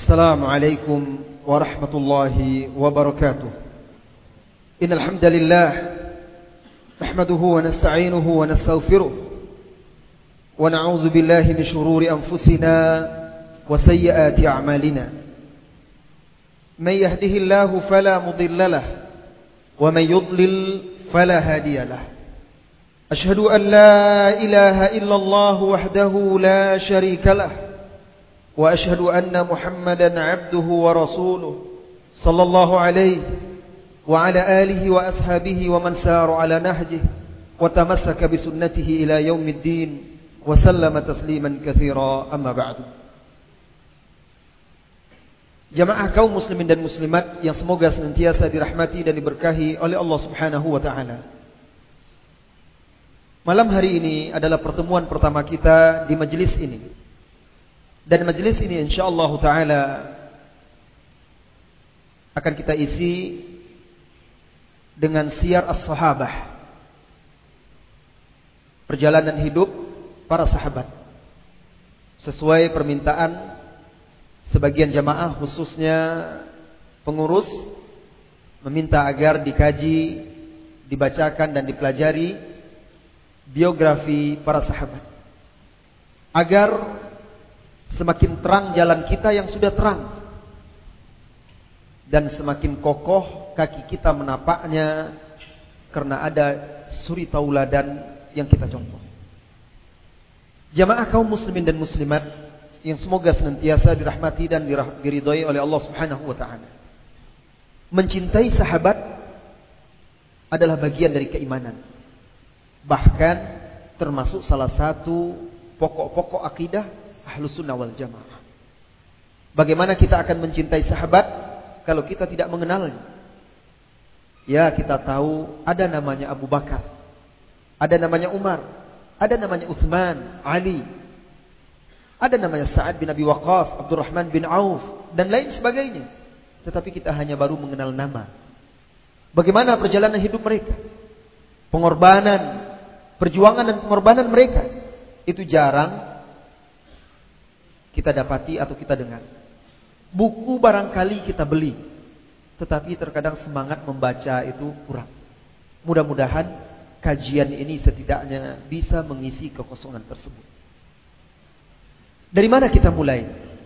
السلام عليكم ورحمة الله وبركاته. إن الحمد لله نحمده ونستعينه ونستغفره ونعوذ بالله من شرور أنفسنا وسيئات أعمالنا. من يهده الله فلا مضل له ومن يضلل فلا هادي له. أشهد أن لا إله إلا الله وحده لا شريك له وأشهد أن محمدا عبده ورسوله صلى الله عليه وعلى آله وأصحابه ومن سار على نهجه وتمسك بسنته إلى يوم الدين وسلم تسليما كثيرا. أما بعد. Jamaah kaum muslimin dan muslimat yang semoga senantiasa dirahmati dan diberkahi oleh Allah Subhanahu wa taala. Malam hari ini adalah pertemuan pertama kita di majelis ini. Dan majelis ini insyaallah taala akan kita isi dengan siyar as-sahabah, perjalanan hidup para sahabat, sesuai permintaan sebagian jamaah, khususnya pengurus, meminta agar dikaji, dibacakan dan dipelajari biografi para sahabat, agar semakin terang jalan kita yang sudah terang dan semakin kokoh kaki kita menapaknya, karena ada suri tauladan yang kita contoh. Jamaah kaum muslimin dan muslimat yang semoga senantiasa dirahmati dan diridhai oleh Allah Subhanahu wa taala. Mencintai sahabat adalah bagian dari keimanan. Bahkan termasuk salah satu pokok-pokok akidah Ahlus Sunnah wal Jamaah. Bagaimana kita akan mencintai sahabat kalau kita tidak mengenalnya? Ya, kita tahu ada namanya Abu Bakar, ada namanya Umar, ada namanya Utsman, Ali, ada namanya Sa'ad bin Abi Waqqas, Abdurrahman bin Auf, dan lain sebagainya. Tetapi kita hanya baru mengenal nama. Bagaimana perjalanan hidup mereka, pengorbanan, perjuangan dan pengorbanan mereka, itu jarang kita dapati atau kita dengar. Buku barangkali kita beli, tetapi terkadang semangat membaca itu kurang. Mudah-mudahan kajian ini setidaknya bisa mengisi kekosongan tersebut. Dari mana kita mulai?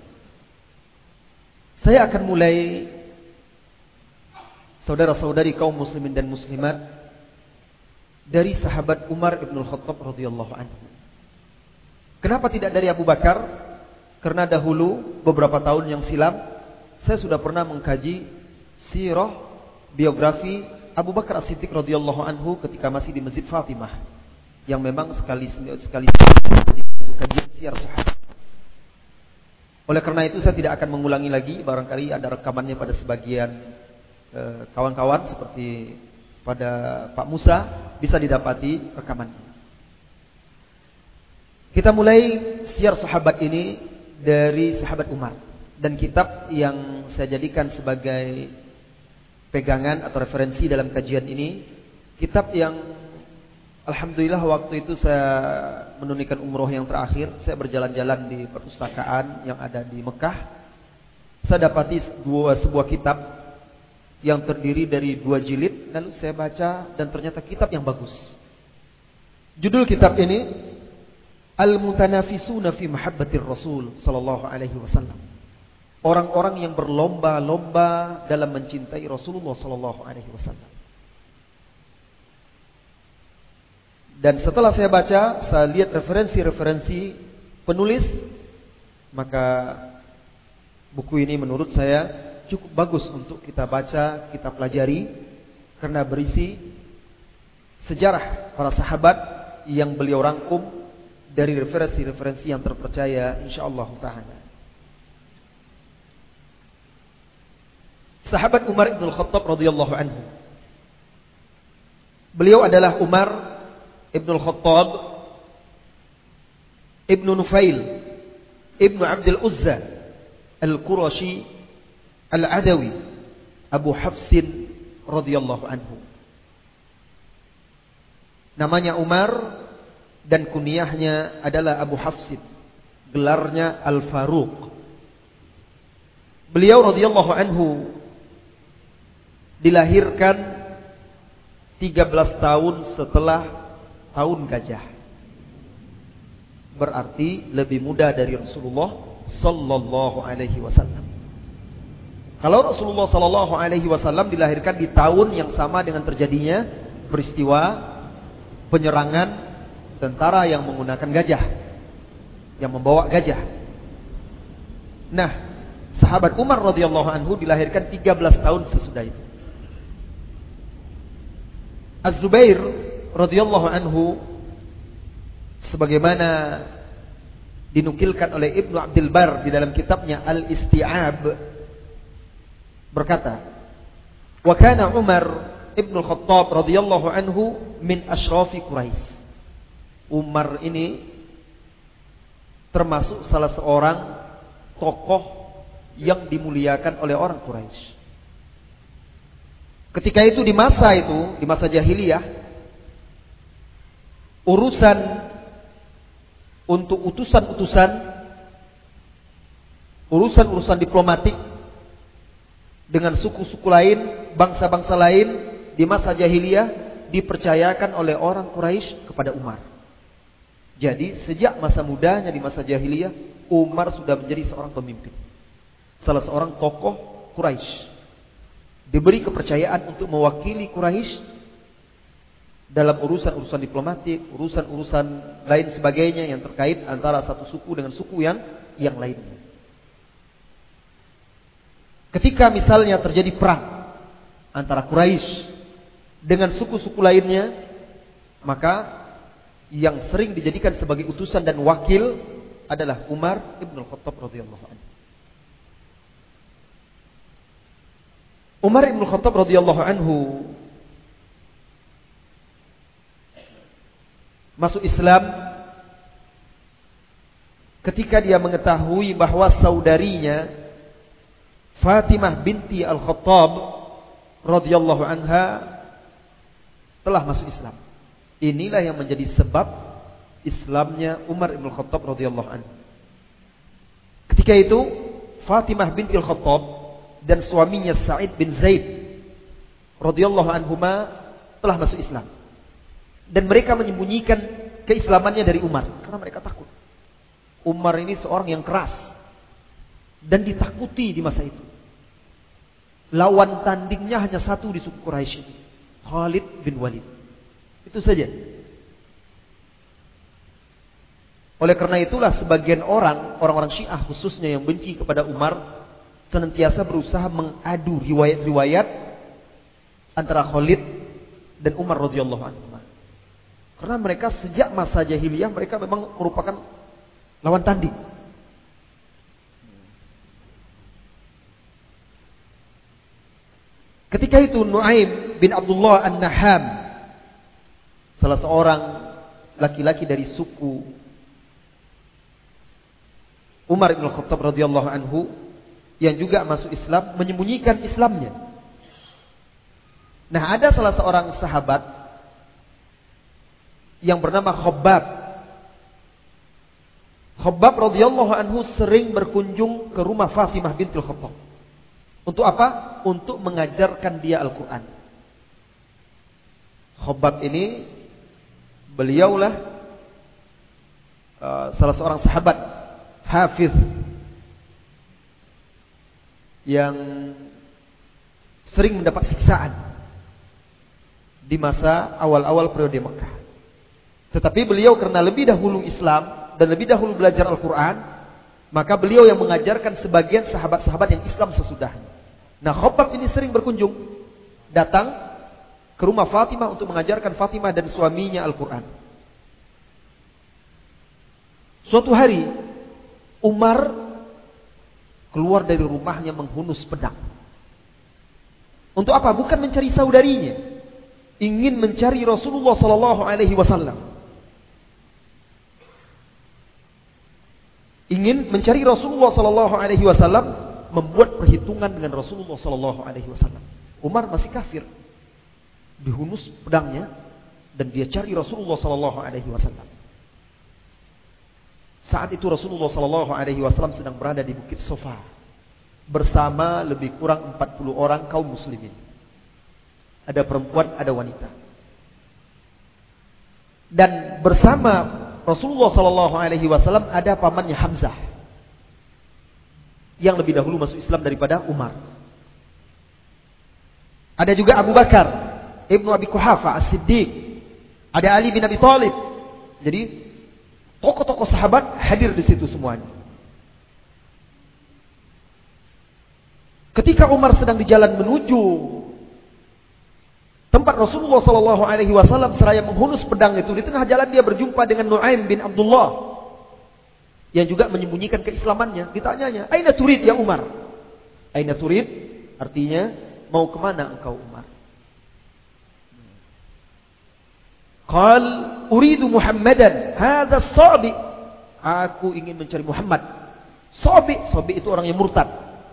Saya akan mulai, saudara-saudari kaum muslimin dan muslimat, dari sahabat Umar ibn Khattab radhiyallahu anhu. Kenapa tidak dari Abu Bakar? Karena dahulu beberapa tahun yang silam saya sudah pernah mengkaji sirah biografi Abu Bakar As-Siddiq radhiyallahu anhu ketika masih di Masjid Fatimah, yang memang sekali itu kajian sirah sahabat. Oleh karena itu saya tidak akan mengulangi lagi, barangkali ada rekamannya pada sebagian kawan-kawan seperti pada Pak Musa, bisa didapati rekamannya. Kita mulai syiar sahabat ini dari sahabat Umar, dan kitab yang saya jadikan sebagai pegangan atau referensi dalam kajian ini, kitab yang alhamdulillah waktu itu saya menunaikan umroh yang terakhir, saya berjalan-jalan di perpustakaan yang ada di Mekah. Saya dapati sebuah kitab yang terdiri dari 2 jilid, lalu saya baca dan ternyata kitab yang bagus. Judul kitab ini Al-Mutanafisuna fi Mahabbatir Rasul sallallahu alaihi wasallam. Orang-orang yang berlomba-lomba dalam mencintai Rasulullah sallallahu alaihi wasallam. Dan setelah saya baca, saya lihat referensi-referensi penulis, maka buku ini menurut saya cukup bagus untuk kita baca, kita pelajari, karena berisi sejarah para sahabat yang beliau rangkum dari referensi-referensi yang terpercaya insyaallah ta'ala. Sahabat Umar ibn Khattab radhiyallahu anhu. Beliau adalah Umar ibn Khattab ibn Nufail ibn Abdul Uzza Al-Qurashi Al-Adawi Abu Hafsin radhiyallahu anhu. Namanya Umar dan kunyahnya adalah Abu Hafsin, gelarnya Al-Faruq. Beliau radhiyallahu anhu dilahirkan 13 tahun setelah tahun gajah. Berarti lebih muda dari Rasulullah sallallahu alaihi wasallam. Kalau Rasulullah sallallahu alaihi wasallam dilahirkan di tahun yang sama dengan terjadinya peristiwa penyerangan tentara yang menggunakan gajah, yang membawa gajah. Nah, sahabat Umar radhiyallahu anhu dilahirkan 13 tahun sesudah itu. Az-Zubair radhiyallahu anhu sebagaimana dinukilkan oleh Ibnu Abdul Bar di dalam kitabnya Al-Isti'ab berkata, "Wa kana Umar Ibnu Khattab radhiyallahu anhu min asyrafi Quraisy." Umar ini termasuk salah seorang tokoh yang dimuliakan oleh orang Quraisy. Ketika itu di masa jahiliyah, urusan untuk urusan diplomatik dengan suku-suku lain, bangsa-bangsa lain di masa jahiliyah dipercayakan oleh orang Quraisy kepada Umar. Jadi sejak masa mudanya di masa jahiliyah, Umar sudah menjadi seorang pemimpin, salah seorang tokoh Quraisy, diberi kepercayaan untuk mewakili Quraisy dalam urusan-urusan diplomatik, urusan-urusan lain sebagainya yang terkait antara satu suku dengan suku yang lainnya. Ketika misalnya terjadi perang antara Quraisy dengan suku-suku lainnya, maka yang sering dijadikan sebagai utusan dan wakil adalah Umar Ibn Khattab radhiyallahu anhu. Umar Ibn Khattab radhiyallahu anhu masuk Islam ketika dia mengetahui bahwa saudarinya Fatimah binti Al-Khattab radhiyallahu anha telah masuk Islam. Inilah yang menjadi sebab Islamnya Umar Ibn Khattab radhiyallahu anhu. Ketika itu Fatimah binti Al-Khattab dan suaminya Sa'id bin Zaid radhiyallahu anhuma telah masuk Islam. Dan mereka menyembunyikan keislamannya dari Umar karena mereka takut. Umar ini seorang yang keras dan ditakuti di masa itu. Lawan tandingnya hanya satu di suku Quraisy ini, Khalid bin Walid. Itu saja. Oleh karena itulah sebagian orang-orang Syiah khususnya yang benci kepada Umar senantiasa berusaha mengadu riwayat-riwayat antara Khalid dan Umar radhiyallahu anhu. Karena mereka sejak masa jahiliyah mereka memang merupakan lawan tanding. Ketika itu Nuaim bin Abdullah An-Naham, salah seorang laki-laki dari suku Umar bin Khattab radhiyallahu anhu yang juga masuk Islam, menyembunyikan Islamnya. Nah, ada salah seorang sahabat yang bernama Khabbab. Khabbab radhiyallahu anhu sering berkunjung ke rumah Fatimah bintul Khattab. Untuk apa? Untuk mengajarkan dia Al-Quran. Khabbab ini beliaulah salah seorang sahabat hafiz yang sering mendapat siksaan di masa awal-awal periode Mekah. Tetapi beliau karena lebih dahulu Islam dan lebih dahulu belajar Al-Quran, maka beliau yang mengajarkan sebagian sahabat-sahabat yang Islam sesudahnya. Nah, Khabbab ini sering berkunjung, datang ke rumah Fatimah untuk mengajarkan Fatimah dan suaminya Al-Quran. Suatu hari, Umar keluar dari rumahnya menghunus pedang. Untuk apa? Bukan mencari saudarinya, ingin mencari Rasulullah sallallahu alaihi wasallam. Ingin mencari Rasulullah sallallahu alaihi wasallam, membuat perhitungan dengan Rasulullah sallallahu alaihi wasallam. Umar masih kafir. Dihunus pedangnya dan dia cari Rasulullah sallallahu alaihi wasallam. Saat itu Rasulullah sallallahu alaihi wasallam sedang berada di Bukit Sofa, bersama lebih kurang 40 orang kaum muslimin. Ada perempuan, ada wanita. Dan bersama Rasulullah SAW ada pamannya Hamzah, yang lebih dahulu masuk Islam daripada Umar. Ada juga Abu Bakar, Ibnu Abi Quhafa As-Siddiq. Ada Ali bin Abi Thalib. Jadi tokoh-tokoh sahabat hadir di situ semuanya. Ketika Umar sedang di jalan menuju tempat Rasulullah SAW seraya menghunus pedang itu, di tengah jalan dia berjumpa dengan Nu'aim bin Abdullah yang juga menyembunyikan keislamannya. Ditanyanya, "Aina turid ya Umar?" Aina turid artinya mau kemana engkau Umar? Qal uridu Muhammadan hadza as-sabi. Aku ingin mencari Muhammad. Sabi itu orang yang murtad.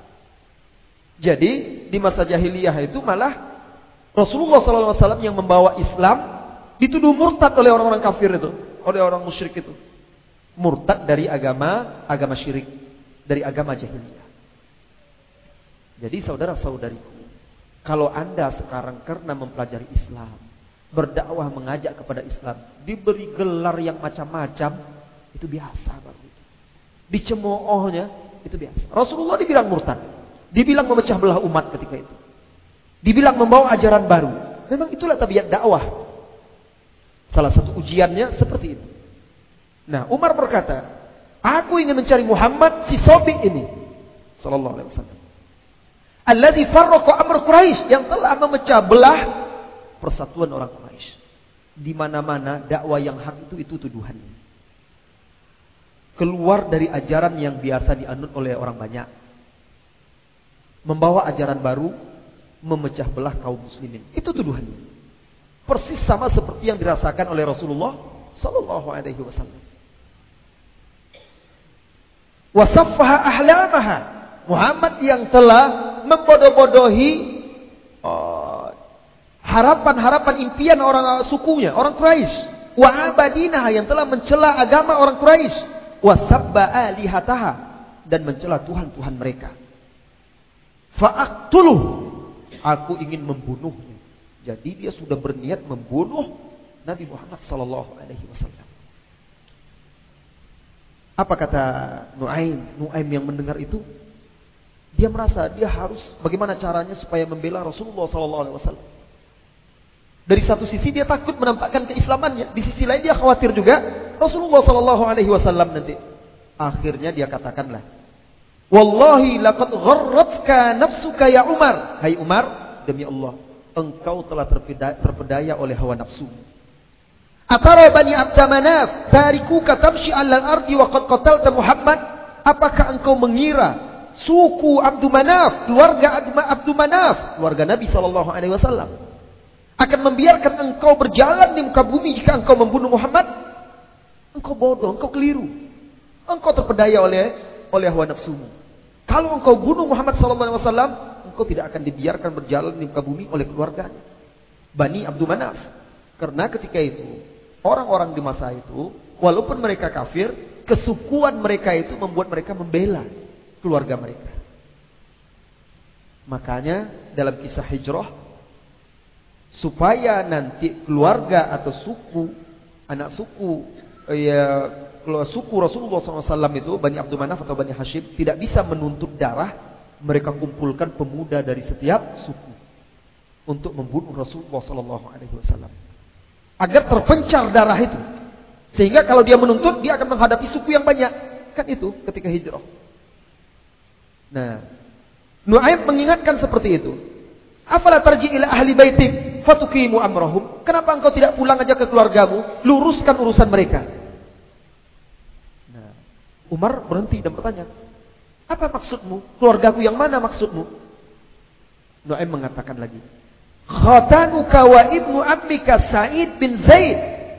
Jadi di masa jahiliyah itu malah Rasulullah SAW yang membawa Islam dituduh murtad oleh orang-orang kafir itu, oleh orang musyrik itu. Murtad dari agama syirik, dari agama jahiliyah. Jadi saudara-saudariku, kalau Anda sekarang karena mempelajari Islam, berdakwah mengajak kepada Islam, diberi gelar yang macam-macam, itu biasa baru itu. Dicemoohnya itu biasa. Rasulullah dibilang murtad, dibilang memecah belah umat ketika itu, dibilang membawa ajaran baru. Memang itulah tabiat dakwah. Salah satu ujiannya seperti itu. Nah, Umar berkata, aku ingin mencari Muhammad si Sabi ini, sallallahu alaihi wasallam, alladzi farraqa amr Quraisy, yang telah memecah belah persatuan orang Quraisy. Di mana-mana dakwah yang hak itu tuduhannya. Keluar dari ajaran yang biasa dianut oleh orang banyak. Membawa ajaran baru, memecah belah kaum muslimin. Itu tuduhannya. Persis sama seperti yang dirasakan oleh Rasulullah sallallahu alaihi wasallam. Wasaffaha ahlamaha, Muhammad yang telah membodoh-bodohi harapan-harapan impian orang sukunya, orang Quraisy. Wa abadinaha, yang telah mencela agama orang Quraisy. Wa sabba alihataha, dan mencela Tuhan-Tuhan mereka. Fa'aqtuluh, aku ingin membunuhnya. Jadi dia sudah berniat membunuh Nabi Muhammad sallallahu alaihi wasallam. Apa kata Nu'aim? Nu'aim yang mendengar itu, dia merasa dia harus bagaimana caranya supaya membela Rasulullah sallallahu alaihi wasallam. Dari satu sisi dia takut menampakkan keislamannya, di sisi lain dia khawatir juga Rasulullah sallallahu alaihi wasallam nanti. Akhirnya dia katakanlah, "Wallahi laqad gharratka nafsuka ya Umar." Hai Umar, demi Allah, engkau telah terpedaya oleh hawa nafsu. Atara bani Abdamanaf tarikuka tamshi 'alal ardi wa qad qatalta Muhammad? Apakah engkau mengira suku Abdumanaf, keluarga Abdumanaf, keluarga Nabi sallallahu alaihi wasallam, akan membiarkan engkau berjalan di muka bumi jika engkau membunuh Muhammad? Engkau bodoh, engkau keliru. Engkau terpedaya oleh hawa nafsumu. Kalau engkau bunuh Muhammad sallallahu alaihi wasallam, engkau tidak akan dibiarkan berjalan di muka bumi oleh keluarganya, Bani Abdumanaf. Karena ketika itu orang-orang di masa itu, walaupun mereka kafir, kesukuan mereka itu membuat mereka membela keluarga mereka. Makanya dalam kisah hijrah, supaya nanti keluarga atau suku, anak suku, suku Rasulullah SAW itu, Bani Abdul Manaf atau Bani Hashim, tidak bisa menuntut darah, mereka kumpulkan pemuda dari setiap suku untuk membunuh Rasulullah SAW. Agar terpencar darah itu. Sehingga kalau dia menuntut, dia akan menghadapi suku yang banyak. Kan itu ketika hijrah. Nah, Nu'aim mengingatkan seperti itu. Afala tarji ila ahli baitik fatuqimu amrahum? Kenapa engkau tidak pulang aja ke keluargamu, luruskan urusan mereka? Nah, Umar berhenti dan bertanya, apa maksudmu? Keluargaku yang mana maksudmu? Nu'aim mengatakan lagi, khatanuka wa ibnu ammika Sa'id bin Zaid.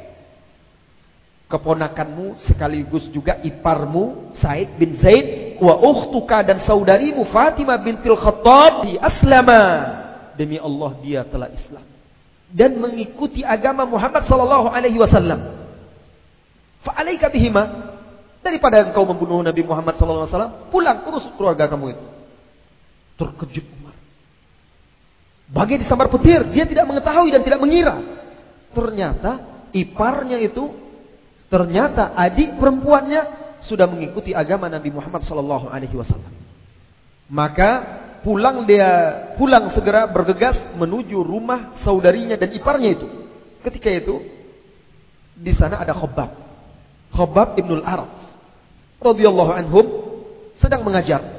Keponakanmu sekaligus juga iparmu Sa'id bin Zaid, wa ukhtuka, dan saudarimu Fatimah bintil Khattab, di aslama, demi Allah dia telah Islam dan mengikuti agama Muhammad sallallahu alaihi wasallam. Fa alaika bihima, daripada engkau membunuh Nabi Muhammad sallallahu alaihi wasallam, pulang urus keluarga kamu itu. Terkejut Umar. Bagai disambar petir, dia tidak mengetahui dan tidak mengira. Ternyata iparnya itu, ternyata adik perempuannya sudah mengikuti agama Nabi Muhammad SAW. Maka pulang segera bergegas menuju rumah saudarinya dan iparnya itu. Ketika itu di sana ada Khabbab ibnul Arat radhiyallahu anhum sedang mengajar.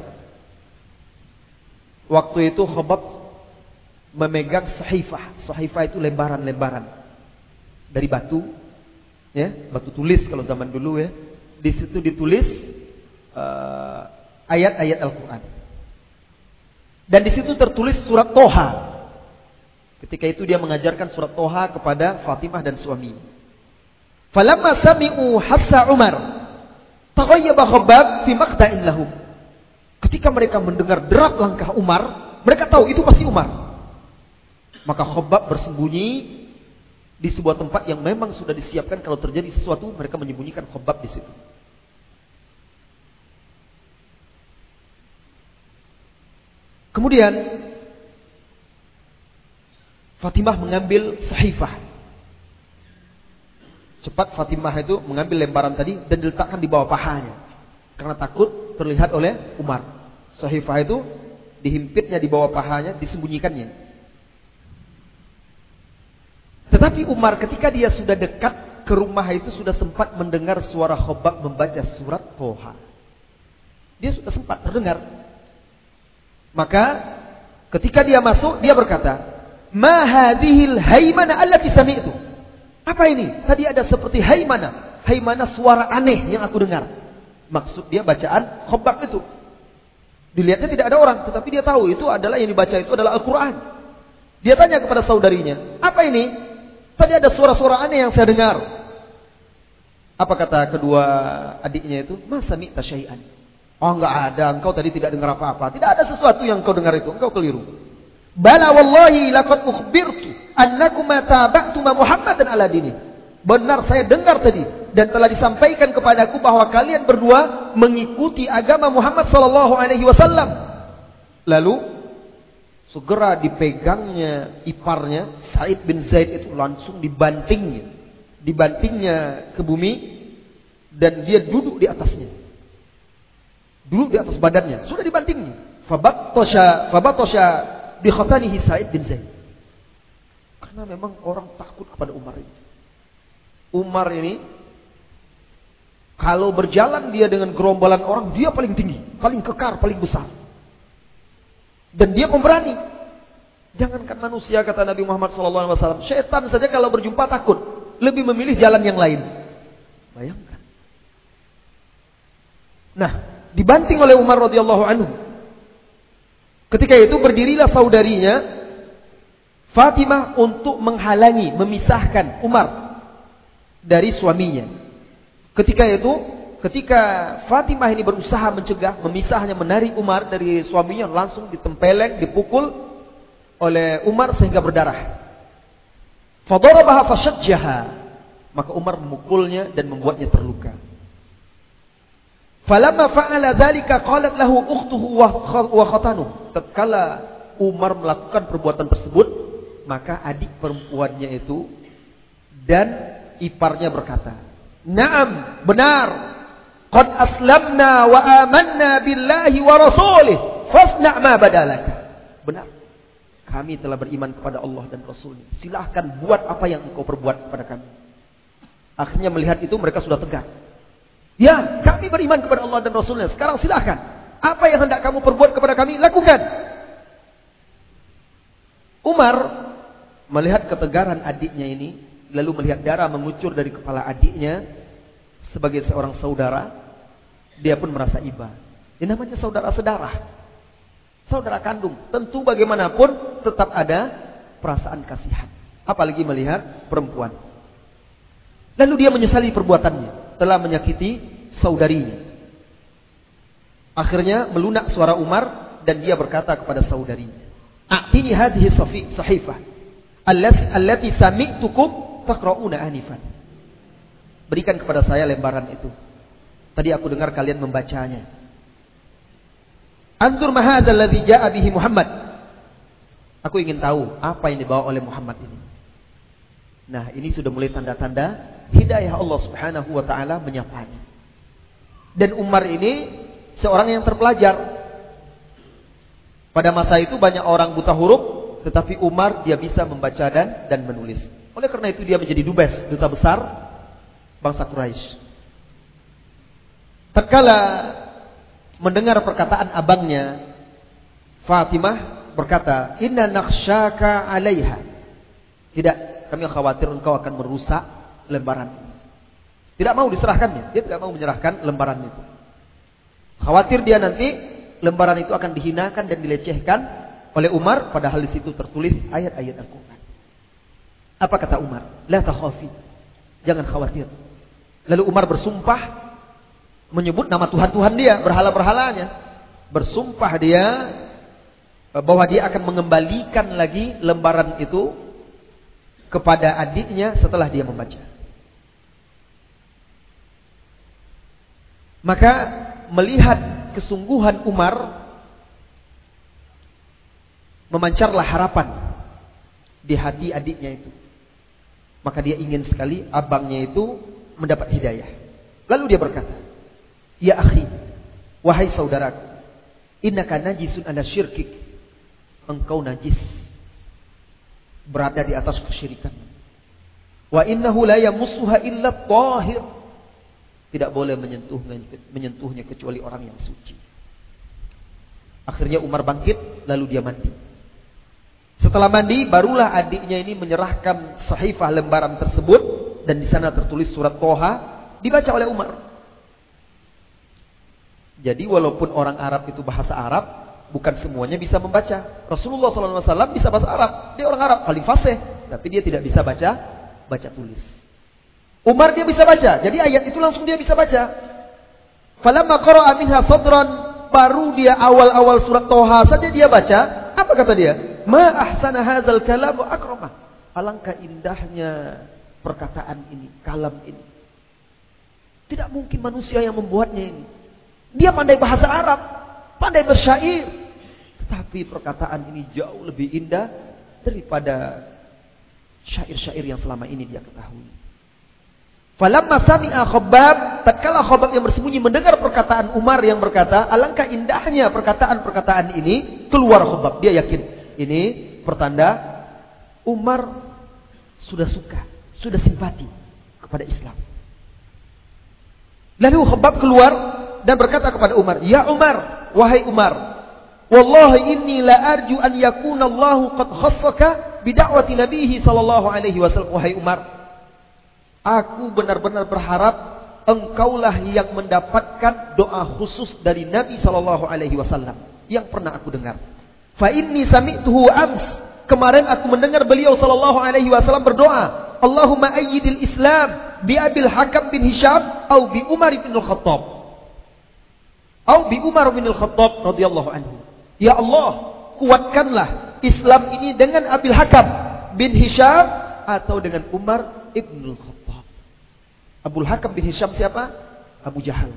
Waktu itu Khabbab memegang sahifah. Sahifah itu lembaran-lembaran dari batu, ya, batu tulis kalau zaman dulu ya. Di situ ditulis ayat-ayat Al-Quran. Dan di situ tertulis surat Toha. Ketika itu dia mengajarkan surat Toha kepada Fatimah dan suami. Falamma sami'u hassa Umar, taghayyaba Khabbab fi maqta'in lahum. Ketika mereka mendengar derak langkah Umar, mereka tahu itu pasti Umar. Maka Khabbab bersembunyi di sebuah tempat yang memang sudah disiapkan kalau terjadi sesuatu, mereka menyembunyikan Khabbab di situ. Kemudian Fatimah mengambil sahifah. Cepat Fatimah itu mengambil lembaran tadi dan diletakkan di bawah pahanya. Karena takut terlihat oleh Umar. Sahifah itu dihimpitnya di bawah pahanya, disembunyikannya. Tetapi Umar ketika dia sudah dekat ke rumah itu sudah sempat mendengar suara Khabbab membaca surat Toha. Dia sudah sempat terdengar. Maka ketika dia masuk, dia berkata, "Ma hadhil haimana allati sami'tu." Apa ini? Tadi ada seperti haimana. Haimana suara aneh yang aku dengar. Maksud dia bacaan Khabbab itu. Dilihatnya tidak ada orang, tetapi dia tahu itu adalah yang dibaca itu adalah Al-Quran. Dia tanya kepada saudarinya, "Apa ini? Tadi ada suara-suara aneh yang saya dengar." Apa kata kedua adiknya itu? "Ma sami'ta syai'an." "Oh, enggak ada, engkau tadi tidak dengar apa-apa. Tidak ada sesuatu yang engkau dengar itu, engkau keliru." "Bala wallahi laqad ukhbirtu annakum tabatuma Muhammadan ala dini." Benar saya dengar tadi dan telah disampaikan kepadaku bahwa kalian berdua mengikuti agama Muhammad sallallahu alaihi wasallam. Lalu segera dipegangnya iparnya Sa'id bin Zaid itu langsung dibantingnya ke bumi dan dia duduk di atasnya. Duduk di atas badannya, sudah dibantingnya. Fabatasha bi khatanihi Sa'id bin Zaid. Karena memang orang takut kepada Umar ini. Umar ini kalau berjalan dia dengan gerombolan orang, dia paling tinggi, paling kekar, paling besar. Dan dia pemberani. Jangankan manusia, kata Nabi Muhammad SAW, syaitan saja kalau berjumpa takut, lebih memilih jalan yang lain. Bayangkan. Nah, dibanting oleh Umar radhiyallahu anhu. Ketika itu berdirilah saudarinya Fatimah untuk menghalangi, memisahkan Umar dari suaminya. Ketika Fatimah ini berusaha mencegah, memisahnya, menarik Umar dari suaminya, langsung ditempeleng, dipukul oleh Umar sehingga berdarah. Fadarabaha fashajjaha. Maka Umar memukulnya dan membuatnya terluka. Falamma fa'ala dzalika qalat lahu ukhtuhu wa khatanuhu. Tatkala Umar melakukan perbuatan tersebut, maka adik perempuannya itu dan iparnya berkata, "Na'am, benar. Qad aslamna wa amanna billahi wa rasulih. Fasna' ma badalaka." Benar. Kami telah beriman kepada Allah dan Rasulnya. Silahkan buat apa yang engkau perbuat kepada kami. Akhirnya melihat itu mereka sudah tegar. Ya, kami beriman kepada Allah dan Rasulnya. Sekarang silahkan. Apa yang hendak kamu perbuat kepada kami, lakukan. Umar melihat ketegaran adiknya ini, lalu melihat darah mengucur dari kepala adiknya sebagai seorang saudara, dia pun merasa iba. Ini namanya saudara-saudara. Saudara kandung. Tentu bagaimanapun tetap ada perasaan kasihan. Apalagi melihat perempuan. Lalu dia menyesali perbuatannya. Telah menyakiti saudarinya. Akhirnya melunak suara Umar dan dia berkata kepada saudarinya, "A'tini hadhihi sahifah allati sami'tukum taqra'una anifan." Berikan kepada saya lembaran itu. Tadi aku dengar kalian membacanya. Anzur ma hadzal ladzi jaa'a bihi Muhammad. Aku ingin tahu apa yang dibawa oleh Muhammad ini. Nah, ini sudah mulai tanda-tanda hidayah Allah Subhanahu wa taala menyapanya. Dan Umar ini seorang yang terpelajar. Pada masa itu banyak orang buta huruf, tetapi Umar dia bisa membaca dan menulis. Oleh karena itu dia menjadi dubes, duta besar bangsa Quraisy. Tatkala mendengar perkataan abangnya, Fatimah berkata, "Inna nakhsyaka 'alaiha." Tidak, kami khawatir engkau akan merusak lembaran ini. Tidak mau diserahkannya, dia tidak mau menyerahkan lembaran itu. Khawatir dia nanti lembaran itu akan dihinakan dan dilecehkan oleh Umar, padahal di situ tertulis ayat-ayat Al-Qur'an. Apa kata Umar? La takhafi. Jangan khawatir. Lalu Umar bersumpah menyebut nama Tuhan-Tuhan dia, berhala-berhalanya. Bersumpah dia bahwa dia akan mengembalikan lagi lembaran itu kepada adiknya setelah dia membaca. Maka melihat kesungguhan Umar, memancarlah harapan di hati adiknya itu. Maka dia ingin sekali abangnya itu mendapat hidayah. Lalu dia berkata, "Ya akhi, wahai saudaraku, innaka najisun ala syirkik." Engkau najis, berada di atas kesyirikan. Wa innahu la yamussuha illa tahir. Tidak boleh menyentuhnya kecuali orang yang suci. Akhirnya Umar bangkit, lalu dia mandi. Setelah mandi, barulah adiknya ini menyerahkan sahifah lembaran tersebut, dan di sana tertulis surat Toha, dibaca oleh Umar. Jadi walaupun orang Arab itu bahasa Arab, bukan semuanya bisa membaca. Rasulullah SAW bisa bahasa Arab, dia orang Arab, paling fasih, tapi dia tidak bisa baca tulis. Umar dia bisa baca, jadi ayat itu langsung dia bisa baca. Falamma qara'a minha sadran, baru dia awal-awal surat Toha saja dia baca, apa kata dia? Ma ahsana hadzal kalam wa akramah. Alangkah indahnya perkataan ini, kalam ini. Tidak mungkin manusia yang membuatnya ini. Dia pandai bahasa Arab, pandai bersyair, tetapi perkataan ini jauh lebih indah daripada syair-syair yang selama ini dia ketahui. Falamma sami'a Khabbab, tatkala Khabbab yang bersembunyi mendengar perkataan Umar yang berkata, alangkah indahnya perkataan-perkataan ini, keluar Khabbab. Dia yakin ini pertanda Umar sudah suka, sudah simpati kepada Islam. Lalu Khabbab keluar dan berkata kepada Umar, "Ya Umar, wahai Umar, wallahi inni la arju an yakuna Allahu qad khassaka bi da'wati nabiyhi sallallahu alaihi wasallam." Wahai Umar, aku benar-benar berharap engkaulah yang mendapatkan doa khusus dari Nabi sallallahu alaihi wasallam yang pernah aku dengar. Fa inni sami'tuhu ams, kemarin aku mendengar beliau sallallahu alaihi wasallam berdoa, Allahumma ayyidil Islam bi Abil Hakam bin Hisham atau bi Umar bin Al-Khattab. Atau bi Umar bin Al-Khattab radhiyallahu anhu. Ya Allah, kuatkanlah Islam ini dengan Abil Hakam bin Hisham atau dengan Umar ibn Al-Khattab. Abul Hakam bin Hisham siapa? Abu Jahal.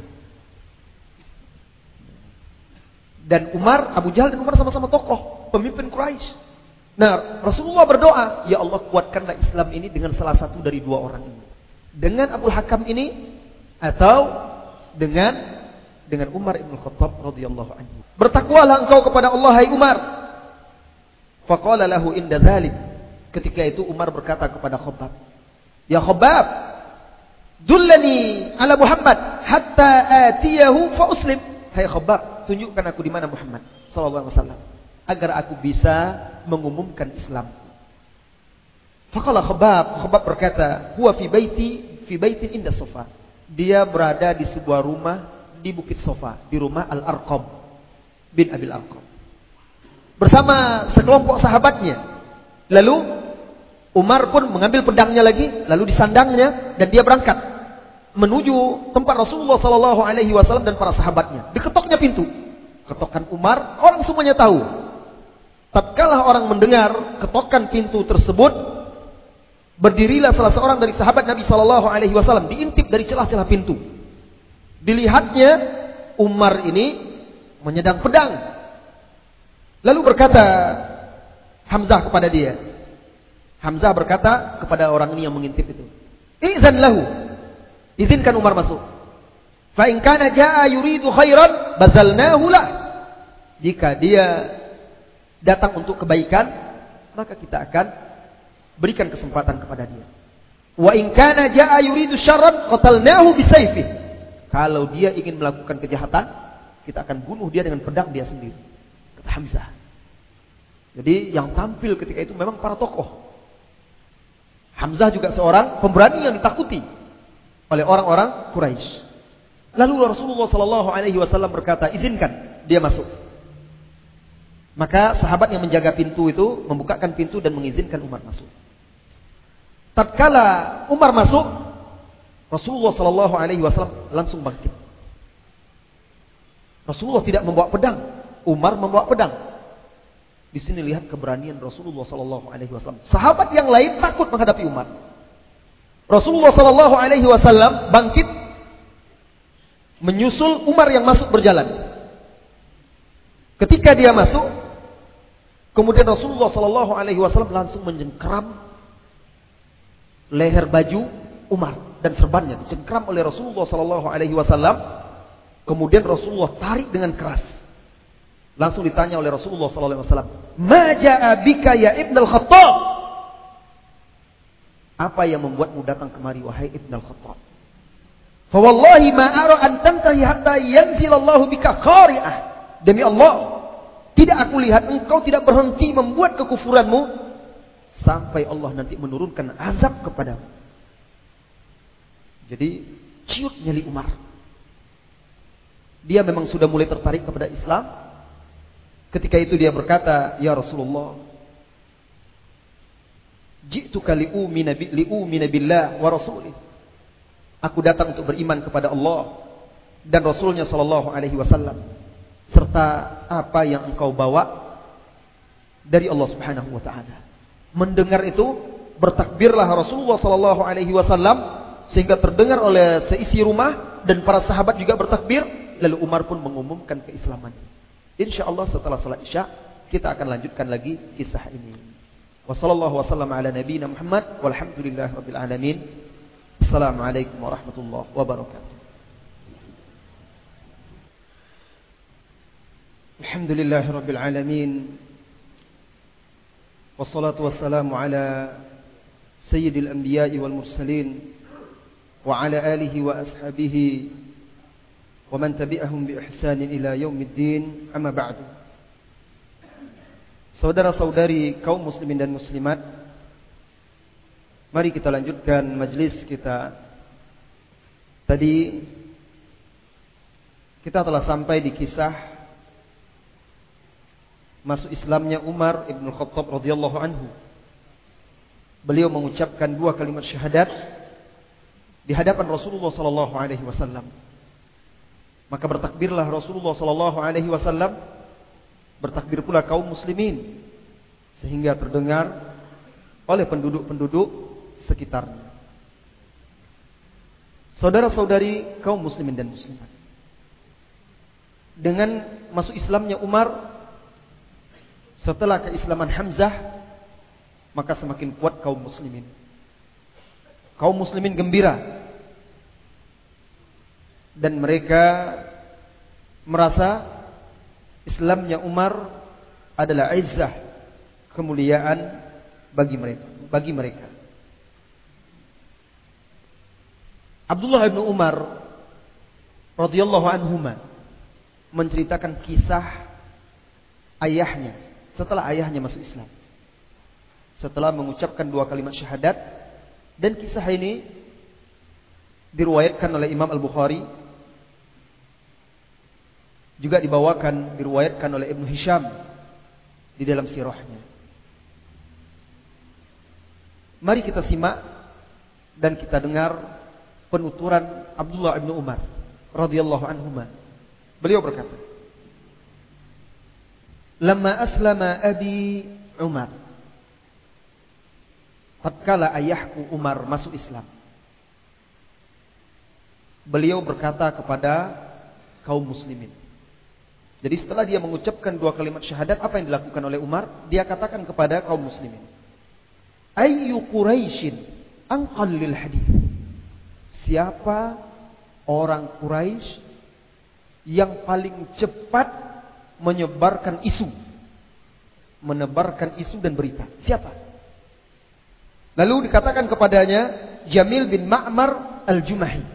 Dan Umar, Abu Jahal dan Umar sama-sama tokoh, pemimpin Quraisy. Nah, Rasulullah berdoa, ya Allah kuatkanlah Islam ini dengan salah satu dari dua orang ini. Dengan Abul Hakam ini atau dengan Umar ibn Khattab radhiyallahu anhu. Bertakwalah engkau kepada Allah, hai Umar. Faqala lahu inda dzalik. Ketika itu Umar berkata kepada Khabbab, "Ya Khabbab, dullani ala Muhammad hatta atiyahu fa uslim." Hai Khabbab, tunjukkan aku di mana Muhammad sallallahu alaihi wasallam agar aku bisa mengumumkan Islam. Faqala Khabbab berkata, "Huwa fi baitin inda Safa." Dia berada di sebuah rumah di Bukit Safa, di rumah Al-Arqam bin Abil Arqam. Bersama sekelompok sahabatnya. Lalu Umar pun mengambil pedangnya lagi, lalu disandangnya dan dia berangkat menuju tempat Rasulullah sallallahu alaihi wasallam dan para sahabatnya. Diketoknya pintu. Ketokan Umar, orang semuanya tahu. Tatkala orang mendengar ketokan pintu tersebut, berdirilah salah seorang dari sahabat Nabi sallallahu alaihi wasallam, diintip dari celah-celah pintu. Dilihatnya Umar ini menyedang pedang Lalu berkata Hamzah kepada dia. Hamzah berkata kepada orang ini yang mengintip itu, "Izan lahu." Izinkan Umar masuk. Fa in kana jaa yuridu khairan bazalnahu lah. Jika dia datang untuk kebaikan, maka kita akan berikan kesempatan kepada dia. Wa in kana jaa yuridu syarran qatalnahu bisayfih. Kalau dia ingin melakukan kejahatan, kita akan bunuh dia dengan pedang dia sendiri. Kata Hamzah. Jadi yang tampil ketika itu memang para tokoh. Hamzah juga seorang pemberani yang ditakuti oleh orang-orang Quraisy. Lalu Rasulullah sallallahu alaihi wasallam berkata, "Izinkan dia masuk." Maka sahabat yang menjaga pintu itu membukakan pintu dan mengizinkan Umar masuk. Tatkala Umar masuk, Rasulullah sallallahu alaihi wasallam langsung bangkit. Rasulullah tidak membawa pedang, Umar membawa pedang. Di sini lihat keberanian Rasulullah sallallahu alaihi wasallam. Sahabat yang lain takut menghadapi Umar. Rasulullah sallallahu alaihi wasallam bangkit menyusul Umar yang masuk berjalan. Ketika dia masuk, kemudian Rasulullah sallallahu alaihi wasallam langsung mencengkeram leher baju Umar dan serbannya dicengkeram oleh Rasulullah sallallahu alaihi wasallam. Kemudian Rasulullah tarik dengan keras. Langsung ditanya oleh Rasulullah sallallahu alaihi wasallam, "Ma jaa bika ya Ibn al-Khattab?" Apa yang membuatmu datang kemari wahai Ibn al-Khattab? "Fa wallahi ma ara an tantahi hatta yanzil Allah bika qari'ah." Demi Allah, tidak aku lihat engkau tidak berhenti membuat kekufuranmu sampai Allah nanti menurunkan azab kepadamu. Jadi ciut nyali Umar. Dia memang sudah mulai tertarik kepada Islam. Ketika itu dia berkata, "Ya Rasulullah, ji'tuka li'umina billah wa rasulih." Aku datang untuk beriman kepada Allah dan Rasulnya sallallahu alaihi wasallam, serta apa yang engkau bawa dari Allah Subhanahu wa taala. Mendengar itu, bertakbirlah Rasulullah sallallahu alaihi wasallam sehingga terdengar oleh seisi rumah dan para sahabat juga bertakbir. Lalu Umar pun mengumumkan keislamannya. InsyaAllah setelah salat Isya kita akan lanjutkan lagi kisah ini. Wassallallahu wasallam ala nabiyina Muhammad walhamdulillahi rabbil alamin. Assalamualaikum warahmatullahi wabarakatuh. Alhamdulillahi rabbil alamin. Wassalatu wassalamu ala sayyidil anbiya'i wal mursalin wa ala alihi wa ashabihi wa man tabi'ahum bi ihsanin ila yaumiddin, amma ba'du. Saudara-saudari kaum muslimin dan muslimat, mari kita lanjutkan majlis kita. Tadi kita telah sampai di kisah masuk Islamnya Umar ibn Khattab radhiyallahu anhu. Beliau mengucapkan 2 kalimat syahadat di hadapan Rasulullah sallallahu alaihi wasallam. Maka bertakbirlah Rasulullah sallallahu alaihi wasallam, bertakbir pula kaum muslimin sehingga terdengar oleh penduduk-penduduk sekitarnya. Saudara-saudari kaum muslimin dan muslimat, dengan masuk Islamnya Umar setelah keislaman Hamzah, maka semakin kuat kaum muslimin. Kaum muslimin gembira dan mereka merasa Islamnya Umar adalah izzah, kemuliaan bagi mereka. Abdullah bin Umar radhiyallahu anhuma menceritakan kisah ayahnya setelah ayahnya masuk Islam. Setelah mengucapkan 2 kalimat syahadat, dan kisah ini diriwayatkan oleh Imam Al-Bukhari, juga diriwayatkan oleh Ibnu Hisham di dalam sirahnya. Mari kita simak dan kita dengar penuturan Abdullah bin Umar radhiyallahu anhuma. Beliau berkata, "Lamma aslama abi Umar." Tatkala ayahku Umar masuk Islam, beliau berkata kepada kaum muslimin, Jadi setelah dia mengucapkan 2 kalimat syahadat, apa yang dilakukan oleh Umar? Dia katakan kepada kaum muslimin, Ayyu Quraisyin anqal lil hadith. Siapa orang Quraisy yang paling cepat menebarkan isu dan berita? Siapa? Lalu dikatakan kepadanya Jamil bin Ma'mar al-Jumahi.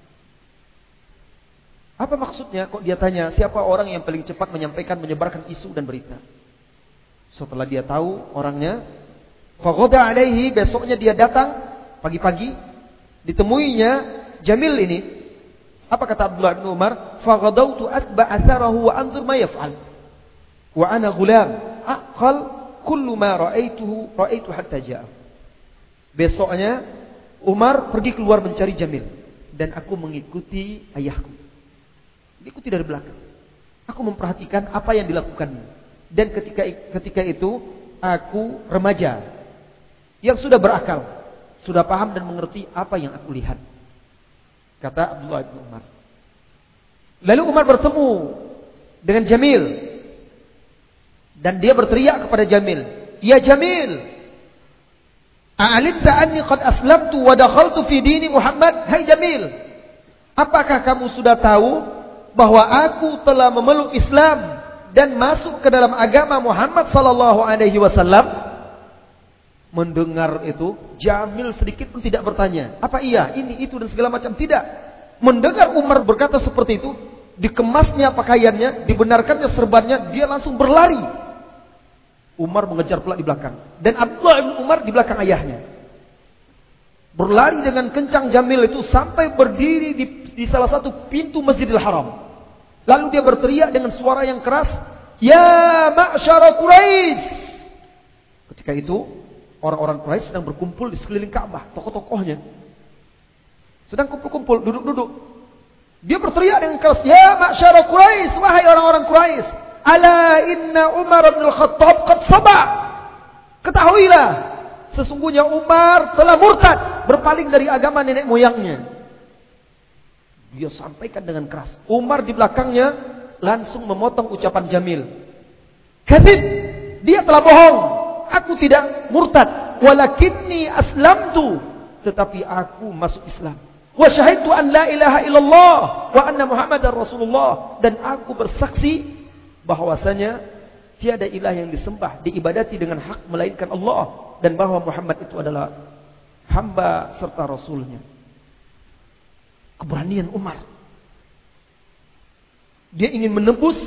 Apa maksudnya? Kok dia tanya siapa orang yang paling cepat menyebarkan isu dan berita? Setelah dia tahu orangnya, faghada alaihi, besoknya dia datang pagi-pagi, ditemuinya Jamil ini. Apa kata Abdullah bin Umar? Faghadautu atba' atharahu wa anzur ma yaf'al. Wa ana ghulam aqal kullu ma ra'aitu hatta ja'a. Besoknya Umar pergi keluar mencari Jamil dan aku mengikuti ayahku. Ikuti dari belakang. Aku memperhatikan apa yang dilakukannya. Dan ketika itu aku remaja yang sudah berakal, sudah paham dan mengerti apa yang aku lihat. Kata Abdullah bin Umar. Lalu Umar bertemu dengan Jamil dan dia berteriak kepada Jamil, "Ya Jamil, a'alimta anni qad aslamtu wa dakhaltu fi dini Muhammad?" Hai Jamil, apakah kamu sudah tahu bahwa aku telah memeluk Islam dan masuk ke dalam agama Muhammad sallallahu alaihi wasallam? Mendengar itu, Jamil sedikit pun tidak bertanya, apa iya, ini, itu dan segala macam, tidak. Mendengar Umar berkata seperti itu, dikemasnya pakaiannya, dibenarkannya serbannya, dia langsung berlari. Umar mengejar pula di belakang, dan Abdullah bin Umar di belakang ayahnya. Berlari dengan kencang Jamil itu sampai berdiri di salah satu pintu Masjidil Haram. Lalu dia berteriak dengan suara yang keras, "Ya ma'syara Quraisy!" Ketika itu orang-orang Quraisy sedang berkumpul di sekeliling Ka'bah, tokoh-tokohnya sedang kumpul-kumpul, duduk-duduk. Dia berteriak dengan keras, "Ya ma'syara Quraisy, wahai orang-orang Quraisy, ala inna Umar bin Al-Khattab qad saba." Ketahuilah, sesungguhnya Umar telah murtad, berpaling dari agama nenek moyangnya. Dia sampaikan dengan keras. Umar di belakangnya langsung memotong ucapan Jamil. Kadzib, dia telah bohong. Aku tidak murtad, walakinni aslamtu, tetapi aku masuk Islam. Wa syahidtu an la ilaha illallah wa anna Muhammadar Rasulullah, dan aku bersaksi bahwasanya tiada ilah yang disembah, diibadati dengan hak melainkan Allah, dan bahwa Muhammad itu adalah hamba serta rasulnya. Keberanian Umar. Dia ingin menebus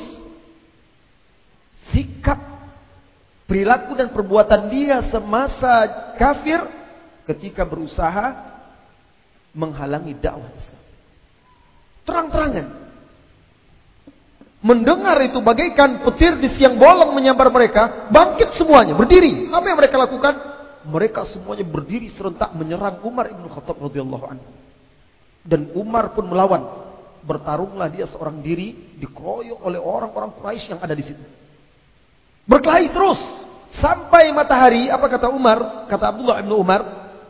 sikap, perilaku dan perbuatan dia semasa kafir ketika berusaha menghalangi dakwah Islam. Terang-terangan. Mendengar itu bagaikan petir di siang bolong menyambar mereka, bangkit semuanya, berdiri. Apa yang mereka lakukan? Mereka semuanya berdiri serentak menyerang Umar ibn Khattab radhiyallahu anhu. Dan Umar pun melawan. Bertarunglah dia seorang diri, dikeroyok oleh orang-orang Quraisy yang ada di situ. Berkelahi terus sampai matahari. Apa kata Umar? Kata Abdullah bin Umar,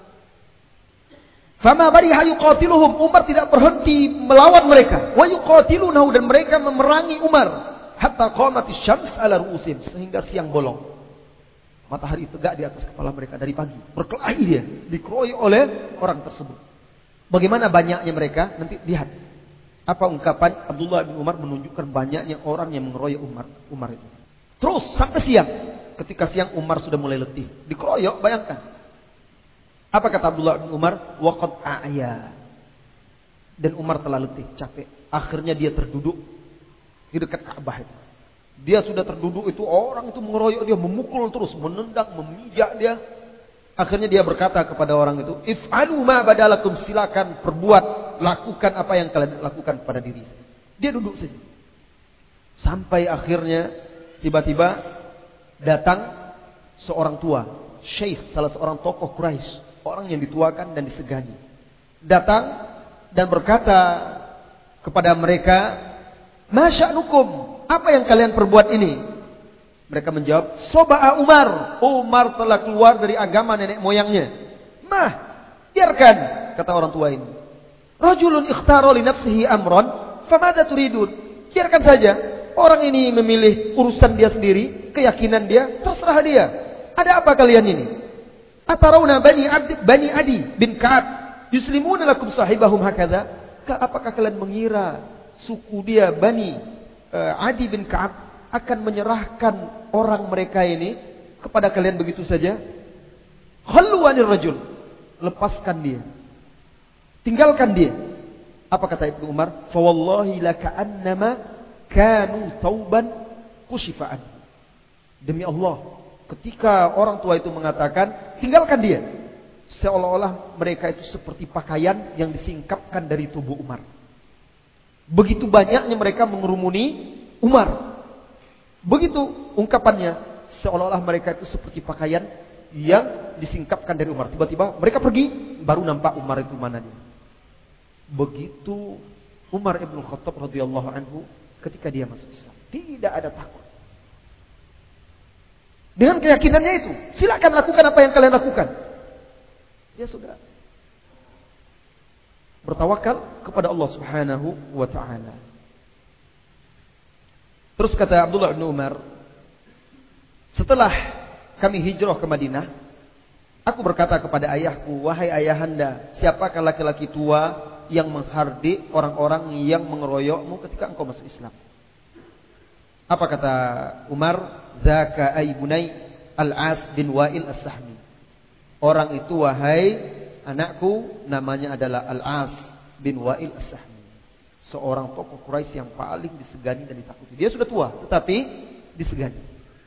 "Fama bariha yuqatiluhum." Umar tidak berhenti melawan mereka. Wa yuqatilunahu, dan mereka memerangi Umar hatta qamatis syams ala ru'usihim, sehingga siang bolong. Matahari tegak di atas kepala mereka dari pagi. Berkelahi dia, dikeroyok oleh orang tersebut. Bagaimana banyaknya mereka? Nanti lihat. Apa ungkapan Abdullah bin Umar menunjukkan banyaknya orang yang mengeroyok Umar itu. Terus sampai siang. Ketika siang Umar sudah mulai letih. Dikeroyok, bayangkan. Apa kata Abdullah bin Umar? Waqad a'ya. Dan Umar telah letih, capek. Akhirnya dia terduduk di dekat Ka'bah itu. Dia sudah terduduk itu, orang itu mengeroyok dia, memukul terus, menendang, memijak dia. Akhirnya dia berkata kepada orang itu, "If'alu ma badalakum," silakan perbuat, lakukan apa yang kalian lakukan pada diri. Dia duduk saja. Sampai akhirnya tiba-tiba datang seorang tua, syekh, salah seorang tokoh Quraisy, orang yang dituakan dan disegani. Datang dan berkata kepada mereka, "Ma sya'nukum? Apa yang kalian perbuat ini?" Mereka menjawab, "Soba'a Umar." Umar telah keluar dari agama nenek moyangnya. "Mah, biarkan," kata orang tua ini. "Rajulun ikhtara li nafsihi amran, famadza turidun?" Biarkan saja. Orang ini memilih urusan dia sendiri, keyakinan dia, terserah dia. Ada apa kalian ini? Atarawna bani Adi bin Ka'ab yuslimuna lakum sahibahum hakadha? Apakah kalian mengira suku dia Bani Adi bin Ka'ab akan menyerahkan orang mereka ini kepada kalian begitu saja? Khallu 'anil rajul. Lepaskan dia. Tinggalkan dia. Apa kata Ibnu Umar? Fa wallahi laka'annama kanu tauban kushifa'an. Demi Allah, ketika orang tua itu mengatakan, tinggalkan dia, seolah-olah mereka itu seperti pakaian yang disingkapkan dari tubuh Umar. Begitu banyaknya mereka mengerumuni Umar. Begitu ungkapannya, seolah-olah mereka itu seperti pakaian yang disingkapkan dari Umar. Tiba-tiba mereka pergi, baru nampak Umar itu mana dia. Begitu Umar ibn Khattab radhiyallahu anhu ketika dia masuk Islam, tidak ada takut. Dengan keyakinannya itu, silakan lakukan apa yang kalian lakukan. Ya sudah. Bertawakal kepada Allah Subhanahu wa taala. Terus kata Abdullah bin Umar, setelah kami hijrah ke Madinah, aku berkata kepada ayahku, wahai ayahanda, siapakah laki-laki tua yang menghardik orang-orang yang mengeroyokmu ketika engkau masuk Islam? Apa kata Umar? Zaka aibunai Al-As bin Wa'il As-Sahmi. Orang itu, wahai anakku, namanya adalah Al-As bin Wa'il As-Sahmi. Seorang tokoh Quraisy yang paling disegani dan ditakuti. Dia sudah tua, tetapi disegani.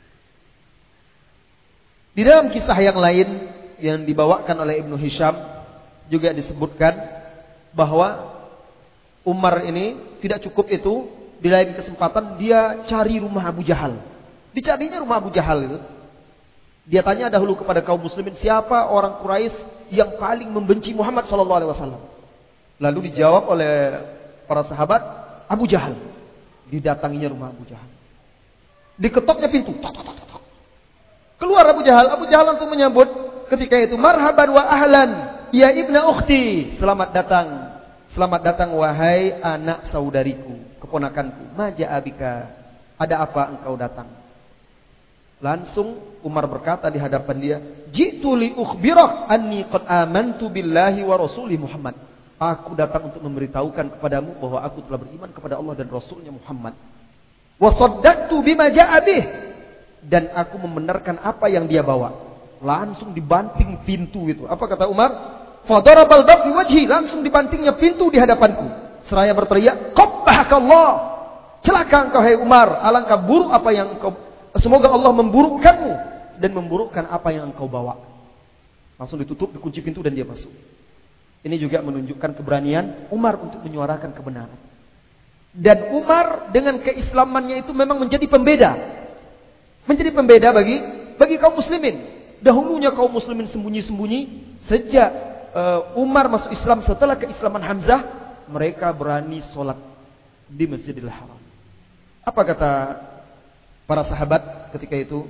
Di dalam kisah yang lain yang dibawakan oleh Ibnu Hisham juga disebutkan bahwa Umar ini tidak cukup itu, di lain kesempatan dia cari rumah Abu Jahal. Dicarinya rumah Abu Jahal itu. Dia tanya dahulu kepada kaum muslimin, siapa orang Quraisy yang paling membenci Muhammad SAW? Lalu dijawab oleh para sahabat, Abu Jahal. Didatanginya rumah Abu Jahal. Diketoknya pintu. Tok, tok, tok, tok. Keluar Abu Jahal. Abu Jahal langsung menyambut ketika itu, marhaban wa ahlan ya ibna ukhti. Selamat datang. Selamat datang wahai anak saudariku, keponakanku. Maja abika. Ada apa engkau datang? Langsung Umar berkata di hadapan dia, jitu li ukhbirak anni qad amantu billahi wa rasuli Muhammad. Aku datang untuk memberitahukan kepadamu bahwa aku telah beriman kepada Allah dan Rasulnya Muhammad. Wa saddaqtu bima ja'a bih. Dan aku membenarkan apa yang dia bawa. Langsung dibanting pintu itu. Apa kata Umar? Fadarabal bab fi wajhi. Langsung dibantingnya pintu di hadapanku. Seraya berteriak, qabbahakallah. Celaka engkau hai Umar, alangkah buruk apa yang engkau, semoga Allah memburukkanmu dan memburukkan apa yang engkau bawa. Langsung ditutup, dikunci pintu dan dia masuk. Ini juga menunjukkan keberanian Umar untuk menyuarakan kebenaran. Dan Umar dengan keislamannya itu memang menjadi pembeda. Menjadi pembeda bagi kaum muslimin. Dahulunya kaum muslimin sembunyi-sembunyi. Sejak Umar masuk Islam setelah keislaman Hamzah, mereka berani sholat di Masjidil Haram. Apa kata para sahabat ketika itu?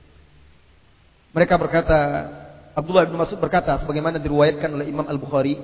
Mereka berkata, Abdullah bin Mas'ud berkata, sebagaimana diriwayatkan oleh Imam Al-Bukhari,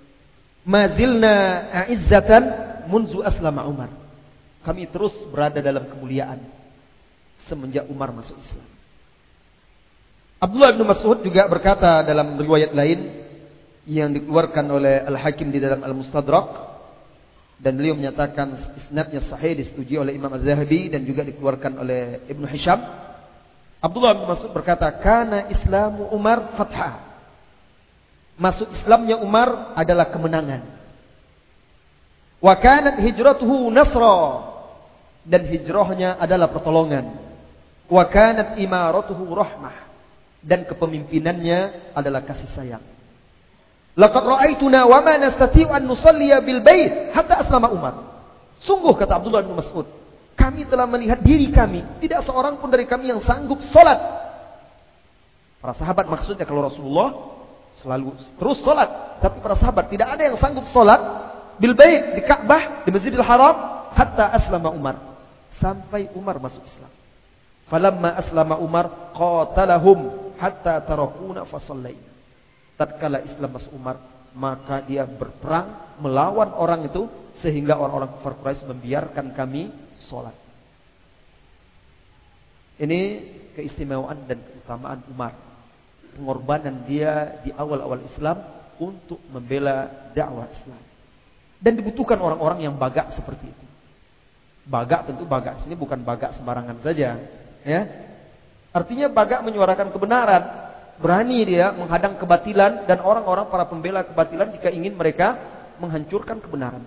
mazilna a'izzatan munzu aslama Umar. Kami terus berada dalam kemuliaan semenjak Umar masuk Islam. Abdullah bin Mas'ud juga berkata dalam riwayat lain yang dikeluarkan oleh Al-Hakim di dalam Al-Mustadrak, dan beliau menyatakan isnadnya sahih, disetujui oleh Imam Az-Zahabi dan juga dikeluarkan oleh Ibnu Hisham. Abdullah bin Mas'ud berkata, kana Islamu Umar fathah. Masuk Islamnya Umar adalah kemenangan. Wa kanat hijratuhu nasra. Dan hijrahnya adalah pertolongan. Wa kanat imaratuhu rahmah. Dan kepemimpinannya adalah kasih sayang. Laqad ra'aituna wa ma nastati'u an nusalliya bil bait hatta aslama Umar. Sungguh kata Abdullah bin Mas'ud, kami telah melihat diri kami, tidak seorang pun dari kami yang sanggup salat. Para sahabat maksudnya, kalau Rasulullah selalu terus salat, tapi para sahabat tidak ada yang sanggup salat bil bait di Ka'bah, di Masjidil Haram hatta aslama Umar. Sampai Umar masuk Islam. Falamma aslama Umar qatalahum hatta tarakuna fa sallaina. Tatkala Islam masuk Umar, maka dia berperang melawan orang itu sehingga orang-orang kafir Quraisy membiarkan kami sholat. Ini keistimewaan dan keutamaan Umar. Pengorbanan dia di awal-awal Islam untuk membela dakwah Islam. Dan dibutuhkan orang-orang yang bagak seperti itu. Bagak tentu bagak sini bukan bagak sembarangan saja, ya. Artinya bagak menyuarakan kebenaran, berani dia menghadang kebatilan dan orang-orang para pembela kebatilan jika ingin mereka menghancurkan kebenaran.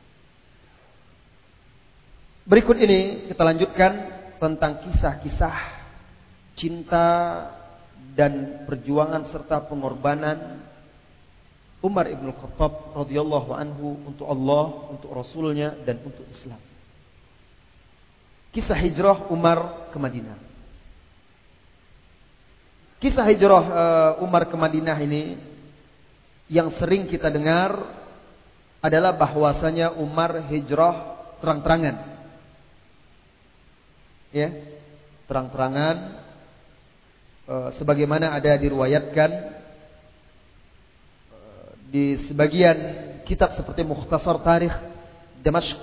Berikut ini kita lanjutkan tentang kisah-kisah cinta dan perjuangan serta pengorbanan Umar ibn Khattab radhiyallahu anhu untuk Allah, untuk Rasulnya dan untuk Islam. Kisah hijrah Umar ke Madinah. Kisah hijrah Umar ke Madinah ini yang sering kita dengar adalah bahwasanya Umar hijrah terang-terangan. Ya, terang-terangan sebagaimana ada diriwayatkan di sebagian kitab seperti Mukhtasar Tarikh Damashq.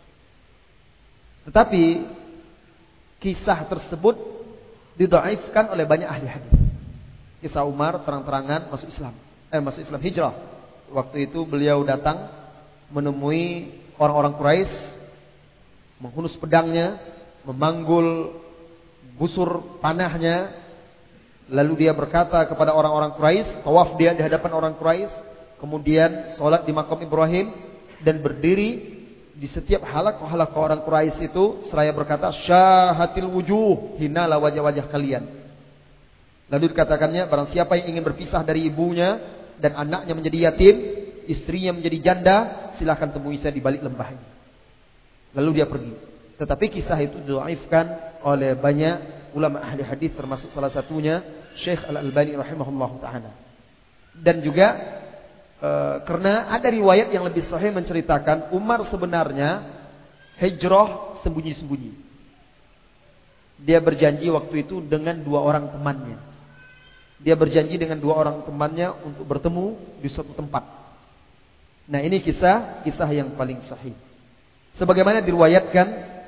Tetapi kisah tersebut didhaifkan oleh banyak ahli hadis. Kisah Umar terang-terangan masuk Islam hijrah. Waktu itu beliau datang menemui orang-orang Quraisy, menghunus pedangnya, memanggul busur panahnya, lalu dia berkata kepada orang-orang Quraisy, tawaf dia di hadapan orang Quraisy, kemudian sholat di makam Ibrahim dan berdiri di setiap halaqah orang Quraisy itu seraya berkata, syahatil wujuh, hinalah wajah-wajah kalian. Lalu dikatakannya, barang siapa yang ingin berpisah dari ibunya dan anaknya menjadi yatim, istrinya menjadi janda, silahkan temui saya di balik lembah ini. Lalu dia pergi. Tetapi kisah itu didhaifkan oleh banyak ulama ahli hadis, termasuk salah satunya Syekh Al-Albani rahimahullah ta'ala. Dan juga karena ada riwayat yang lebih sahih menceritakan Umar sebenarnya hijrah sembunyi-sembunyi. Dia berjanji waktu itu dengan dua orang temannya. Dia berjanji dengan dua orang temannya untuk bertemu di suatu tempat. Nah, ini kisah yang paling sahih. Sebagaimana diriwayatkan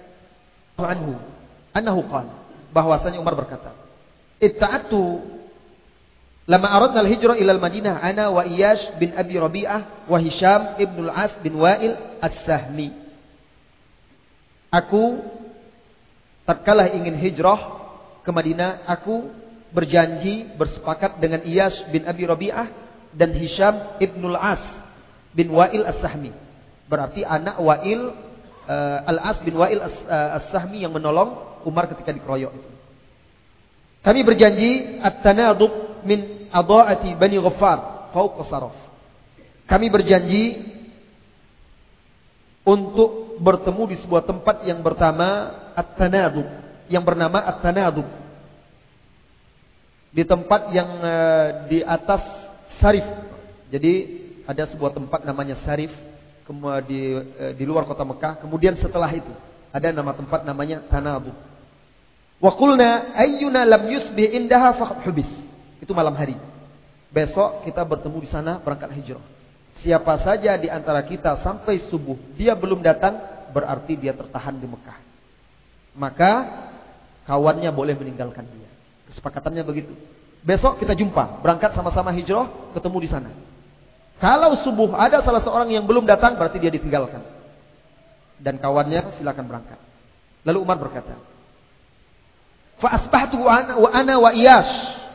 annahu qala, bahwasanya Umar berkata, itta'atu lama aradna al-hijrah ila al-Madinah ana wa Iyash bin Abi Rabi'ah wa Hisham ibn al-As bin Wa'il as-Sahmi. Aku tatkala ingin hijrah ke Madinah, aku berjanji bersepakat dengan Iyash bin Abi Rabi'ah dan Hisham ibn al-As bin Wa'il as-Sahmi. Berarti anak Wa'il al-As bin Wa'il as-Sahmi yang menolong Umar ketika dikeroyok. Kami berjanji at-tanadub min adha'ati Bani Ghaffar fauqa saraf. Kami berjanji untuk bertemu di sebuah tempat yang bernama at-tanadub, yang bernama at-tanadub. Di tempat yang di atas Sarif. Jadi ada sebuah tempat namanya Sarif di luar kota Mekah. Kemudian setelah itu ada nama tempat namanya Tanadub. Wa qulna ayyuna lam yusbih indaha faqad hubis. Itu malam hari. Besok kita bertemu di sana berangkat hijrah. Siapa saja di antara kita sampai subuh dia belum datang, berarti dia tertahan di Mekah. Maka kawannya boleh meninggalkan dia. Kesepakatannya begitu. Besok kita jumpa, berangkat sama-sama hijrah, ketemu di sana. Kalau subuh ada salah seorang yang belum datang, berarti dia ditinggalkan. Dan kawannya silakan berangkat. Lalu Umar berkata, fa asbahtu wa ana wa Iyash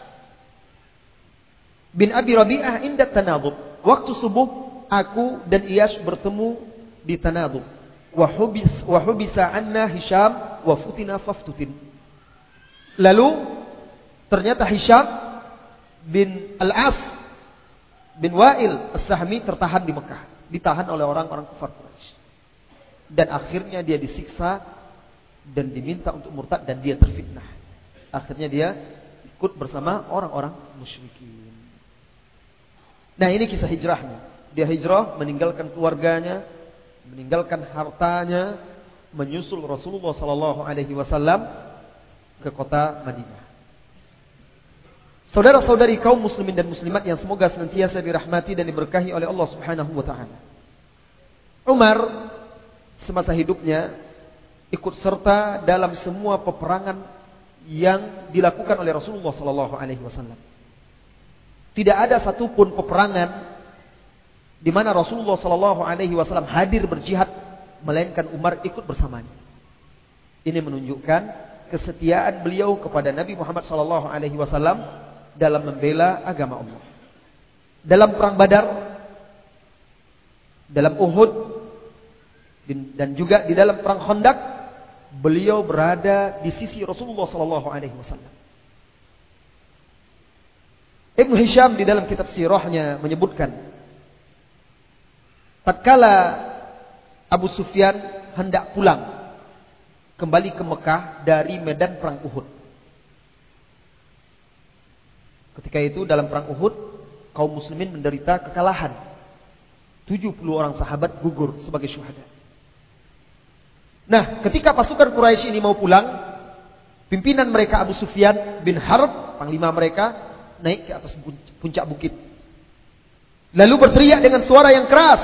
bin Abi Rabi'ah inda Tanadub. Waktu subuh aku dan Iyash bertemu di Tanadub. Wa hubisa anna Hisham wa futina faftutin. Lalu ternyata Hisham bin Al-As bin Wa'il as-Sahmi tertahan di Mekah, ditahan oleh orang-orang kafir Quraisy. Dan akhirnya dia disiksa dan diminta untuk murtad dan dia terfitnah. Akhirnya dia ikut bersama orang-orang musyrikin. Nah, ini kisah hijrahnya. Dia hijrah meninggalkan keluarganya, meninggalkan hartanya, menyusul Rasulullah sallallahu alaihi wasallam ke kota Madinah. Saudara-saudari kaum muslimin dan muslimat yang semoga senantiasa dirahmati dan diberkahi oleh Allah Subhanahu wa taala. Umar semasa hidupnya ikut serta dalam semua peperangan yang dilakukan oleh Rasulullah sallallahu alaihi wasallam. Tidak ada satupun peperangan di mana Rasulullah sallallahu alaihi wasallam hadir berjihad melainkan Umar ikut bersamanya. Ini menunjukkan kesetiaan beliau kepada Nabi Muhammad sallallahu alaihi wasallam dalam membela agama Allah. Dalam perang Badar, dalam Uhud, dan juga di dalam perang Khandaq, beliau berada di sisi Rasulullah sallallahu alaihi wasallam. Ibnu Hisham di dalam kitab sirahnya menyebutkan, tatkala Abu Sufyan hendak pulang kembali ke Mekah dari medan perang Uhud. Ketika itu dalam perang Uhud, kaum muslimin menderita kekalahan. 70 orang sahabat gugur sebagai syuhada. Nah, ketika pasukan Quraisy ini mau pulang, pimpinan mereka Abu Sufyan bin Harb, panglima mereka, naik ke atas puncak bukit. Lalu berteriak dengan suara yang keras.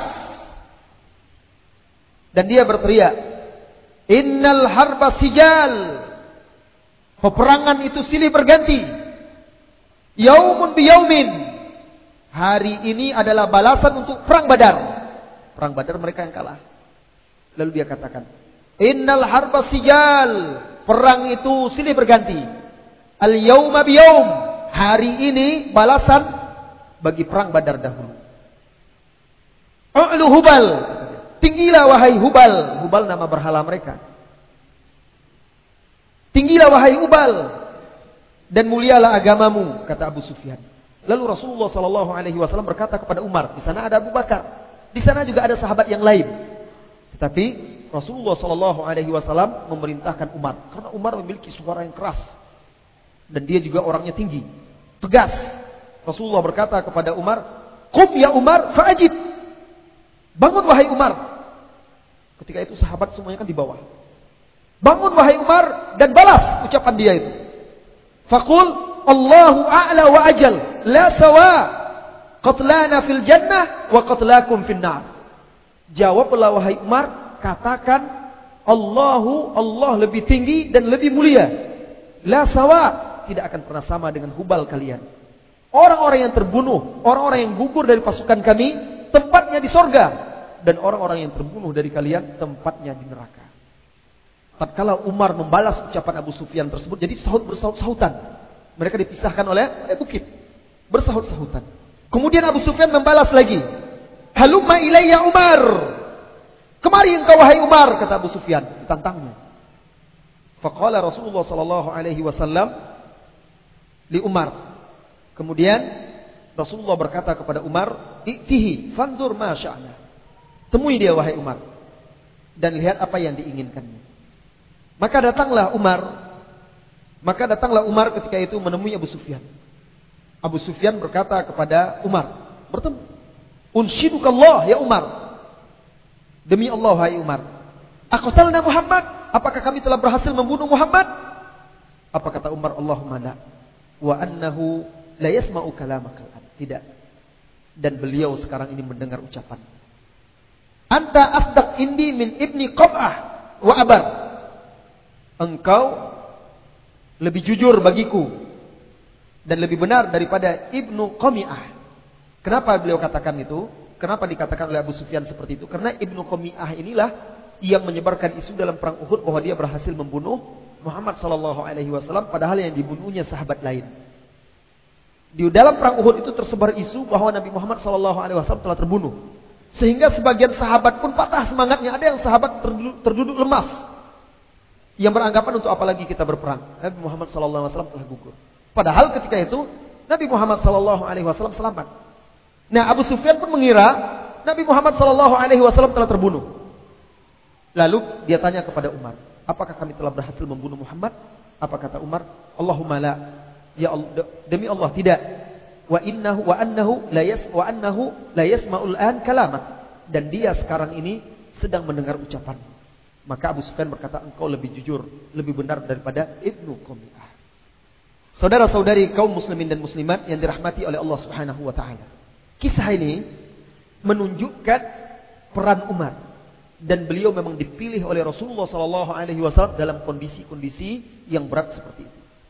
Dan dia berteriak, "Innal harba sijal." Peperangan itu silih berganti. Yaumun biyaumin. Hari ini adalah balasan untuk perang Badar. Perang Badar mereka yang kalah. Lalu dia katakan, "Innal harba sijal." Perang itu silih berganti. Al yauma biyaum. Hari ini balasan bagi perang Badar dahulu. U'lu Hubal. Tinggilah wahai Hubal. Hubal nama berhala mereka. Tinggilah wahai Hubal. Dan mulialah agamamu, kata Abu Sufyan. Lalu Rasulullah sallallahu alaihi wasallam berkata kepada Umar, di sana ada Abu Bakar, di sana juga ada sahabat yang lain. Tetapi Rasulullah sallallahu alaihi wasallam memerintahkan Umar, karena Umar memiliki suara yang keras dan dia juga orangnya tinggi, tegas. Rasulullah berkata kepada Umar, "Qum ya Umar fa'ajib." Bangun wahai Umar. Ketika itu sahabat semuanya kan di bawah. Bangun wahai Umar dan balas ucapan dia itu. Faqul Allahu a'la wa ajal, la sawa, qatlana fil jannah wa qatlakum fin nar. Jawablah wahai Umar, katakan Allah lebih tinggi dan lebih mulia. La sawa, tidak akan pernah sama dengan Hubal kalian. Orang-orang yang terbunuh, orang-orang yang gugur dari pasukan kami, tempatnya di sorga. Dan orang-orang yang terbunuh dari kalian, tempatnya di neraka. Tatkala Umar membalas ucapan Abu Sufyan tersebut, jadi bersahut-sahutan. Mereka dipisahkan oleh bukit. Bersahut-sahutan. Kemudian Abu Sufyan membalas lagi. "Halumma ilayya Umar." Kemari engkau wahai Umar, kata Abu Sufyan, ditantangnya. Faqala Rasulullah sallallahu alaihi wasallam li Umar. Kemudian Rasulullah berkata kepada Umar, "I'tihi fanzur ma sya'na." Temui dia wahai Umar dan lihat apa yang diinginkannya. Maka datanglah Umar ketika itu menemui Abu Sufyan. Abu Sufyan berkata kepada Umar, "Bertemu. Unshidukallah ya Umar." Demi Allah hai Umar. "Aqtalna Muhammad? Apakah kami telah berhasil membunuh Muhammad?" Apa kata Umar? "Allahumma la. Wa annahu la yasma'u kalamaka." Tidak. Dan beliau sekarang ini mendengar ucapan. "Anta asdaq indi min ibni Qab'ah wa Abar." Engkau lebih jujur bagiku dan lebih benar daripada Ibnu Qami'ah. Kenapa beliau katakan itu? Kenapa dikatakan oleh Abu Sufyan seperti itu? Karena Ibnu Qami'ah inilah yang menyebarkan isu dalam perang Uhud bahwa dia berhasil membunuh Muhammad sallallahu alaihi wasallam, padahal yang dibunuhnya sahabat lain. Di dalam perang Uhud itu tersebar isu bahwa Nabi Muhammad sallallahu alaihi wasallam telah terbunuh. Sehingga sebagian sahabat pun patah semangatnya, ada yang sahabat terduduk lemas. Yang beranggapan untuk apa lagi kita berperang? Nabi Muhammad sallallahu alaihi wasallam telah gugur. Padahal ketika itu Nabi Muhammad sallallahu alaihi wasallam selamat. Nah, Abu Sufyan pun mengira Nabi Muhammad sallallahu alaihi wasallam telah terbunuh. Lalu dia tanya kepada Umar, "Apakah kami telah berhasil membunuh Muhammad?" Apa kata Umar? "Allahumma la." Ya Allah, demi Allah tidak. Wa annahu la yasma'ul an kalama. Dan dia sekarang ini sedang mendengar ucapan. Maka Abu Sufyan berkata, "Engkau lebih jujur, lebih benar daripada Ibnu Qami'ah." Saudara-saudari kaum muslimin dan muslimat yang dirahmati oleh Allah Subhanahu wa taala. Kisah ini menunjukkan peran Umar, dan beliau memang dipilih oleh Rasulullah sallallahu alaihi wasallam dalam kondisi-kondisi yang berat seperti itu.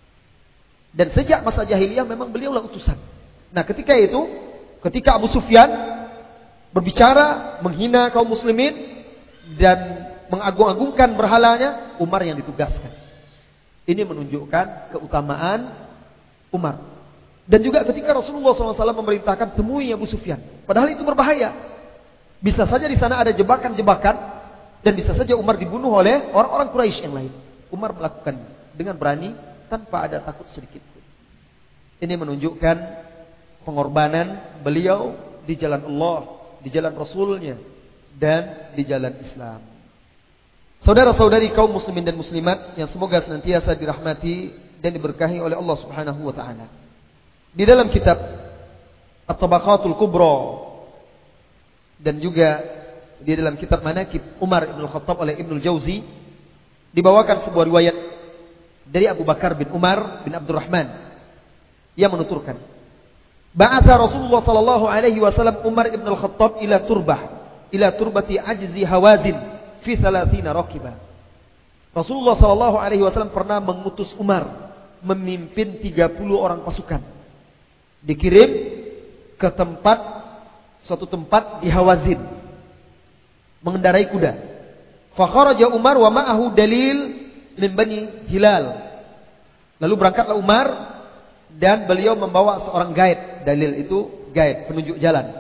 Dan sejak masa jahiliyah memang beliaulah utusan. Nah, ketika Abu Sufyan berbicara menghina kaum muslimin dan mengagung-agungkan berhalanya, Umar yang ditugaskan. Ini menunjukkan keutamaan Umar. Dan juga ketika Rasulullah SAW memerintahkan temui Abu Sufyan, padahal itu berbahaya. Bisa saja di sana ada jebakan-jebakan dan bisa saja Umar dibunuh oleh orang-orang Quraisy yang lain. Umar melakukannya dengan berani tanpa ada takut sedikit pun. Ini menunjukkan pengorbanan beliau di jalan Allah, di jalan Rasulnya, dan di jalan Islam. Saudara-saudari kaum muslimin dan muslimat yang semoga senantiasa dirahmati dan diberkahi oleh Allah Subhanahu wa taala. Di dalam kitab At-Tabaqatul Kubra dan juga di dalam kitab Manaqib Umar Ibn Khattab oleh Ibnu Jauzi dibawakan sebuah riwayat dari Abu Bakar bin Umar bin Abdurrahman yang menuturkan, ba'atha Rasulullah sallallahu alaihi wasallam Umar Ibn Khattab ila turbati ajzi Hawazin fi 30 raqibah. Rasulullah sallallahu alaihi wasallam pernah mengutus Umar memimpin 30 orang pasukan. Dikirim ke suatu tempat di Hawazin, mengendarai kuda. Fa kharaja Umar wa ma'ahu dalil min Bani Hilal. Lalu berangkatlah Umar dan beliau membawa seorang guide. Dalil itu guide, penunjuk jalan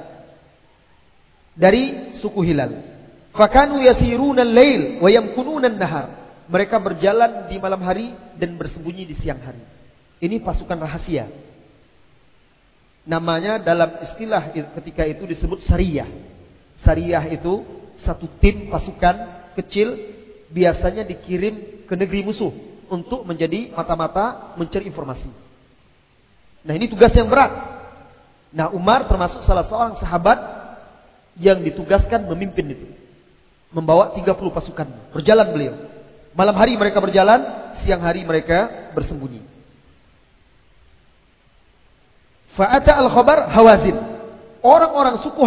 dari suku Hilal. Fakanu yasiruna al-lail wa yamkununa an-nahar. Mereka berjalan di malam hari dan bersembunyi di siang hari. Ini pasukan rahasia. Namanya dalam istilah ketika itu disebut sariyah. Sariyah itu satu tim pasukan kecil biasanya dikirim ke negeri musuh untuk menjadi mata-mata mencari informasi. Nah, ini tugas yang berat. Nah, Umar termasuk salah seorang sahabat yang ditugaskan memimpin itu. Membawa 30 pasukan. Berjalan beliau. Malam hari mereka berjalan, siang hari mereka bersembunyi. Fa'ata al-khabar Hawazin. Orang-orang suku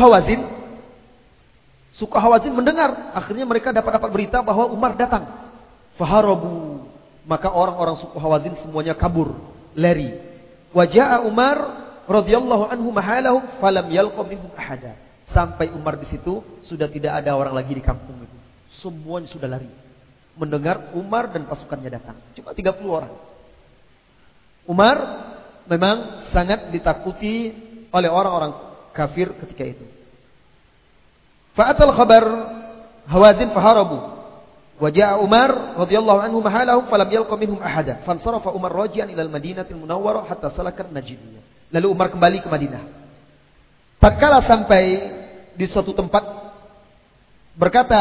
Hawazin mendengar. Akhirnya mereka dapat berita bahwa Umar datang. Faharabu. Maka orang-orang suku Hawazin semuanya kabur, lari. Waja'a Umar radhiyallahu anhu mahalahum falam yalqa minhum ahada. Sampai Umar di situ sudah tidak ada orang lagi di kampung itu. Semuanya sudah lari. Mendengar Umar dan pasukannya datang. Cuma 30 orang. Umar memang sangat ditakuti oleh orang-orang kafir ketika itu. Fa'atal khabar Hawazin faharabu. Waja'a Umar radhiyallahu anhu mahalahum falam yalqa minhum ahada. Fansarafa Umar raji'an ila al-Madinatil Munawwarah hatta salaka Najdiyah. Lalu Umar kembali ke Madinah. Tatkala sampai di suatu tempat, berkata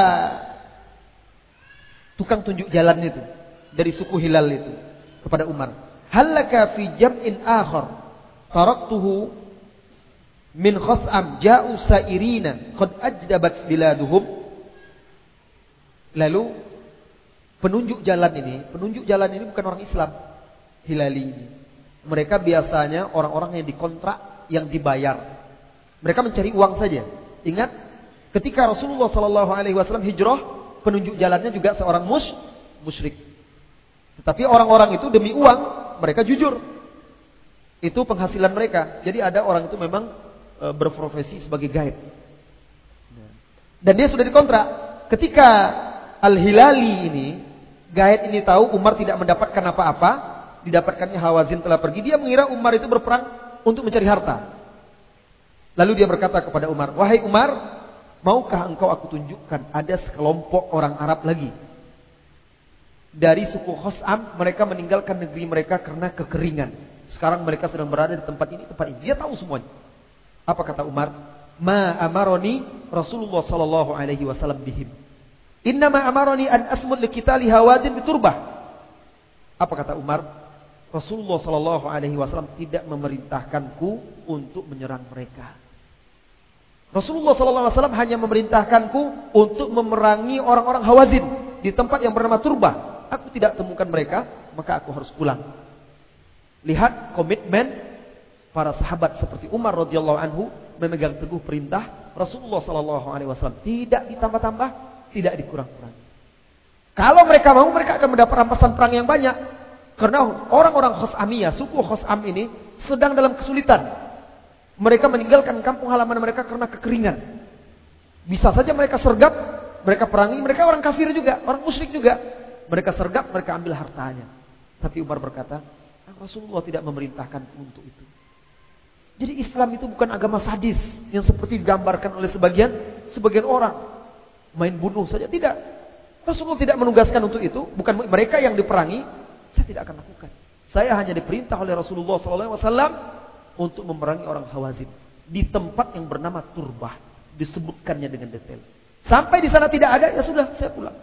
tukang tunjuk jalan itu dari suku Hilal itu kepada Umar, halaka fi jam'in akhar taraktuhu min khas'am ja'u sa'irina qad ajdabat biladuhum. Lalu penunjuk jalan ini bukan orang Islam, Hilali ini. Mereka biasanya orang-orang yang dikontrak, yang dibayar. Mereka mencari uang saja. Ingat, ketika Rasulullah SAW hijrah, penunjuk jalannya juga seorang musyrik. Tetapi orang-orang itu demi uang, mereka jujur. Itu penghasilan mereka. Jadi ada orang itu memang berprofesi sebagai guide. Dan dia sudah dikontrak. Ketika Al-Hilali ini, guide ini tahu Umar tidak mendapatkan apa-apa, didapatkannya Hawazin telah pergi, dia mengira Umar itu berperang untuk mencari harta. Lalu dia berkata kepada Umar, wahai Umar, maukah engkau aku tunjukkan ada sekelompok orang Arab lagi dari suku Khos'am, mereka meninggalkan negeri mereka karena kekeringan. Sekarang mereka sedang berada di tempat ini, tempat ini. Dia tahu semuanya. Apa kata Umar? Ma amaroni Rasulullah sallallahu alaihi wasallam bihim. Innama amaroni an asmud liqitali Hawazin biturbah. Apa kata Umar? Rasulullah sallallahu alaihi wasallam tidak memerintahkanku untuk menyerang mereka. Rasulullah sallallahu alaihi wasallam hanya memerintahkanku untuk memerangi orang-orang Hawazin di tempat yang bernama Turbah. Aku tidak temukan mereka, maka aku harus pulang. Lihat komitmen para sahabat seperti Umar radhiyallahu anhu memegang teguh perintah Rasulullah sallallahu alaihi wasallam, tidak ditambah-tambah, tidak dikurang-kurangi. Kalau mereka mau, mereka akan mendapat rampasan perang yang banyak. Karena orang-orang Khos'amiyah, suku Khos'am ini sedang dalam kesulitan. Mereka meninggalkan kampung halaman mereka karena kekeringan. Bisa saja mereka sergap, mereka perangi, mereka orang kafir juga, orang musyrik juga. Mereka sergap, mereka ambil hartanya. Tapi Umar berkata, Rasulullah tidak memerintahkan untuk itu. Jadi Islam itu bukan agama sadis yang seperti digambarkan oleh sebagian orang. Main bunuh saja, tidak. Rasulullah tidak menugaskan untuk itu. Bukan mereka yang diperangi, saya tidak akan lakukan. Saya hanya diperintah oleh Rasulullah SAW untuk memerangi orang Hawazin di tempat yang bernama Turbah. Disebutkannya dengan detail. Sampai di sana tidak ada, ya sudah, saya pulang.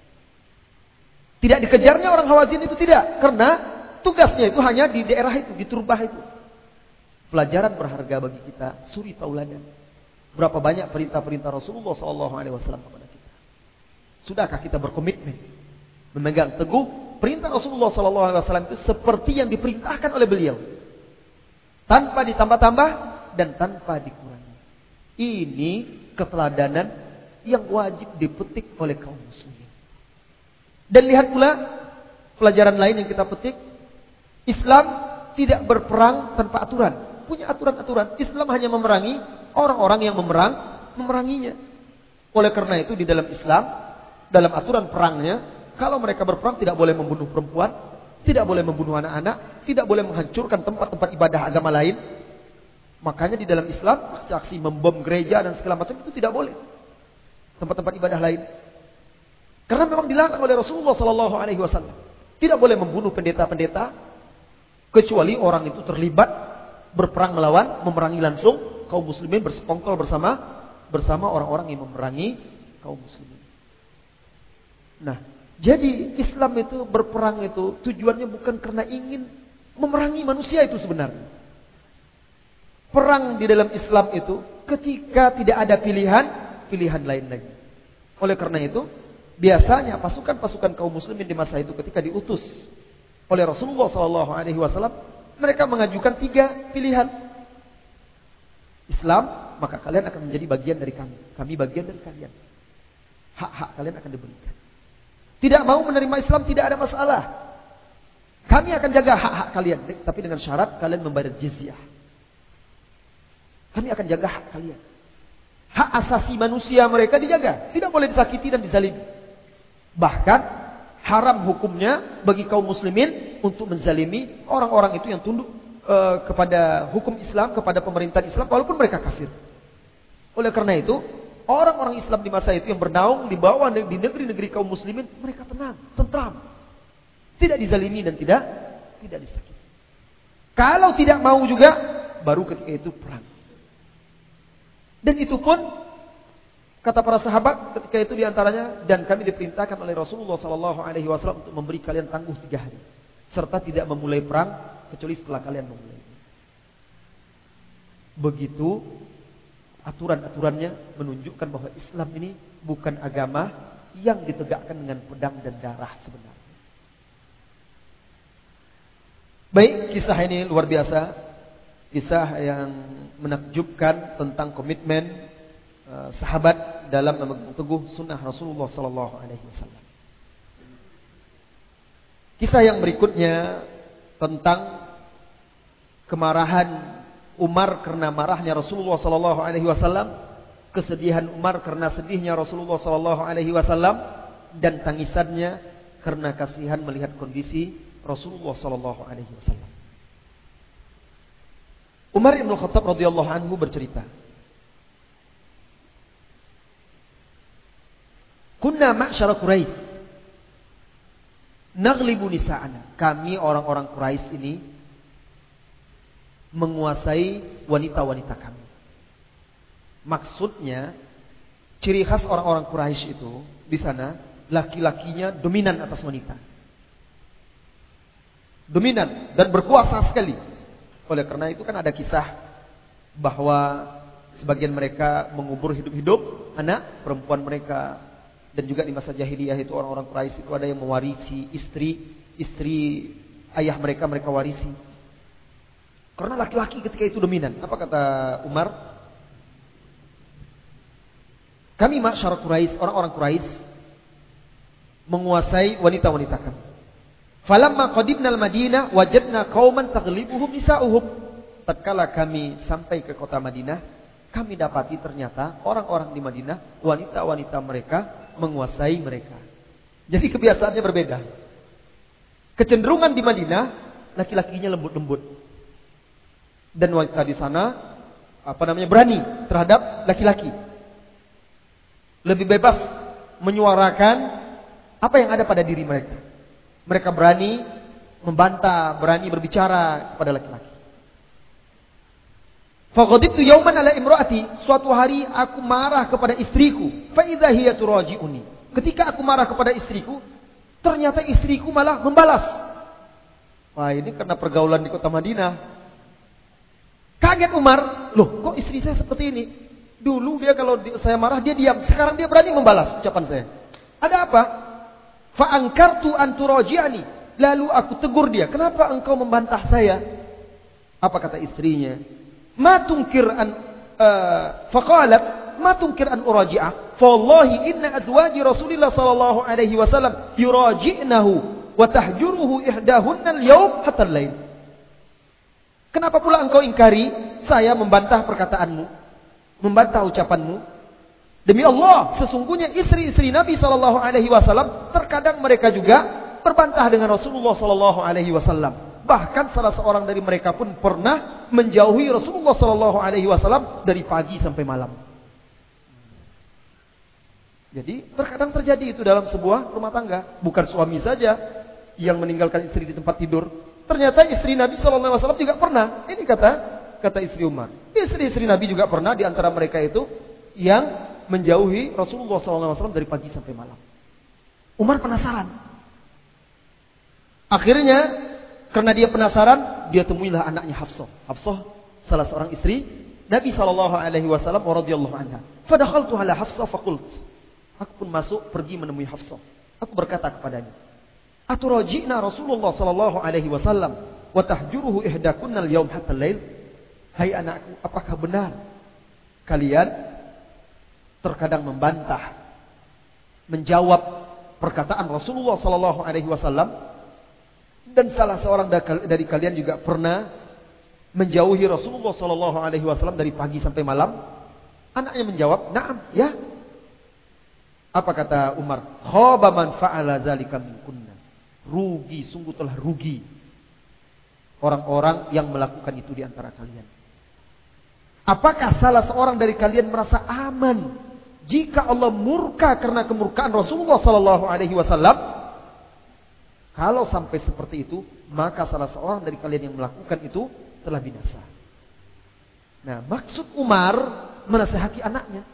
Tidak dikejarnya orang Hawazin itu, tidak. Karena tugasnya itu hanya di daerah itu, di Turbah itu. Pelajaran berharga bagi kita, suri tauladan. Berapa banyak perintah-perintah Rasulullah SAW kepada kita. Sudahkah kita berkomitmen memegang teguh perintah Rasulullah SAW itu seperti yang diperintahkan oleh beliau, tanpa ditambah-tambah dan tanpa dikurangi. Ini keteladanan yang wajib dipetik oleh kaum muslimin. Dan lihat pula pelajaran lain yang kita petik, Islam tidak berperang tanpa aturan. Punya aturan-aturan. Islam hanya memerangi orang-orang yang memeranginya. Oleh karena itu di dalam Islam, dalam aturan perangnya, kalau mereka berperang tidak boleh membunuh perempuan, tidak boleh membunuh anak-anak, tidak boleh menghancurkan tempat-tempat ibadah agama lain. Makanya di dalam Islam, aksi membom gereja dan segala macam itu tidak boleh. Tempat-tempat ibadah lain. Karena memang dilarang oleh Rasulullah SAW. Tidak boleh membunuh pendeta-pendeta, kecuali orang itu terlibat berperang melawan, memerangi langsung kaum muslimin, bersekongkol bersama orang-orang yang memerangi kaum muslimin. Nah, jadi Islam itu berperang itu tujuannya bukan karena ingin memerangi manusia itu sebenarnya. Perang di dalam Islam itu ketika tidak ada pilihan lain lagi. Oleh karena itu, biasanya pasukan-pasukan kaum muslimin di masa itu ketika diutus oleh Rasulullah SAW, mereka mengajukan 3 pilihan. Islam, maka kalian akan menjadi bagian dari kami. Kami bagian dari kalian. Hak-hak kalian akan diberikan. Tidak mau menerima Islam, tidak ada masalah. Kami akan jaga hak-hak kalian. Tapi dengan syarat kalian membayar jizyah. Kami akan jaga hak kalian. Hak asasi manusia mereka dijaga. Tidak boleh disakiti dan dizalimi. Bahkan haram hukumnya bagi kaum muslimin untuk menzalimi orang-orang itu yang tunduk kepada hukum Islam, kepada pemerintahan Islam, walaupun mereka kafir. Oleh karena itu, orang-orang Islam di masa itu yang bernaung di bawah di negeri-negeri kaum muslimin, mereka tenang, tentram, tidak dizalimi dan tidak disakiti. Kalau tidak mau juga, baru ketika itu perang. Dan itu pun kata para sahabat ketika itu diantaranya, dan kami diperintahkan oleh Rasulullah SAW untuk memberi kalian tangguh 3 hari, serta tidak memulai perang kecuali setelah kalian memulai. Begitu aturan-aturannya menunjukkan bahwa Islam ini bukan agama yang ditegakkan dengan pedang dan darah sebenarnya. Baik, kisah ini luar biasa, kisah yang menakjubkan tentang komitmen sahabat dalam memegang teguh sunnah Rasulullah SAW. Kisah yang berikutnya tentang kemarahan Umar karena marahnya Rasulullah SAW, kesedihan Umar karena sedihnya Rasulullah SAW, dan tangisannya karena kasihan melihat kondisi Rasulullah SAW. Umar bin Khattab radhiyallahu anhu bercerita, kunna ma'syara Quraisy naghlibu nisa'ana. Kami orang-orang Quraisy ini menguasai wanita-wanita kami. Maksudnya, ciri khas orang-orang Quraisy itu di sana laki-lakinya dominan atas wanita. Dominan dan berkuasa sekali. Oleh karena itu kan ada kisah bahwa sebagian mereka mengubur hidup-hidup anak perempuan mereka. Dan juga di masa jahiliyah itu orang-orang Quraisy itu ada yang mewarisi istri ayah mereka warisi. Karena laki-laki ketika itu dominan. Apa kata Umar? Kami masyarakat Quraisy, orang-orang Quraisy menguasai wanita-wanita kami. Falamma qadimnal Madinah wajadna qauman taghlibuhum nisa'uhum. Tatkala kami sampai ke kota Madinah, kami dapati ternyata orang-orang di Madinah, wanita-wanita mereka menguasai mereka. Jadi kebiasaannya berbeda. Kecenderungan di Madinah, laki-lakinya lembut-lembut. Dan wanita di sana berani terhadap laki-laki. Lebih bebas menyuarakan apa yang ada pada diri mereka. Mereka berani membantah, berani berbicara kepada laki-laki. Faghadibtu yawman ala imraati, suatu hari aku marah kepada istriku. Fa idza hiya turaji'uni. Ketika aku marah kepada istriku, ternyata istriku malah membalas. Wah, ini karena pergaulan di kota Madinah. Kaget Umar, loh kok istri saya seperti ini? Dulu dia kalau saya marah dia diam, sekarang dia berani membalas ucapan saya. Ada apa? Fa ankartu an turaji'ani. Lalu aku tegur dia, kenapa engkau membantah saya? Apa kata istrinya? Ma tunkir an faqalat ma tunkir an uraji'ah. Fawallahi inna azwaji Rasulillah sallallahu alaihi wasallam yuraji'nahu wa tahjuruhu ihdahunna al-yawm hatta al-lail. Kenapa pula engkau ingkari saya membantah perkataanmu, membantah ucapanmu? Demi Allah, sesungguhnya istri-istri Nabi sallallahu alaihi wasallam terkadang mereka juga berbantah dengan Rasulullah sallallahu alaihi wasallam. Bahkan salah seorang dari mereka pun pernah menjauhi Rasulullah sallallahu alaihi wasallam dari pagi sampai malam. Jadi terkadang terjadi itu dalam sebuah rumah tangga. Bukan suami saja yang meninggalkan istri di tempat tidur. Ternyata istri Nabi sallallahu alaihi wasallam juga pernah. Ini kata istri Umar. Istri-istri Nabi juga pernah di antara mereka itu yang menjauhi Rasulullah sallallahu alaihi wasallam dari pagi sampai malam. Umar penasaran. Akhirnya karena dia penasaran, dia temuilah anaknya Hafsah. Hafsah salah seorang istri Nabi sallallahu alaihi wasallam radhiyallahu anha. Fadakhaltu ala Hafsah faqult. Aku pun masuk pergi menemui Hafsah. Aku berkata kepadanya, "Aturaji'na Rasulullah sallallahu alaihi wasallam wa tahjuruhu ihdakunna al-yawm hatta al-lail?" Hai anakku, apakah benar kalian terkadang membantah, menjawab perkataan Rasulullah sallallahu alaihi wasallam, dan salah seorang dari kalian juga pernah menjauhi Rasulullah sallallahu alaihi wasallam dari pagi sampai malam? Anaknya menjawab, "Na'am, ya." Apa kata Umar? "Khaba man fa'ala dzalika minkunna." Rugi, sungguh telah rugi orang-orang yang melakukan itu di antara kalian. Apakah salah seorang dari kalian merasa aman jika Allah murka karena kemurkaan Rasulullah sallallahu alaihi wasallam? Kalau sampai seperti itu, maka salah seorang dari kalian yang melakukan itu telah binasa. Nah, maksud Umar menasihati anaknya.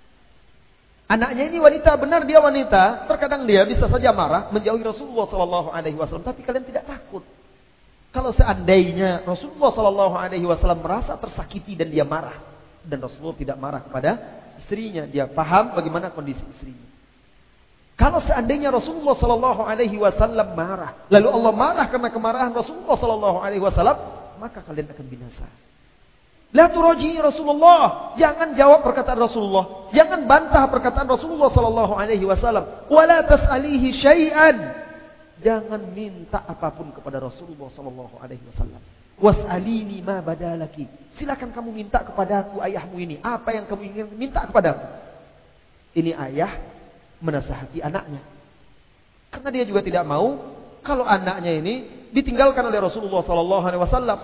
Anaknya ini wanita, benar dia wanita. Terkadang dia bisa saja marah, menjauhi Rasulullah sallallahu alaihi wasallam, tapi kalian tidak takut. Kalau seandainya Rasulullah sallallahu alaihi wasallam merasa tersakiti dan dia marah, dan Rasulullah tidak marah kepada istrinya, dia paham bagaimana kondisi istrinya. Kalau seandainya Rasulullah sallallahu alaihi wasallam marah, lalu Allah marah karena kemarahan Rasulullah sallallahu alaihi wasallam, maka kalian akan binasa. La turaji Rasulullah, jangan jawab perkataan Rasulullah, jangan bantah perkataan Rasulullah sallallahu alaihi wasallam. Wala tas'alihi syai'an, jangan minta apapun kepada Rasulullah sallallahu alaihi wasallam. Was'alini ma badalaki, silakan kamu minta kepadaku ayahmu ini apa yang kamu ingin minta kepadaku. Ini ayah menasihati anaknya. Karena dia juga tidak mau kalau anaknya ini ditinggalkan oleh Rasulullah sallallahu alaihi wasallam.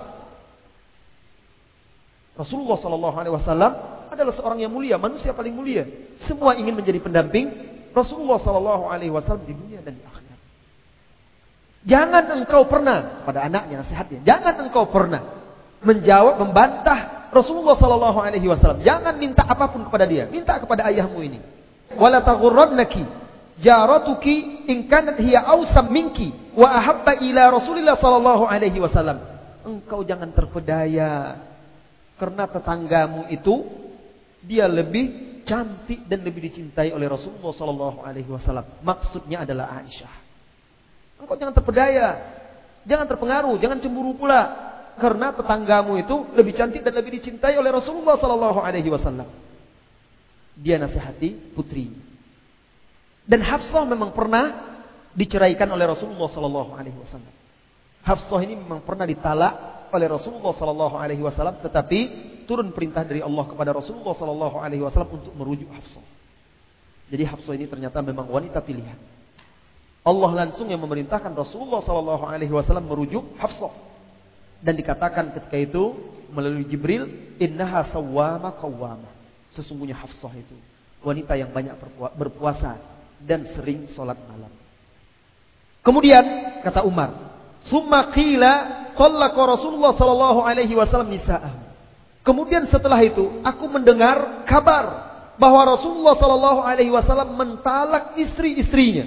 Rasulullah sallallahu alaihi wasallam adalah seorang yang mulia, manusia paling mulia. Semua ingin menjadi pendamping Rasulullah sallallahu alaihi wasallam di dunia dan di akhirat. Jangan engkau pernah, pada anaknya nasihatnya, jangan engkau pernah menjawab, membantah Rasulullah sallallahu alaihi wasallam. Jangan minta apapun kepada dia, minta kepada ayahmu ini. Wala taghurrannaki jaratuki in kanat hiya awsam minki wa ahabba ila Rasulillah sallallahu alaihi wasallam. Engkau jangan terpedaya karena tetanggamu itu dia lebih cantik dan lebih dicintai oleh Rasulullah sallallahu alaihi wasallam. Maksudnya adalah Aisyah. Engkau jangan terpedaya, jangan terpengaruh, jangan cemburu pula karena tetanggamu itu lebih cantik dan lebih dicintai oleh Rasulullah sallallahu alaihi wasallam. Dia nasihati putrinya. Dan Hafsah memang pernah diceraikan oleh Rasulullah sallallahu alaihi wasallam. Hafsah ini memang pernah ditalak oleh Rasulullah sallallahu alaihi wasallam, tetapi turun perintah dari Allah kepada Rasulullah sallallahu alaihi wasallam untuk merujuk Hafsah. Jadi Hafsah ini ternyata memang wanita pilihan. Allah langsung yang memerintahkan Rasulullah sallallahu alaihi wasallam merujuk Hafsah. Dan dikatakan ketika itu melalui Jibril, innaha sawwama qawwama. Sesungguhnya Hafsah itu wanita yang banyak berpuasa dan sering salat malam. Kemudian kata Umar, summa qila talaqa Rasulullah sallallahu alaihi wasallam nisa'ah. Kemudian setelah itu aku mendengar kabar bahwa Rasulullah sallallahu alaihi wasallam mentalak istri-istrinya.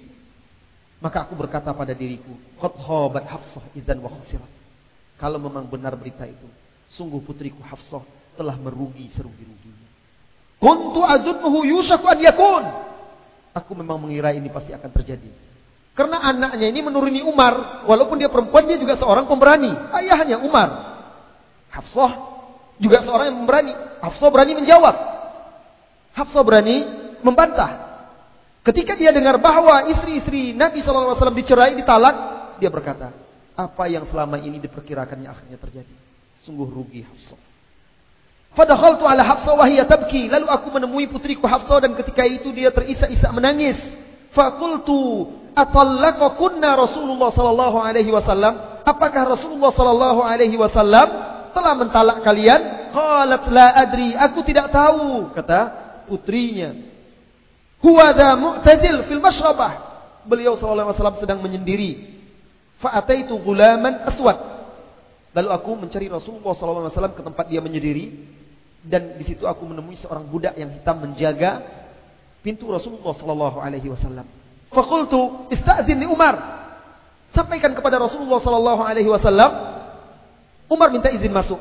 Maka aku berkata pada diriku, qad khabat Hafsah idzan wa khasirat. Kalau memang benar berita itu, sungguh putriku Hafsah telah merugi serugi-ruginya. Kuntu azunnuhu yushaku an yakun. Aku memang mengira ini pasti akan terjadi. Karena anaknya ini menuruni Umar, walaupun dia perempuan, dia juga seorang pemberani. Ayahnya Umar. Hafsah juga seorang yang pemberani. Hafsah berani menjawab. Hafsah berani membantah. Ketika dia dengar bahwa istri-istri Nabi SAW dicerai, ditalak, dia berkata, apa yang selama ini diperkirakannya akhirnya terjadi. Sungguh rugi Hafsah. Fadakhaltu ala Hafsah wa hiya tabki. Lalu aku menemui putriku Hafsah dan ketika itu dia terisak-isak menangis. Faqultu atallaqukunna Rasulullah sallallahu alaihi wasallam? Apakah Rasulullah sallallahu alaihi wasallam telah mentalak kalian? Qalat la adri, aku tidak tahu, kata putrinya. Huwa dha mu'tazil fil mashrabah. Beliau sallallahu alaihi wasallam sedang menyendiri. Fa ataitu ghulaman aswad. Lalu aku mencari Rasulullah sallallahu alaihi wasallam ke tempat dia menyendiri dan di situ aku menemui seorang budak yang hitam menjaga pintu Rasulullah sallallahu alaihi wasallam. Faqultu ista'zin li Umar. Sampaikan kepada Rasulullah sallallahu alaihi wasallam. Umar minta izin masuk.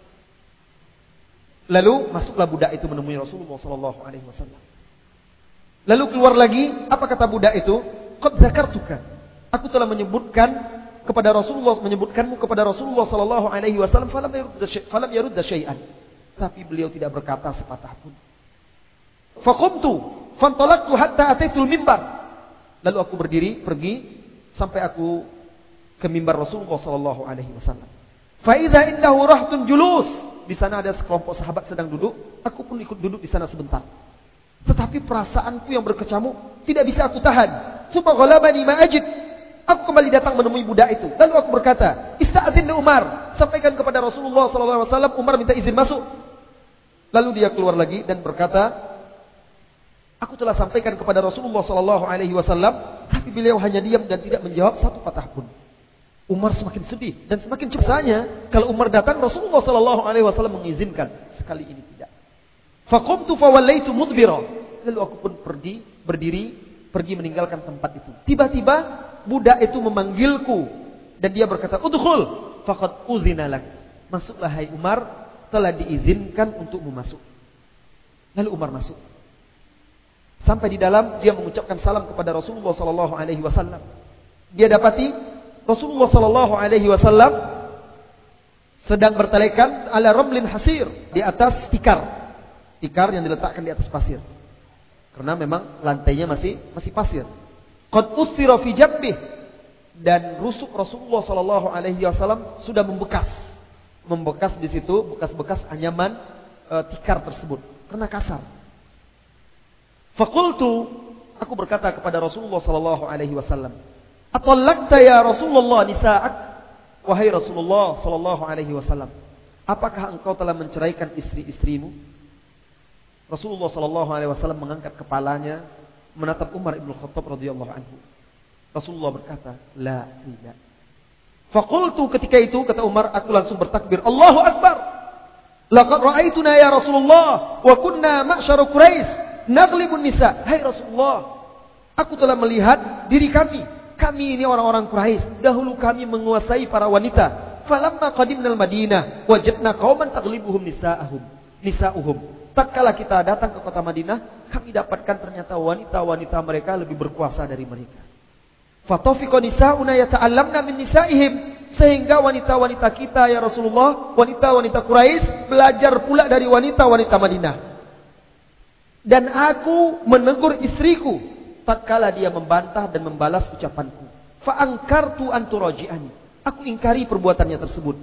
Lalu masuklah budak itu menemui Rasulullah sallallahu alaihi wasallam. Lalu keluar lagi, apa kata budak itu? Qad zakartuka. Aku telah menyebutkanmu kepada Rasulullah sallallahu alaihi wasallam falam yarudda syai'an. Tapi beliau tidak berkata sepatah pun. Faqumtu fantalaqtu hatta ataitul mimbar. Lalu aku berdiri, pergi sampai aku ke mimbar Rasulullah sallallahu alaihi wasallam. Fa idza indahu rahtun julus. Di sana ada sekelompok sahabat sedang duduk, aku pun ikut duduk di sana sebentar. Tetapi perasaanku yang berkecamuk tidak bisa aku tahan. Summa ghalabani ma ajid. Aku kembali datang menemui budak itu. Lalu aku berkata, "Ista'zin li Umar." Sampaikan kepada Rasulullah sallallahu alaihi wasallam, Umar minta izin masuk. Lalu dia keluar lagi dan berkata, aku telah sampaikan kepada Rasulullah sallallahu alaihi wasallam, tapi beliau hanya diam dan tidak menjawab satu patah pun. Umar semakin sedih dan semakin cemasnya. Kalau Umar datang, Rasulullah sallallahu alaihi wasallam mengizinkan. Sekali ini tidak. Faqumtu fawallaitu mudbira. Lalu aku pun pergi meninggalkan tempat itu. Tiba-tiba budak itu memanggilku dan dia berkata, "Udkhul, faqad uzina lak." Masuklah hai Umar, telah diizinkan untukmu masuk. Lalu Umar masuk. Sampai di dalam dia mengucapkan salam kepada Rasulullah sallallahu alaihi wasallam. Dia dapati Rasulullah sallallahu alaihi wasallam sedang bertelekan ala ramlin hasir, di atas tikar yang diletakkan di atas pasir. Karena memang lantainya masih pasir. Qad usira fi jabbih, dan rusuk Rasulullah sallallahu alaihi wasallam sudah membekas di situ, bekas-bekas anyaman tikar tersebut karena kasar. Faqultu, aku berkata kepada Rasulullah sallallahu alaihi wasallam, "Atallaqta ya Rasulullah nisa'ak?" Wahai Rasulullah sallallahu alaihi wasallam, apakah engkau telah menceraikan istri-istrimu? Rasulullah sallallahu alaihi wasallam mengangkat kepalanya, menatap Umar ibn Khattab radhiyallahu anhu. Rasulullah berkata, "La, tidak." Faqultu, ketika itu kata Umar, aku langsung bertakbir, "Allahu akbar. Laqad ra'aituna ya Rasulullah wa kunna ma'syara Quraisy naglibun nisa." Hai Rasulullah, aku telah melihat diri kami ini orang-orang Quraisy, dahulu kami menguasai para wanita. Falamma qadimnal Madinah wajadna qauman taglibuhum nisa'uhum. Tatkala kita datang ke kota Madinah, kami dapatkan ternyata wanita-wanita mereka lebih berkuasa dari mereka. Fatafiqa nisa'una yata'allamna min nisa'ihim, sehingga wanita-wanita kita ya Rasulullah, wanita-wanita Quraisy belajar pula dari wanita-wanita Madinah. Dan aku menegur istriku tatkala dia membantah dan membalas ucapanku. Fa angkartu an turaji'ani. Aku ingkari perbuatannya tersebut.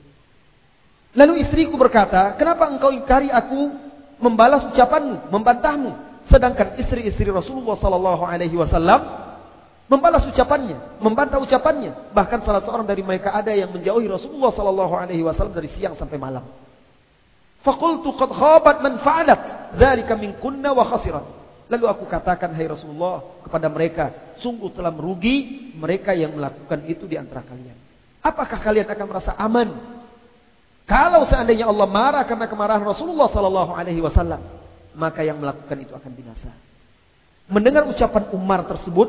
Lalu istriku berkata, kenapa engkau ingkari aku membalas ucapanmu, membantahmu? Sedangkan istri-istri Rasulullah sallallahu alaihi wasallam membalas ucapannya, membantah ucapannya. Bahkan salah seorang dari mereka ada yang menjauhi Rasulullah sallallahu alaihi wasallam dari siang sampai malam. Faqultu qad khabat man fa'alat dzalika minkunna wa khasirat. Lalu aku katakan, hai Rasulullah, kepada mereka, sungguh telah merugi mereka yang melakukan itu di antara kalian. Apakah kalian akan merasa aman kalau seandainya Allah marah karena kemarahan Rasulullah sallallahu alaihi wasallam? Maka yang melakukan itu akan binasa. Mendengar ucapan Umar tersebut,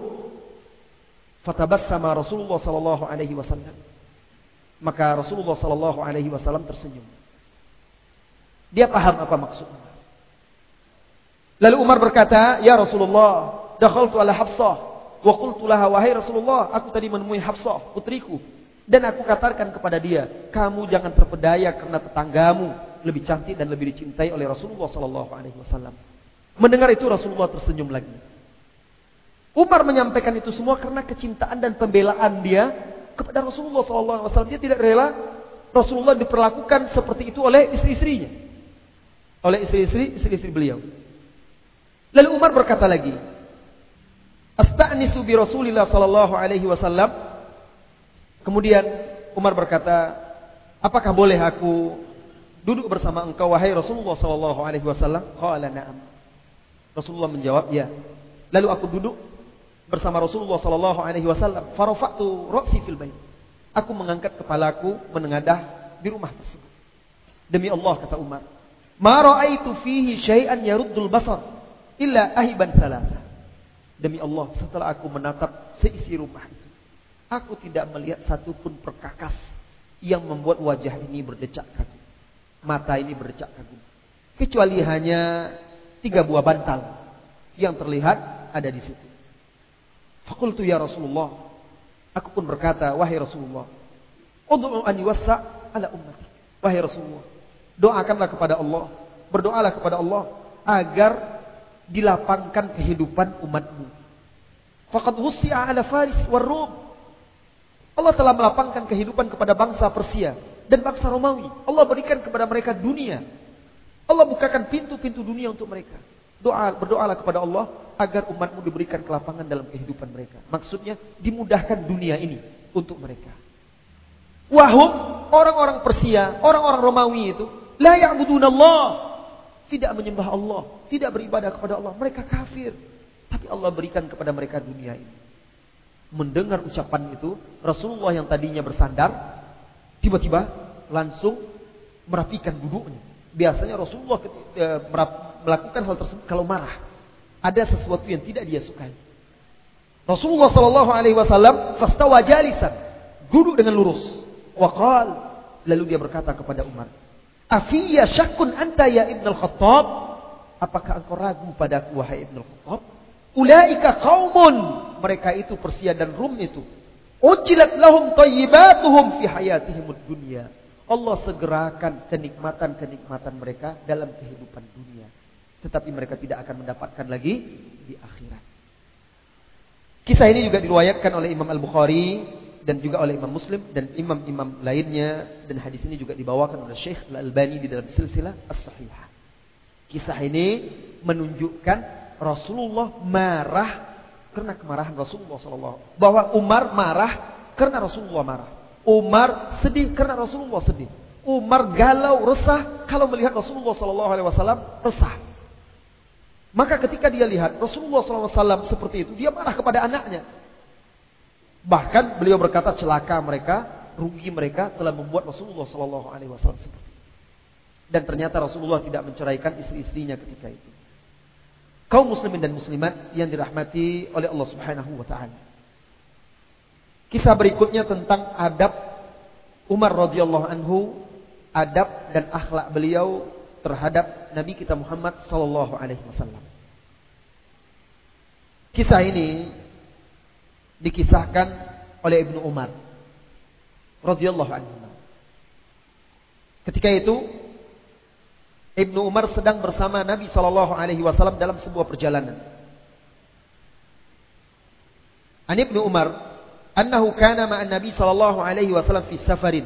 fatabassama Rasulullah sallallahu alaihi wasallam. Maka Rasulullah sallallahu alaihi wasallam tersenyum. Dia paham apa maksudnya. Lalu Umar berkata, "Ya Rasulullah, dakhaltu ala Hafsah wa qultu laha, wahai Rasulullah, aku tadi menemui Hafsah, putriku, dan aku katakan kepada dia, kamu jangan terpedaya karena tetanggamu lebih cantik dan lebih dicintai oleh Rasulullah sallallahu alaihi wasallam." Mendengar itu Rasulullah tersenyum lagi. Umar menyampaikan itu semua karena kecintaan dan pembelaan dia kepada Rasulullah sallallahu alaihi wasallam. Dia tidak rela Rasulullah diperlakukan seperti itu oleh istri-istrinya. Oleh istri-istri beliau. Lalu Umar berkata lagi, "Asta'nisu bi Rasulillah sallallahu alaihi wasallam." Kemudian Umar berkata, "Apakah boleh aku duduk bersama engkau wahai Rasulullah sallallahu alaihi wasallam?" Qala na'am. Rasulullah menjawab, "Ya." Lalu aku duduk bersama Rasulullah sallallahu alaihi wasallam. Farafa'tu ra'si fil bait. Aku mengangkat kepalaku menengadah di rumah tersebut. Demi Allah, kata Umar, "Ma ra'aitu fihi syai'an yaruddul basar illa ahiban thalatha." Demi Allah, setelah aku menatap seisi rumah itu, aku tidak melihat satupun perkakas yang membuat wajah ini berdecak kagum, mata ini berdecak kagum, kecuali hanya 3 buah bantal yang terlihat ada di situ. Faqultu ya Rasulullah, aku pun berkata, wahai Rasulullah, ud'u an yuwassa' ala ummati. Wahai Rasulullah, doakanlah kepada Allah, berdoalah kepada Allah agar dilapangkan kehidupan umatmu. Faqad wussi'a ala Faris war Rum. Allah telah melapangkan kehidupan kepada bangsa Persia dan bangsa Romawi. Allah berikan kepada mereka dunia. Allah bukakan pintu-pintu dunia untuk mereka. Berdoalah kepada Allah agar umatmu diberikan kelapangan dalam kehidupan mereka. Maksudnya dimudahkan dunia ini untuk mereka. Wahum, orang-orang Persia, orang-orang Romawi itu la ya'budunallah, tidak menyembah Allah, tidak beribadah kepada Allah. Mereka kafir. Tapi Allah berikan kepada mereka dunia ini. Mendengar ucapan itu, Rasulullah yang tadinya bersandar tiba-tiba langsung merapikan duduknya. Biasanya Rasulullah melakukan hal tersebut kalau marah. Ada sesuatu yang tidak dia sukai. Rasulullah sallallahu alaihi wasallam fastawa jalisan, duduk dengan lurus. Waqal, lalu dia berkata kepada Umar, "Afiyya syakkun anta ya Ibn al-Khattab?" Apakah engkau ragu padaku wahai Ibn al-Khattab? Ulaika qaumun, mereka itu Persia dan Rum itu. Ujilat lahum thayyibatuhum fi hayatihimud dunya. Allah segerakan kenikmatan-kenikmatan mereka dalam kehidupan dunia. Tetapi mereka tidak akan mendapatkan lagi di akhirat. Kisah ini juga diriwayatkan oleh Imam Al-Bukhari dan juga oleh Imam Muslim dan imam-imam lainnya. Dan hadis ini juga dibawakan oleh Syekh Al-Albani di dalam silsilah As-Sahihah. Kisah ini menunjukkan Rasulullah marah karena kemarahan Rasulullah SAW. Bahwa Umar marah karena Rasulullah marah. Umar sedih karena Rasulullah sedih. Umar galau, resah kalau melihat Rasulullah SAW resah. Maka ketika dia lihat Rasulullah SAW seperti itu, dia marah kepada anaknya. Bahkan beliau berkata, celaka mereka, rugi mereka telah membuat Rasulullah SAW seperti itu. Dan ternyata Rasulullah tidak menceraikan istri-istrinya ketika itu. Kaum muslimin dan muslimat yang dirahmati oleh Allah Subhanahu wa taala. Kisah berikutnya tentang adab Umar radhiyallahu anhu, adab dan akhlak beliau terhadap Nabi kita Muhammad sallallahu alaihi wasallam. Kisah ini dikisahkan oleh Ibnu Umar radhiyallahu anhu. Ketika itu Ibnu Umar sedang bersama Nabi sallallahu alaihi wasallam dalam sebuah perjalanan. An Ibnu Umar annahu kana ma'an Nabi sallallahu alaihi wasallam fi safarin.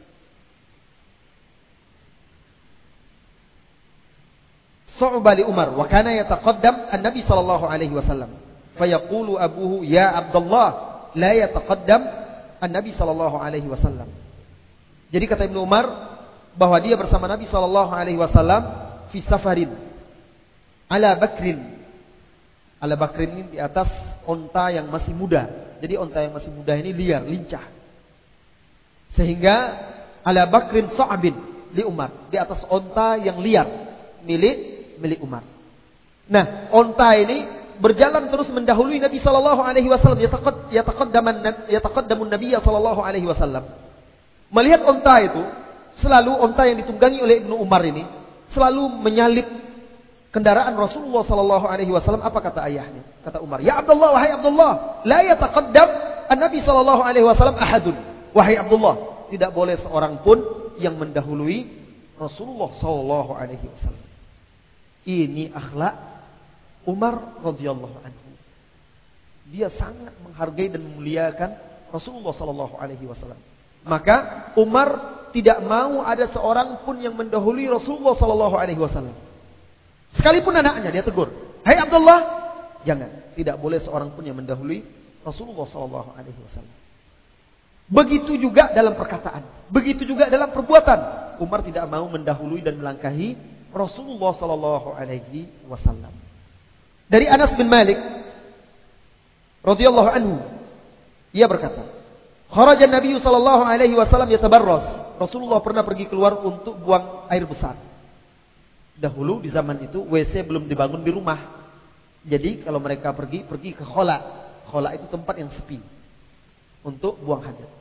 Su'ba li Umar wa kana yataqaddam an-Nabi sallallahu alaihi wasallam. Fayaqulu abuhu ya Abdullah la yataqaddam an-Nabi sallallahu alaihi wasallam. Jadi kata Ibnu Umar bahwa dia bersama Nabi sallallahu alaihi wasallam fi safarin. Ala Bakrin. Ala Bakrin ini di atas onta yang masih muda. Jadi onta yang masih muda ini liar, lincah. Sehingga ala Bakrin Sa'bin li Umar, di atas onta yang liar milik Umar. Nah, onta ini berjalan terus mendahului Nabi sallallahu alaihi wasallam, yataqaddamun Nabi sallallahu alaihi wasallam. Melihat onta itu, selalu onta yang ditunggangi oleh Ibnu Umar ini selalu menyalip kendaraan Rasulullah sallallahu alaihi wasallam. Apa kata ayahnya? Kata Umar, "Ya Abdullah, wahai Abdullah, la yataqaddam an-Nabi sallallahu alaihi wasallam ahadun." Wahai Abdullah, tidak boleh seorang pun yang mendahului Rasulullah sallallahu alaihi wasallam. Ini akhlak Umar radhiyallahu anhu. Dia sangat menghargai dan memuliakan Rasulullah sallallahu alaihi wasallam. Maka Umar tidak mau ada seorang pun yang mendahului Rasulullah sallallahu alaihi wasallam. Sekalipun anaknya dia tegur, "Hai Abdullah, jangan. Tidak boleh seorang pun yang mendahului Rasulullah sallallahu alaihi wasallam." Begitu juga dalam perkataan, begitu juga dalam perbuatan. Umar tidak mau mendahului dan melangkahi Rasulullah sallallahu alaihi wasallam. Dari Anas bin Malik radhiyallahu anhu, ia berkata, "Kharaja Nabi sallallahu alaihi wasallam yatabarras." Rasulullah pernah pergi keluar untuk buang air besar. Dahulu di zaman itu WC belum dibangun di rumah. Jadi kalau mereka pergi ke khola. Khola itu tempat yang sepi untuk buang hajat.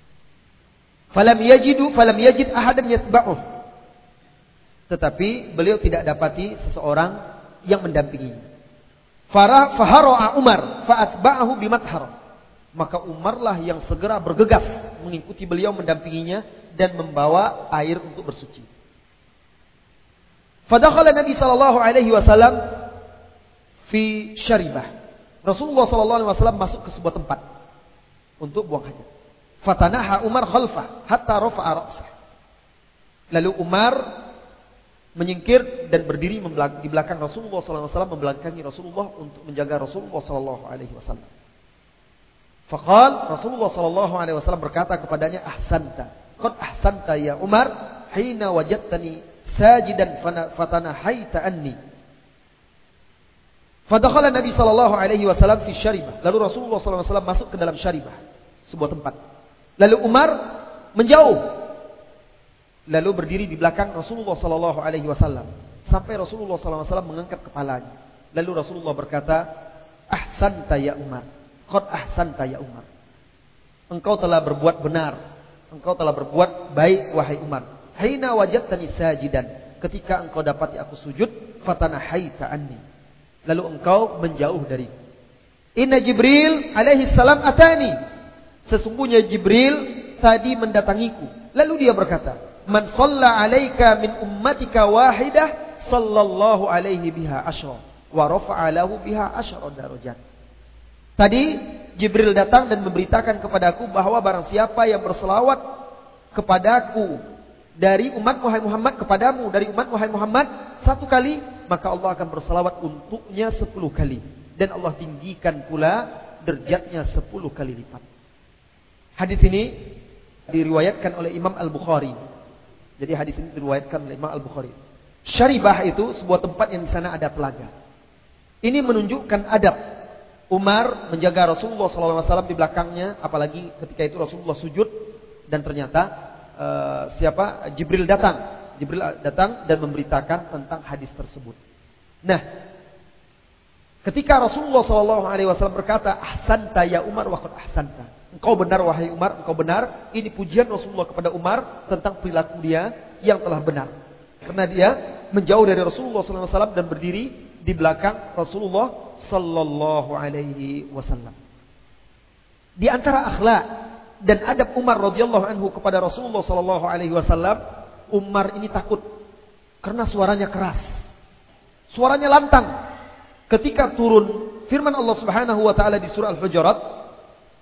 Falam yajid ahadan yatba'uh. Tetapi beliau tidak dapati seseorang yang mendampinginya. Fahara'a Umar fa'atba'ahu bimathar. Maka Umarlah yang segera bergegas mengikuti beliau, mendampinginya dan membawa air untuk bersuci. Fadakhala Nabi sallallahu alaihi wasallam fi syaribah. Rasulullah sallallahu alaihi wasallam masuk ke sebuah tempat untuk buang hajat. Fatanaha Umar khalfah hatta rafa'a ra'sah. Lalu Umar menyingkir dan berdiri di belakang Rasulullah sallallahu alaihi wasallam, membelakangi Rasulullah untuk menjaga Rasulullah sallallahu alaihi wasallam. Faqal Rasulullah sallallahu alaihi wasallam berkata kepadanya, "Ahsanta. Qad ahsanta ya Umar hina wajadtani sajidan fatanahaita anni." Fadakhala Nabi sallallahu alaihi wasallam fi syaribah. Lalu Rasulullah sallallahu alaihi wasallam masuk ke dalam syaribah, sebuah tempat. Lalu Umar menjauh. Lalu berdiri di belakang Rasulullah sallallahu alaihi wasallam sampai Rasulullah sallallahu alaihi wasallam mengangkat kepalanya. Lalu Rasulullah berkata, "Ahsanta ya Umar. Qad ahsanta ya Umar." Engkau telah berbuat benar. Engkau telah berbuat baik wahai Umar. Hina wajadtani sajidan. Ketika engkau dapati aku sujud, fatanahaita anni. Lalu engkau menjauh dariku. Inna Jibril alaihi salam atani. Sesungguhnya Jibril tadi mendatangiku. Lalu dia berkata, "Man shalla 'alaika min ummatika wahidah, sallallahu alaihi biha asyra, wa rafa'a lahu biha asyra darajat." Tadi Jibril datang dan memberitakan kepadaku bahwa barang siapa yang berselawat kepadaku dari umat wahai Muhammad, kepadamu dari umat wahai Muhammad 1 kali, maka Allah akan berselawat untuknya 10 kali, dan Allah tinggikan pula derajatnya 10 kali lipat. Hadis ini diriwayatkan oleh Imam Al-Bukhari. Jadi hadis ini diriwayatkan oleh Imam Al-Bukhari. Syaribah itu sebuah tempat yang di sana ada telaga. Ini menunjukkan adab Umar menjaga Rasulullah SAW di belakangnya, apalagi ketika itu Rasulullah sujud dan ternyata Jibril datang dan memberitakan tentang hadis tersebut. Nah, ketika Rasulullah SAW berkata, "Ahsanta ya Umar wa qad ahsanta." Engkau benar wahai Umar, engkau benar. Ini pujian Rasulullah kepada Umar tentang perilaku dia yang telah benar. Karena dia menjauh dari Rasulullah SAW dan berdiri di belakang Rasulullah Sallallahu Alaihi Wasallam. Di antara akhlak dan adab Umar radhiyallahu anhu kepada Rasulullah Sallallahu Alaihi Wasallam, Umar ini takut karena suaranya keras, suaranya lantang. Ketika turun firman Allah Subhanahu Wa Taala di surah Al-Hujurat,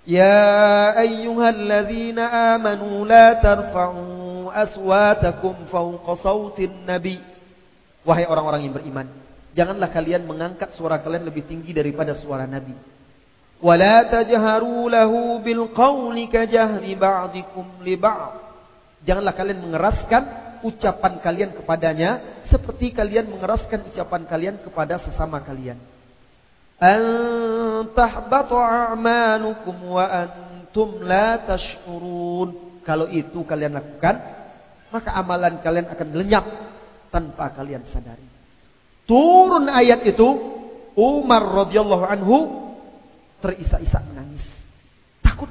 Ya ayyuhalladzina amanu la tarfa'u aswatakum fawqa sautin nabi. Wahai orang-orang yang beriman, janganlah kalian mengangkat suara kalian lebih tinggi daripada suara Nabi. Wala tajharu lahu bil qawli kajahri ba'dikum li ba'd. Janganlah kalian mengeraskan ucapan kalian kepadanya seperti kalian mengeraskan ucapan kalian kepada sesama kalian. An tahbatu a'malukum wa antum la tash'urun. Kalau itu kalian lakukan, maka amalan kalian akan lenyap tanpa kalian sadari. Turun ayat itu, Umar radhiyallahu anhu terisak-isak menangis. Takut.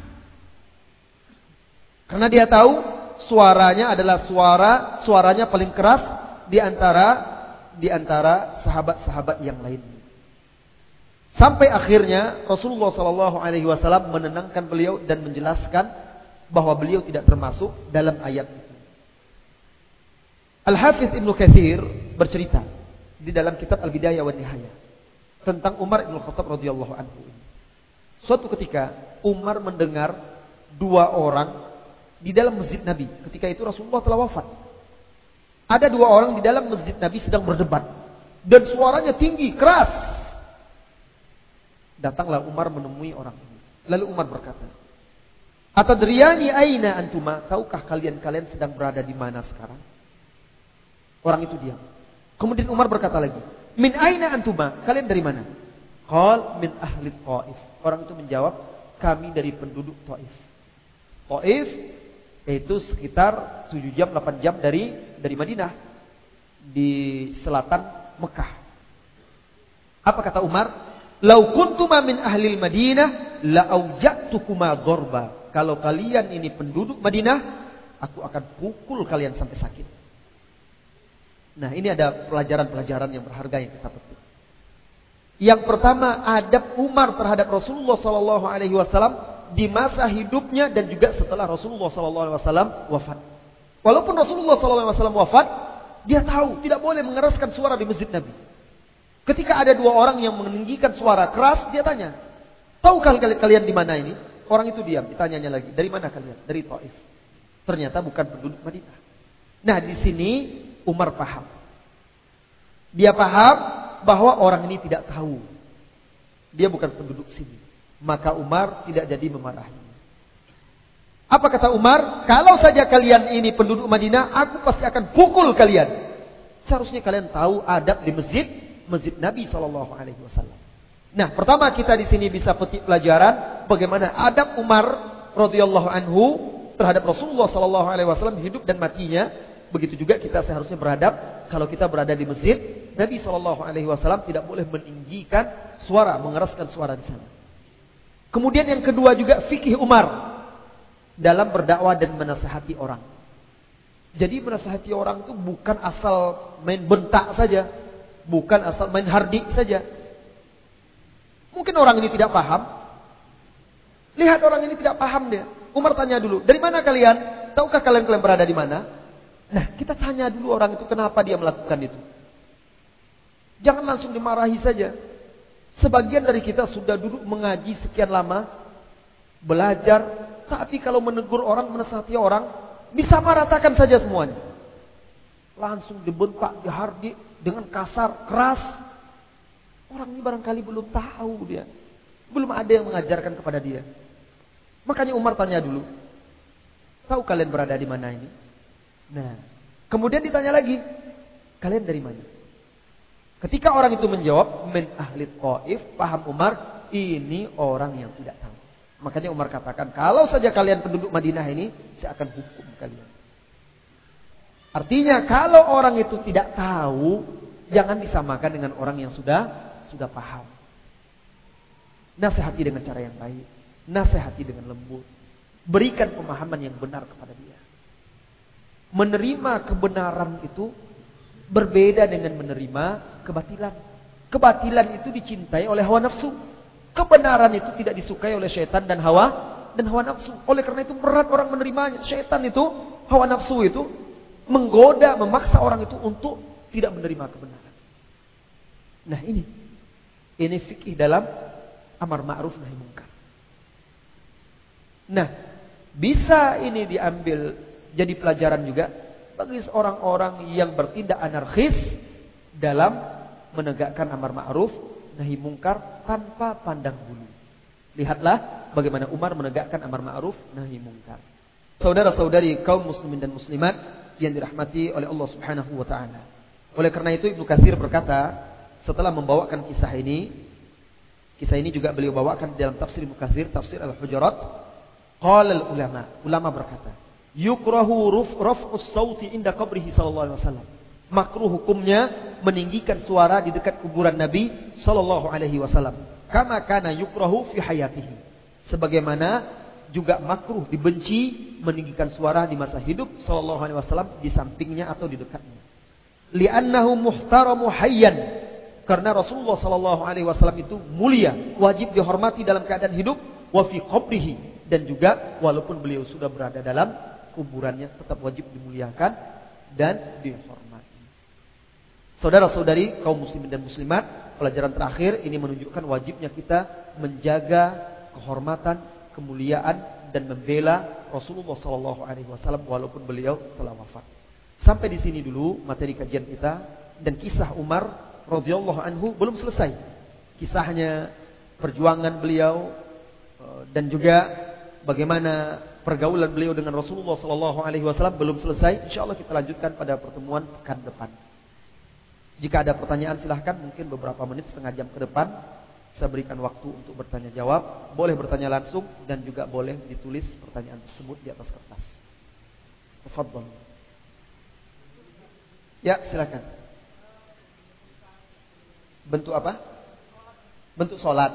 Karena dia tahu suaranya adalah suaranya paling keras di antara sahabat-sahabat yang lainnya. Sampai akhirnya Rasulullah SAW menenangkan beliau dan menjelaskan bahwa beliau tidak termasuk dalam ayat itu. Al-Hafiz Ibnu Katsir bercerita di dalam kitab Al-Bidayah wa Nihayah tentang Umar Ibn Khattab radhiyallahu anhu. Suatu ketika Umar mendengar dua orang di dalam masjid Nabi. Ketika itu Rasulullah telah wafat. Ada dua orang di dalam masjid Nabi sedang berdebat dan suaranya tinggi, keras. Datanglah Umar menemui orang ini. Lalu Umar berkata, "Atadriyani aina antuma?" Tahukah kalian sedang berada di mana sekarang? Orang itu diam. Kemudian Umar berkata lagi, "Min aina antuma?" Kalian dari mana? Qal min ahli Taif. Orang itu menjawab, "Kami dari penduduk Taif." Taif itu sekitar 7 jam 8 jam dari Madinah, di selatan Mekah. Apa kata Umar? "Lau kuntuma min ahlil Madinah la auja'tukuma dharba." Kalau kalian ini penduduk Madinah, aku akan pukul kalian sampai sakit. Nah, ini ada pelajaran-pelajaran yang berharga yang kita petik. Yang pertama, adab Umar terhadap Rasulullah SAW di masa hidupnya dan juga setelah Rasulullah SAW wafat. Walaupun Rasulullah SAW wafat, dia tahu tidak boleh mengeraskan suara di masjid Nabi. Ketika ada dua orang yang meninggikan suara keras, dia tanya, "Tahukah kalian di mana ini?" Orang itu diam. Ditanyanya lagi, "Dari mana kalian?" "Dari Taif." Ternyata bukan penduduk Madinah. Nah, di sini Umar paham. Dia paham bahwa orang ini tidak tahu. Dia bukan penduduk sini. Maka Umar tidak jadi memarahinya. Apa kata Umar? "Kalau saja kalian ini penduduk Madinah, aku pasti akan pukul kalian." Seharusnya kalian tahu adab di masjid Nabi SAW. Nah, pertama kita di sini bisa petik pelajaran bagaimana adab Umar radhiyallahu anhu terhadap Rasulullah SAW hidup dan matinya. Begitu juga kita seharusnya beradab kalau kita berada di masjid Nabi SAW, tidak boleh meninggikan suara, mengeraskan suara di sana. Kemudian yang kedua juga fikih Umar dalam berdakwah dan menasihati orang. Jadi menasihati orang itu bukan asal main bentak saja, bukan asal main hardik saja. Mungkin orang ini tidak paham. Lihat orang ini tidak paham dia. Umar tanya dulu, "Dari mana kalian? Tahukah kalian berada di mana?" Nah, kita tanya dulu orang itu kenapa dia melakukan itu. Jangan langsung dimarahi saja. Sebagian dari kita sudah duduk mengaji sekian lama, belajar, tapi kalau menegur orang, menasihati orang, disamaratakan saja semuanya. Langsung dibentak, dihardik dengan kasar, keras. Orang ini barangkali belum tahu dia. Belum ada yang mengajarkan kepada dia. Makanya Umar tanya dulu, "Tahu kalian berada di mana ini?" Nah, kemudian ditanya lagi, "Kalian dari mana?" Ketika orang itu menjawab, "Min ahli Taif," paham Umar, ini orang yang tidak tahu. Makanya Umar katakan, "Kalau saja kalian penduduk Madinah ini, saya akan hukum kalian." Artinya kalau orang itu tidak tahu, jangan disamakan dengan orang yang sudah paham. Nasihati dengan cara yang baik, nasihati dengan lembut, berikan pemahaman yang benar kepada dia. Menerima kebenaran itu berbeda dengan menerima kebatilan. Kebatilan itu dicintai oleh hawa nafsu. Kebenaran itu tidak disukai oleh syaitan dan hawa nafsu. Oleh karena itu berat orang menerimanya. Syaitan itu, hawa nafsu itu menggoda, memaksa orang itu untuk tidak menerima kebenaran. Nah, ini fikih dalam amar ma'ruf nahi munkar. Nah, bisa ini diambil jadi pelajaran juga bagi orang-orang yang bertindak anarkis dalam menegakkan amar ma'ruf nahi mungkar tanpa pandang bulu. Lihatlah bagaimana Umar menegakkan amar ma'ruf nahi mungkar. Saudara-saudari kaum muslimin dan muslimat yang dirahmati oleh Allah Subhanahu wa taala. Oleh karena itu Ibnu Katsir berkata setelah membawakan kisah ini juga beliau bawakan dalam tafsir Ibnu Katsir, tafsir Al-Hujurat. Qala ulama berkata, yukrahu raf'us sauti inda qabrihi sallallahu alaihi wasallam. Makruh hukumnya meninggikan suara di dekat kuburan Nabi sallallahu alaihi wasallam. Kama kana yukrahu fi hayatihi. Sebagaimana juga makruh dibenci meninggikan suara di masa hidup sallallahu alaihi wasallam di sampingnya atau di dekatnya. Li'annahu muhtaramu hayyan. Karena Rasulullah sallallahu alaihi wasallam itu mulia, wajib dihormati dalam keadaan hidup, wa fi qabrihi, dan juga walaupun beliau sudah berada dalam kuburannya tetap wajib dimuliakan dan dihormati. Saudara-saudari kaum muslimin dan muslimat, pelajaran terakhir ini menunjukkan wajibnya kita menjaga kehormatan, kemuliaan dan membela Rasulullah sallallahu alaihi wasallam walaupun beliau telah wafat. Sampai di sini dulu materi kajian kita, dan kisah Umar radhiyallahu anhu belum selesai. Kisahnya, perjuangan beliau dan juga bagaimana pergaulan beliau dengan Rasulullah sallallahu alaihi wasallam belum selesai. Insyaallah kita lanjutkan pada pertemuan pekan depan. Jika ada pertanyaan silahkan, mungkin beberapa menit, setengah jam ke depan saya berikan waktu untuk bertanya jawab. Boleh bertanya langsung dan juga boleh ditulis pertanyaan tersebut di atas kertas. Tafadhol. Ya, silakan. Bentuk apa? Bentuk salat.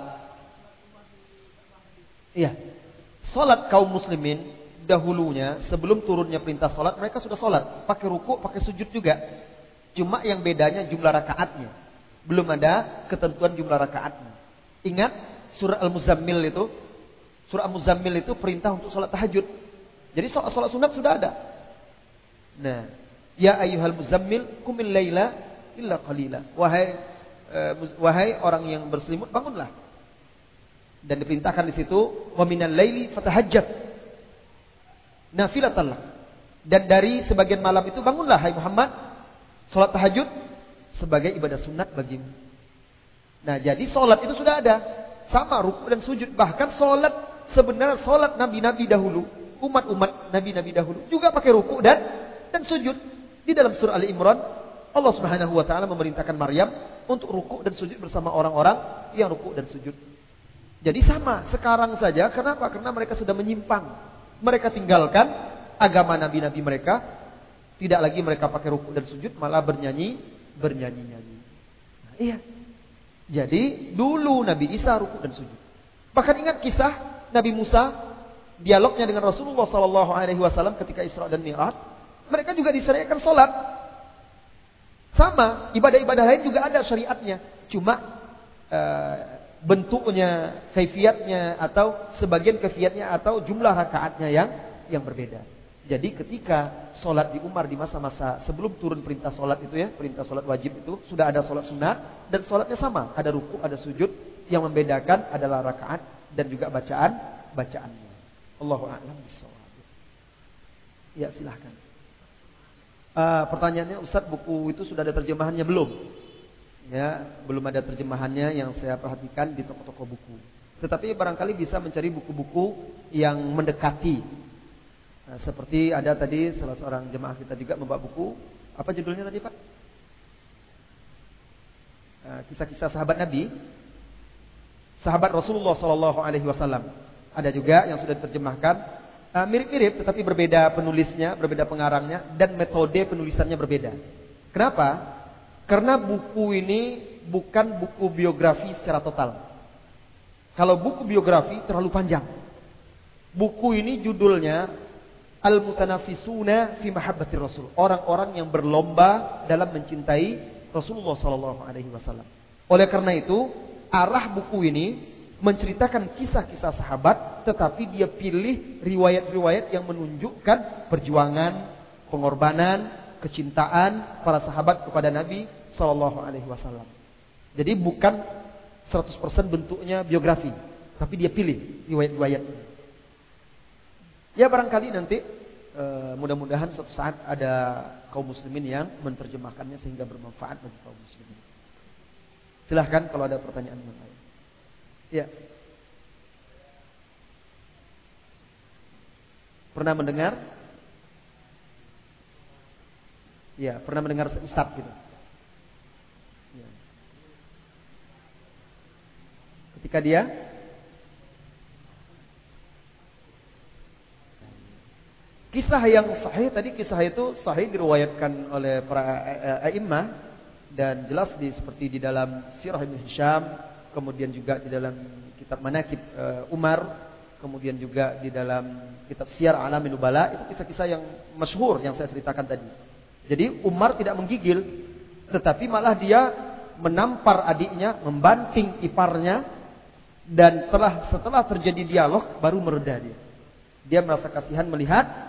Iya. Salat kaum muslimin dahulunya sebelum turunnya perintah salat, mereka sudah salat, pakai ruku', pakai sujud juga. Cuma yang bedanya jumlah rakaatnya. Belum ada ketentuan jumlah rakaatnya. Ingat surah Al-Muzammil itu, surah Al-Muzammil itu perintah untuk salat tahajud. Jadi salat sunat sudah ada. Nah, ya ayyuhal muzammil qumil laila illa qalila. Wahai orang yang berselimut, bangunlah. Dan diperintahkan di situ, wa minal laili fatahajjat nafilatan lak. Dan dari sebagian malam itu bangunlah hai Muhammad, salat tahajud sebagai ibadah sunat bagimu. Nah, jadi salat itu sudah ada, sama ruku dan sujud. Bahkan salat sebenarnya salat nabi-nabi dahulu, umat-umat nabi-nabi dahulu juga pakai ruku dan sujud. Di dalam surah Ali Imran, Allah Subhanahu wa taala memerintahkan Maryam untuk ruku dan sujud bersama orang-orang yang ruku dan sujud. Jadi sama sekarang saja. Kenapa? Karena mereka sudah menyimpang. Mereka tinggalkan agama nabi-nabi mereka. Tidak lagi mereka pakai ruku dan sujud, malah bernyanyi. Nah, iya. Jadi dulu Nabi Isa ruku dan sujud. Bahkan ingat kisah Nabi Musa, dialognya dengan Rasulullah sallallahu alaihi wasallam ketika Isra dan Mi'raj. Mereka juga disyariatkan salat. Sama, ibadah-ibadah lain juga ada syariatnya. Cuma bentuknya, kaifiatnya atau sebagian kaifiatnya atau jumlah rakaatnya yang berbeda. Jadi ketika sholat di Umar di masa-masa sebelum turun perintah sholat itu ya, perintah sholat wajib itu, sudah ada sholat sunat dan sholatnya sama. Ada ruku, ada sujud, yang membedakan adalah rakaat dan juga bacaannya. Allahu a'lam bishawab. Ya, silahkan. Pertanyaannya, Ustaz, buku itu sudah ada terjemahannya belum? Ya, belum ada terjemahannya yang saya perhatikan di toko-toko buku. Tetapi barangkali bisa mencari buku-buku yang mendekati. Nah, seperti ada tadi salah seorang jemaah kita juga membawa buku. Apa judulnya tadi, Pak? Kisah-kisah sahabat Nabi, sahabat Rasulullah Sallallahu Alaihi Wasallam. Ada juga yang sudah diterjemahkan, mirip-mirip tetapi berbeda penulisnya, berbeda pengarangnya, dan metode penulisannya berbeda. Kenapa? Karena buku ini bukan buku biografi secara total. Kalau buku biografi terlalu panjang. Buku ini judulnya Al-Mutanafisuna fi Mahabbatir Rasul. Orang-orang yang berlomba dalam mencintai Rasulullah sallallahu alaihi wasallam. Oleh karena itu, arah buku ini menceritakan kisah-kisah sahabat, tetapi dia pilih riwayat-riwayat yang menunjukkan perjuangan, pengorbanan, kecintaan para sahabat kepada Nabi sallallahu alaihi wasallam. Jadi bukan 100% bentuknya biografi, tapi dia pilih riwayat-riwayatnya. Ya barangkali nanti mudah-mudahan suatu saat ada kaum muslimin yang menerjemahkannya sehingga bermanfaat bagi kaum muslimin. Silahkan kalau ada pertanyaan yang lain. Ya. Pernah mendengar? Ya, pernah mendengar Ustaz gitu. Ya. Ketika dia kisah yang sahih tadi, kisah itu sahih diriwayatkan oleh para a'immah dan jelas seperti di dalam Sirah Ibn Hisham, kemudian juga di dalam kitab Manaqib Umar, kemudian juga di dalam kitab Syiar A'lamin Nubala, itu kisah-kisah yang masyhur yang saya ceritakan tadi. Jadi Umar tidak menggigil, tetapi malah dia menampar adiknya, membanting iparnya, dan setelah terjadi dialog baru mereda dia. Dia merasa kasihan melihat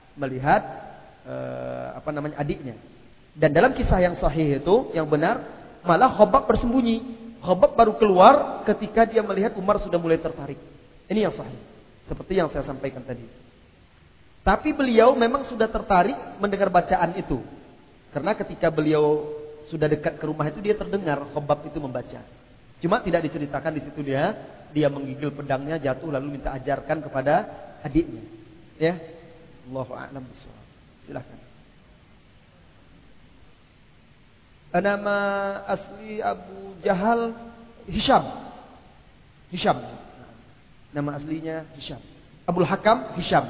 adiknya. Dan dalam kisah yang sahih itu yang benar, malah Khabbab bersembunyi. Khabbab baru keluar ketika dia melihat Umar sudah mulai tertarik. Ini yang sahih, seperti yang saya sampaikan tadi. Tapi beliau memang sudah tertarik mendengar bacaan itu, karena ketika beliau sudah dekat ke rumah itu dia terdengar Khabbab itu membaca. Cuma tidak diceritakan di situ dia menggigil pedangnya, jatuh lalu minta ajarkan kepada adiknya. Ya, Allahu a'lam bishawab. Silakan. Nama asli Abu Jahal Hisham. Nama aslinya Hisham. Abul Hakam Hisham.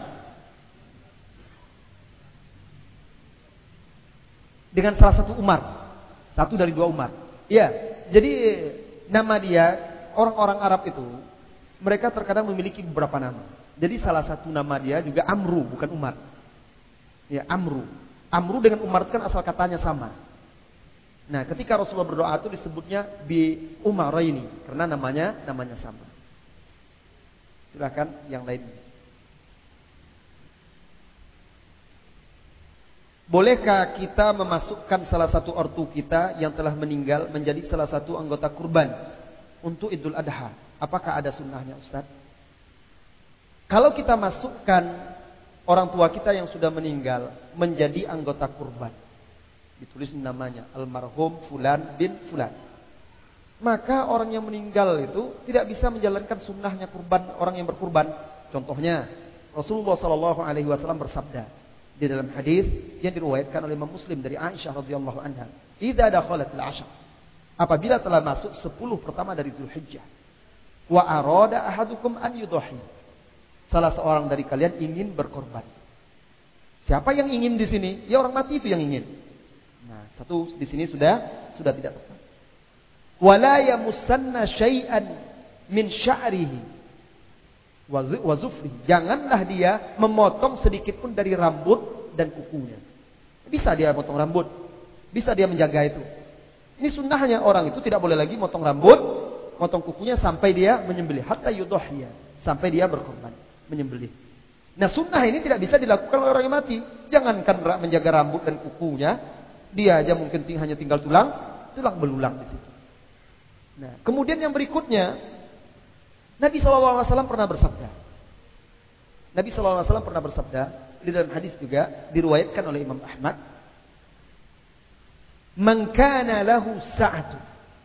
Dengan salah satu Umar. Satu dari dua Umar. Ya, jadi nama dia, orang-orang Arab itu mereka terkadang memiliki beberapa nama. Jadi salah satu nama dia juga Amru, bukan Umar. Ya, Amru. Amru dengan Umar itu kan asal katanya sama. Nah, ketika Rasulullah berdoa itu disebutnya bi Umaraini karena namanya sama. Silakan yang lain. Bolehkah kita memasukkan salah satu ortu kita yang telah meninggal menjadi salah satu anggota kurban untuk Idul Adha? Apakah ada sunnahnya, Ustaz? Kalau kita masukkan orang tua kita yang sudah meninggal menjadi anggota kurban, ditulis namanya almarhum Fulan bin Fulan, maka orang yang meninggal itu tidak bisa menjalankan sunnahnya kurban orang yang berkurban. Contohnya Rasulullah SAW bersabda di dalam hadis yang diriwayatkan oleh Imam Muslim dari Aisyah radhiyallahu anha, "Idza dakhalatil 'ashr," apabila telah masuk 10 pertama dari Dzulhijjah, "wa arada ahadukum an yudhi," salah seorang dari kalian ingin berkorban. Siapa yang ingin di sini? Ya orang mati itu yang ingin. Nah, satu di sini sudah tidak tepat. Wala yamussanna syai'an min sya'rihi wa zufrihi. Janganlah dia memotong sedikit pun dari rambut dan kukunya. Bisa dia potong rambut, bisa dia menjaga itu. Ini sunnahnya, orang itu tidak boleh lagi motong rambut, motong kukunya sampai dia menyembelih, hatta yudhhiya, sampai dia berkorban, menyembelih. Nah, sunnah ini tidak bisa dilakukan oleh orang yang mati. Jangankan menjaga rambut dan kukunya, dia aja mungkin hanya tinggal tulang belulang di situ. Nah, kemudian yang berikutnya, Nabi SAW pernah bersabda. Nabi SAW pernah bersabda di dalam hadis juga diriwayatkan oleh Imam Ahmad, "Man kana lahu sa'atu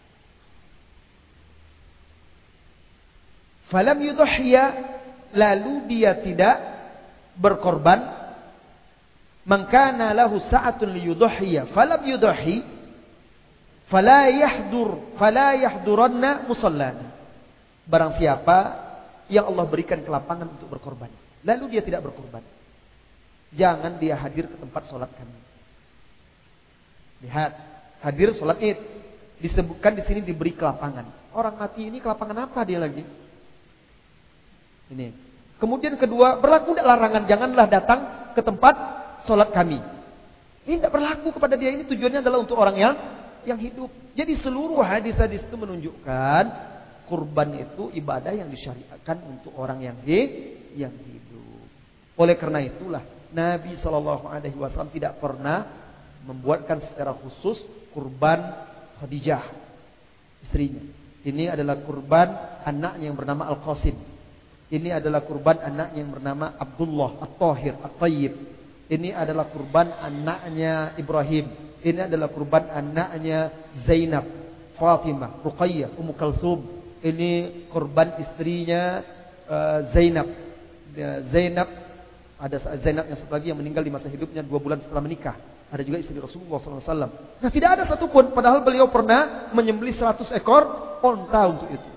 falam yudhhiya," lalu dia tidak berkorban. "Man kana lahu sa'atun liyudhhiya falam yudhhi fala yahduranna musallana." Barang siapa yang Allah berikan kelapangan untuk berkorban, lalu dia tidak berkorban, jangan dia hadir ke tempat sholat kami. Lihat, hadir sholat Id, disebutkan di sini diberi kelapangan. Orang mati ini kelapangan apa dia lagi? Ini. Kemudian kedua, berlaku tidak larangan, janganlah datang ke tempat sholat kami. Ini tidak berlaku kepada dia. Ini tujuannya adalah untuk orang yang hidup. Jadi seluruh hadis-hadis itu menunjukkan kurban itu ibadah yang disyariatkan untuk orang yang hidup. Oleh karena itulah Nabi SAW tidak pernah membuatkan secara khusus kurban Khadijah, istrinya. Ini adalah kurban anaknya yang bernama Al-Qasim. Ini adalah kurban anaknya yang bernama Abdullah At-Tahir At-Tayyib. Ini adalah kurban anaknya Ibrahim. Ini adalah kurban anaknya Zainab, Fatimah, Ruqayyah, Ummu Kalsum. Ini kurban istrinya Zainab. Zainab, ada Zainab yang satu lagi yang meninggal di masa hidupnya 2 bulan setelah menikah. Ada juga istri Rasulullah SAW. Nah, tidak ada satupun, padahal beliau pernah menyembelih 100 ekor onta untuk itu.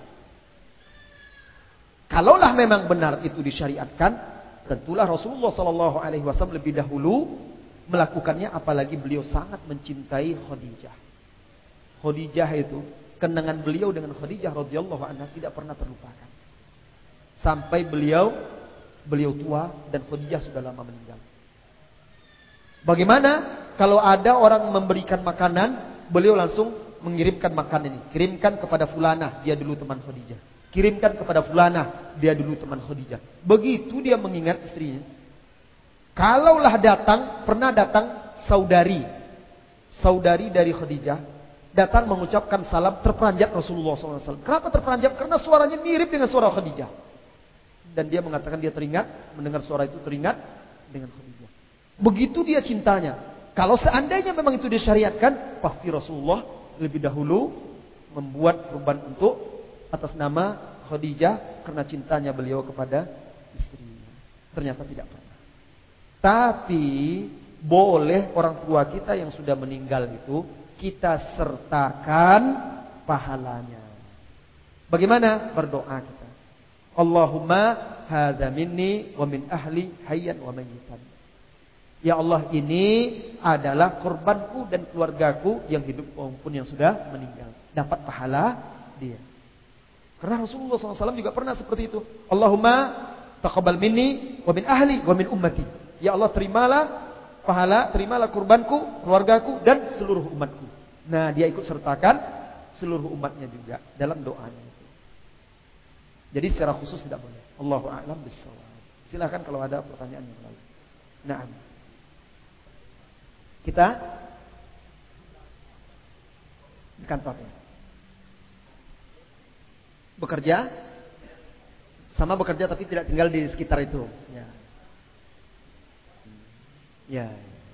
Kalaulah memang benar itu disyariatkan, tentulah Rasulullah SAW lebih dahulu melakukannya, apalagi beliau sangat mencintai Khadijah. Khadijah itu, kenangan beliau dengan Khadijah radhiyallahu anha tidak pernah terlupakan. Sampai beliau tua dan Khadijah sudah lama meninggal. Bagaimana kalau ada orang memberikan makanan, beliau langsung mengirimkan makanan ini. Kirimkan kepada fulanah, dia dulu teman Khadijah. Kirimkan kepada fulanah, dia dulu teman Khadijah. Begitu dia mengingat istrinya. Kalaulah pernah datang saudari dari Khadijah, datang mengucapkan salam, terperanjat Rasulullah SAW. Kenapa terperanjat? Karena suaranya mirip dengan suara Khadijah. Dan dia mengatakan dia teringat, mendengar suara itu teringat dengan Khadijah. Begitu dia cintanya. Kalau seandainya memang itu disyariatkan, pasti Rasulullah lebih dahulu membuat kurban untuk atas nama Khadijah karena cintanya beliau kepada istrinya. Ternyata tidak pernah. Tapi boleh orang tua kita yang sudah meninggal itu kita sertakan pahalanya. Bagaimana? Berdoa kita. Allahumma hadza minni wa min ahli hayyan wa mayyitan. Ya Allah, ini adalah korbanku dan keluargaku yang hidup maupun yang sudah meninggal. Dapat pahala dia. Karena Rasulullah SAW juga pernah seperti itu. Allahumma taqabbal minni wa min ahli wa min ummati. Ya Allah, terimalah pahala, terimalah kurbanku, keluargaku dan seluruh umatku. Nah, dia ikut sertakan seluruh umatnya juga dalam doanya itu. Jadi secara khusus tidak boleh. Allahu a'lam bissawab. Silakan kalau ada pertanyaan yang lain. Naam. Kita di kantornya bekerja, sama bekerja tapi tidak tinggal di sekitar itu. Ya.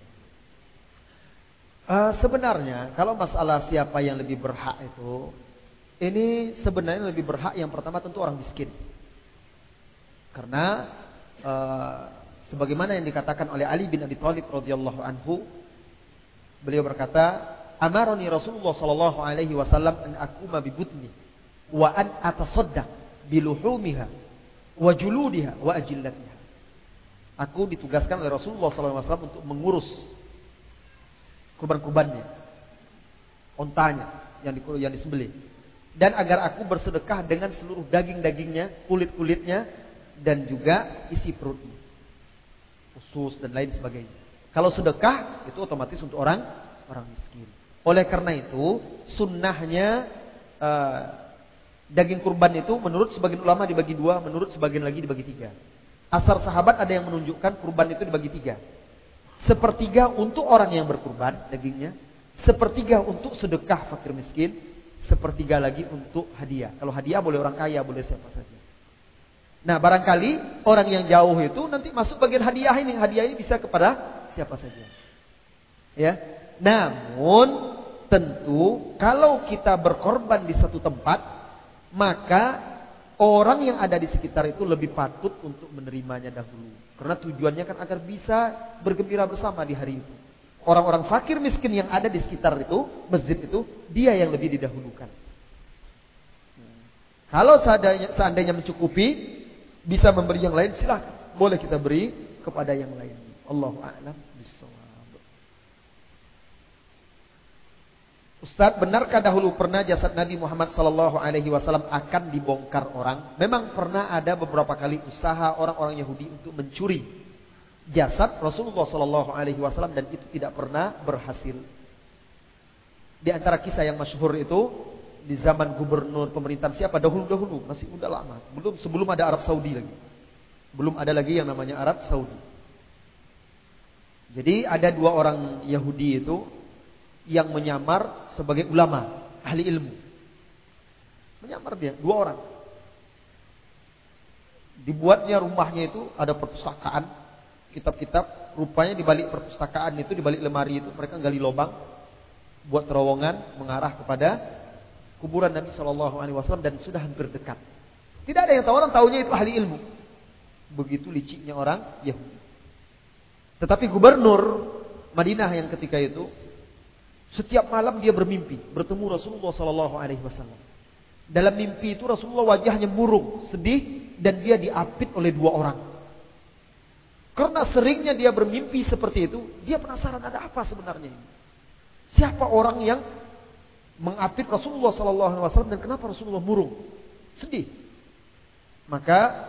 Sebenarnya kalau masalah siapa yang lebih berhak itu, ini sebenarnya lebih berhak yang pertama tentu orang miskin. Karena sebagaimana yang dikatakan oleh Ali bin Abi Thalib radhiyallahu anhu, beliau berkata, "Amaroni Rasulullah sallallahu alaihi wasallam an akuma bi butni wa an atasaddaq bi luhumiha wa juludiha wa ajillatiha." Aku ditugaskan oleh Rasulullah sallallahu alaihi wasallam untuk mengurus kurban-kurbannya, ontanya yang disembelih, dan agar aku bersedekah dengan seluruh daging-dagingnya, kulit-kulitnya, dan juga isi perutnya, usus dan lain sebagainya. Kalau sedekah itu otomatis untuk orang miskin. Oleh karena itu sunnahnya daging kurban itu menurut sebagian ulama dibagi 2, menurut sebagian lagi dibagi 3. Asar sahabat ada yang menunjukkan kurban itu dibagi 3. Sepertiga untuk orang yang berkurban dagingnya, sepertiga untuk sedekah fakir miskin, sepertiga lagi untuk hadiah. Kalau hadiah boleh orang kaya, boleh siapa saja. Nah, barangkali orang yang jauh itu nanti masuk bagian hadiah ini. Hadiah ini bisa kepada siapa saja. Ya. Namun tentu kalau kita berkorban di satu tempat, maka orang yang ada di sekitar itu lebih patut untuk menerimanya dahulu. Karena tujuannya kan agar bisa bergembira bersama di hari itu. Orang-orang fakir miskin yang ada di sekitar itu, masjid itu, dia yang lebih didahulukan. Kalau seandainya mencukupi, bisa memberi yang lain, silakan. Boleh kita beri kepada yang lain. Allahu a'lam bissawab. Ustaz, benarkah dahulu pernah jasad Nabi Muhammad SAW akan dibongkar orang? Memang pernah ada beberapa kali usaha orang-orang Yahudi untuk mencuri jasad Rasulullah SAW dan itu tidak pernah berhasil. Di antara kisah yang masyhur itu di zaman gubernur pemerintahan siapa dahulu, masih udah lama, sebelum ada Arab Saudi lagi. Belum ada lagi yang namanya Arab Saudi. Jadi ada 2 orang Yahudi itu yang menyamar sebagai ulama, ahli ilmu. Menyamar dia, 2 orang. Dibuatnya rumahnya itu ada perpustakaan, kitab-kitab. Rupanya di balik perpustakaan itu, di balik lemari itu mereka gali lubang, buat terowongan mengarah kepada kuburan Nabi SAW dan sudah hampir dekat. Tidak ada yang tahu, orang tahunya itu ahli ilmu. Begitu liciknya orang Yahudi. Tetapi gubernur Madinah yang ketika itu setiap malam dia bermimpi bertemu Rasulullah SAW. Dalam mimpi itu Rasulullah wajahnya murung, sedih, dan dia diapit oleh 2 orang. Karena seringnya dia bermimpi seperti itu, dia penasaran ada apa sebenarnya ini. Siapa orang yang mengapit Rasulullah SAW dan kenapa Rasulullah murung, sedih. Maka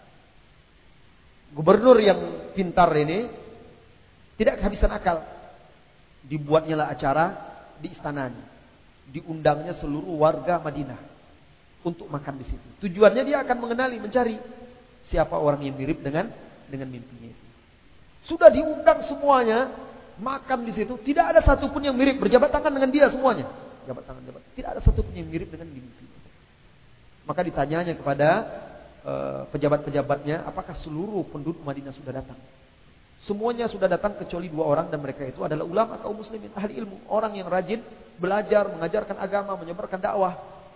gubernur yang pintar ini tidak kehabisan akal. Dibuatnya lah acara di istananya. Diundangnya seluruh warga Madinah untuk makan di situ. Tujuannya dia akan mengenali, mencari siapa orang yang mirip dengan mimpinya itu. Sudah diundang semuanya makan di situ, tidak ada satupun yang mirip, berjabat tangan dengan dia semuanya. Jabat tangan. Tidak ada satupun yang mirip dengan mimpinya. Maka ditanyanya kepada pejabat-pejabatnya, apakah seluruh penduduk Madinah sudah datang? Semuanya sudah datang kecuali 2 orang, dan mereka itu adalah ulama kaum muslimin, ahli ilmu, orang yang rajin belajar, mengajarkan agama, menyebarkan dakwah.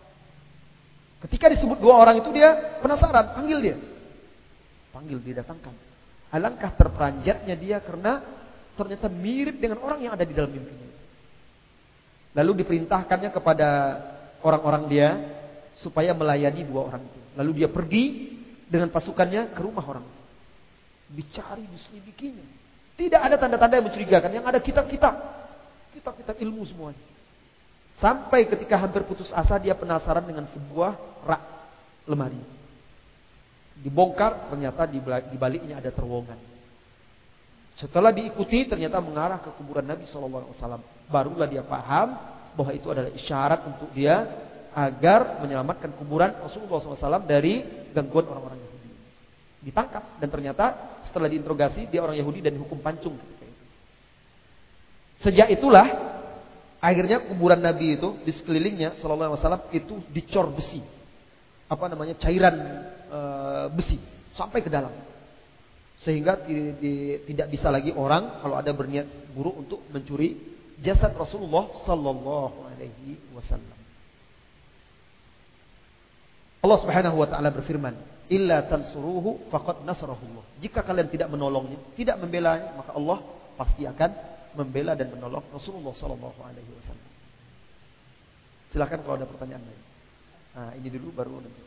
Ketika disebut 2 orang itu dia penasaran, panggil dia. Panggil, didatangkan. Alangkah terperanjatnya dia karena ternyata mirip dengan orang yang ada di dalam mimpinya. Lalu diperintahkannya kepada orang-orang dia supaya melayani 2 orang itu. Lalu dia pergi dengan pasukannya ke rumah orang itu. Dicari, diselidikinya. Tidak ada tanda-tanda yang mencurigakan. Yang ada kitab-kitab ilmu semuanya. Sampai ketika hampir putus asa, dia penasaran dengan sebuah rak lemari. Dibongkar, ternyata di baliknya ada terowongan. Setelah diikuti, ternyata mengarah ke kuburan Nabi SAW. Barulah dia paham bahwa itu adalah isyarat untuk dia agar menyelamatkan kuburan Rasulullah SAW dari gangguan orang-orang Yahudi. Ditangkap, dan ternyata setelah diinterogasi, dia orang Yahudi dan dihukum pancung. Sejak itulah akhirnya kuburan Nabi itu di sekelilingnya SAW itu dicor besi. Cairan besi sampai ke dalam. Sehingga tidak bisa lagi orang kalau ada berniat buruk untuk mencuri jasad Rasulullah SAW. Allah Subhanahu wa taala berfirman, "Illa tansuruhu faqad nasrahullah." Jika kalian tidak menolongnya, tidak membelanya, maka Allah pasti akan membela dan menolong Rasulullah SAW. Silakan kalau ada pertanyaan lain. Nah, ini dulu baru nanti.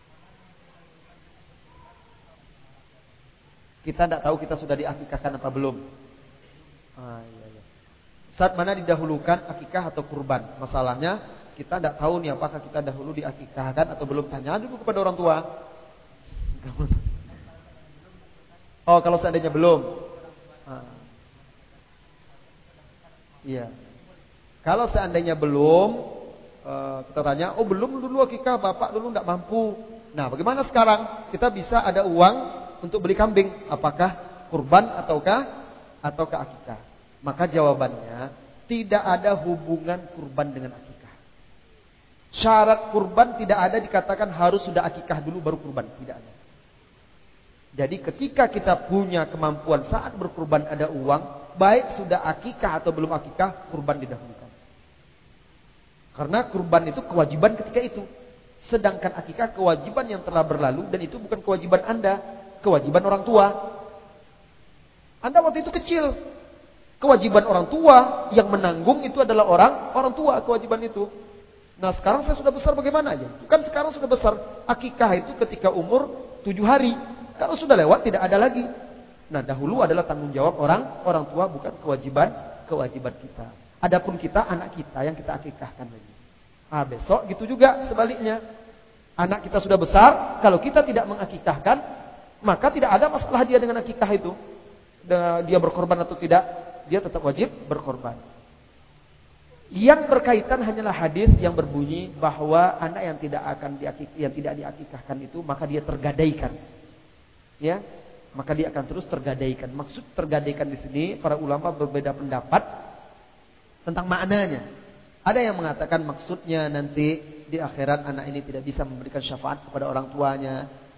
Kita tidak tahu kita sudah diakikahkan apa belum. Iya. Saat mana didahulukan akikah atau kurban? Masalahnya kita tidak tahu nih apakah kita dahulu diakikahkan atau belum. Tanya dulu kepada orang tua. Oh, kalau seandainya belum. Iya. Kalau seandainya belum, kita tanya, oh belum dulu akikah, bapak dulu tidak mampu. Nah, bagaimana sekarang? Kita bisa ada uang untuk beli kambing, apakah kurban ataukah akikah? Maka jawabannya tidak ada hubungan kurban dengan akikah. Syarat kurban tidak ada dikatakan harus sudah akikah dulu baru kurban, tidak ada. Jadi ketika kita punya kemampuan saat berkurban ada uang, baik sudah akikah atau belum akikah, kurban didahulukan. Karena kurban itu kewajiban ketika itu. Sedangkan akikah kewajiban yang telah berlalu, dan itu bukan kewajiban Anda, kewajiban orang tua. Anda waktu itu kecil. Kewajiban orang tua yang menanggung itu adalah orang tua kewajiban itu. Nah, sekarang saya sudah besar bagaimana aja? Kan sekarang sudah besar. Akikah itu ketika umur 7 hari. Kalau sudah lewat tidak ada lagi. Nah, dahulu adalah tanggung jawab orang tua, bukan kewajiban kita. Adapun kita, anak kita yang kita akikahkan lagi. Besok gitu juga sebaliknya. Anak kita sudah besar, kalau kita tidak mengakikahkan, maka tidak ada masalah dia dengan akikah itu. Dia berkorban atau tidak, dia tetap wajib berkorban. Yang berkaitan hanyalah hadis yang berbunyi bahwa anak yang tidak diakikahkan itu, maka dia tergadaikan. Ya, maka dia akan terus tergadaikan. Maksud tergadaikan di sini para ulama berbeda pendapat tentang maknanya. Ada yang mengatakan maksudnya nanti di akhirat anak ini tidak bisa memberikan syafaat kepada orang tuanya.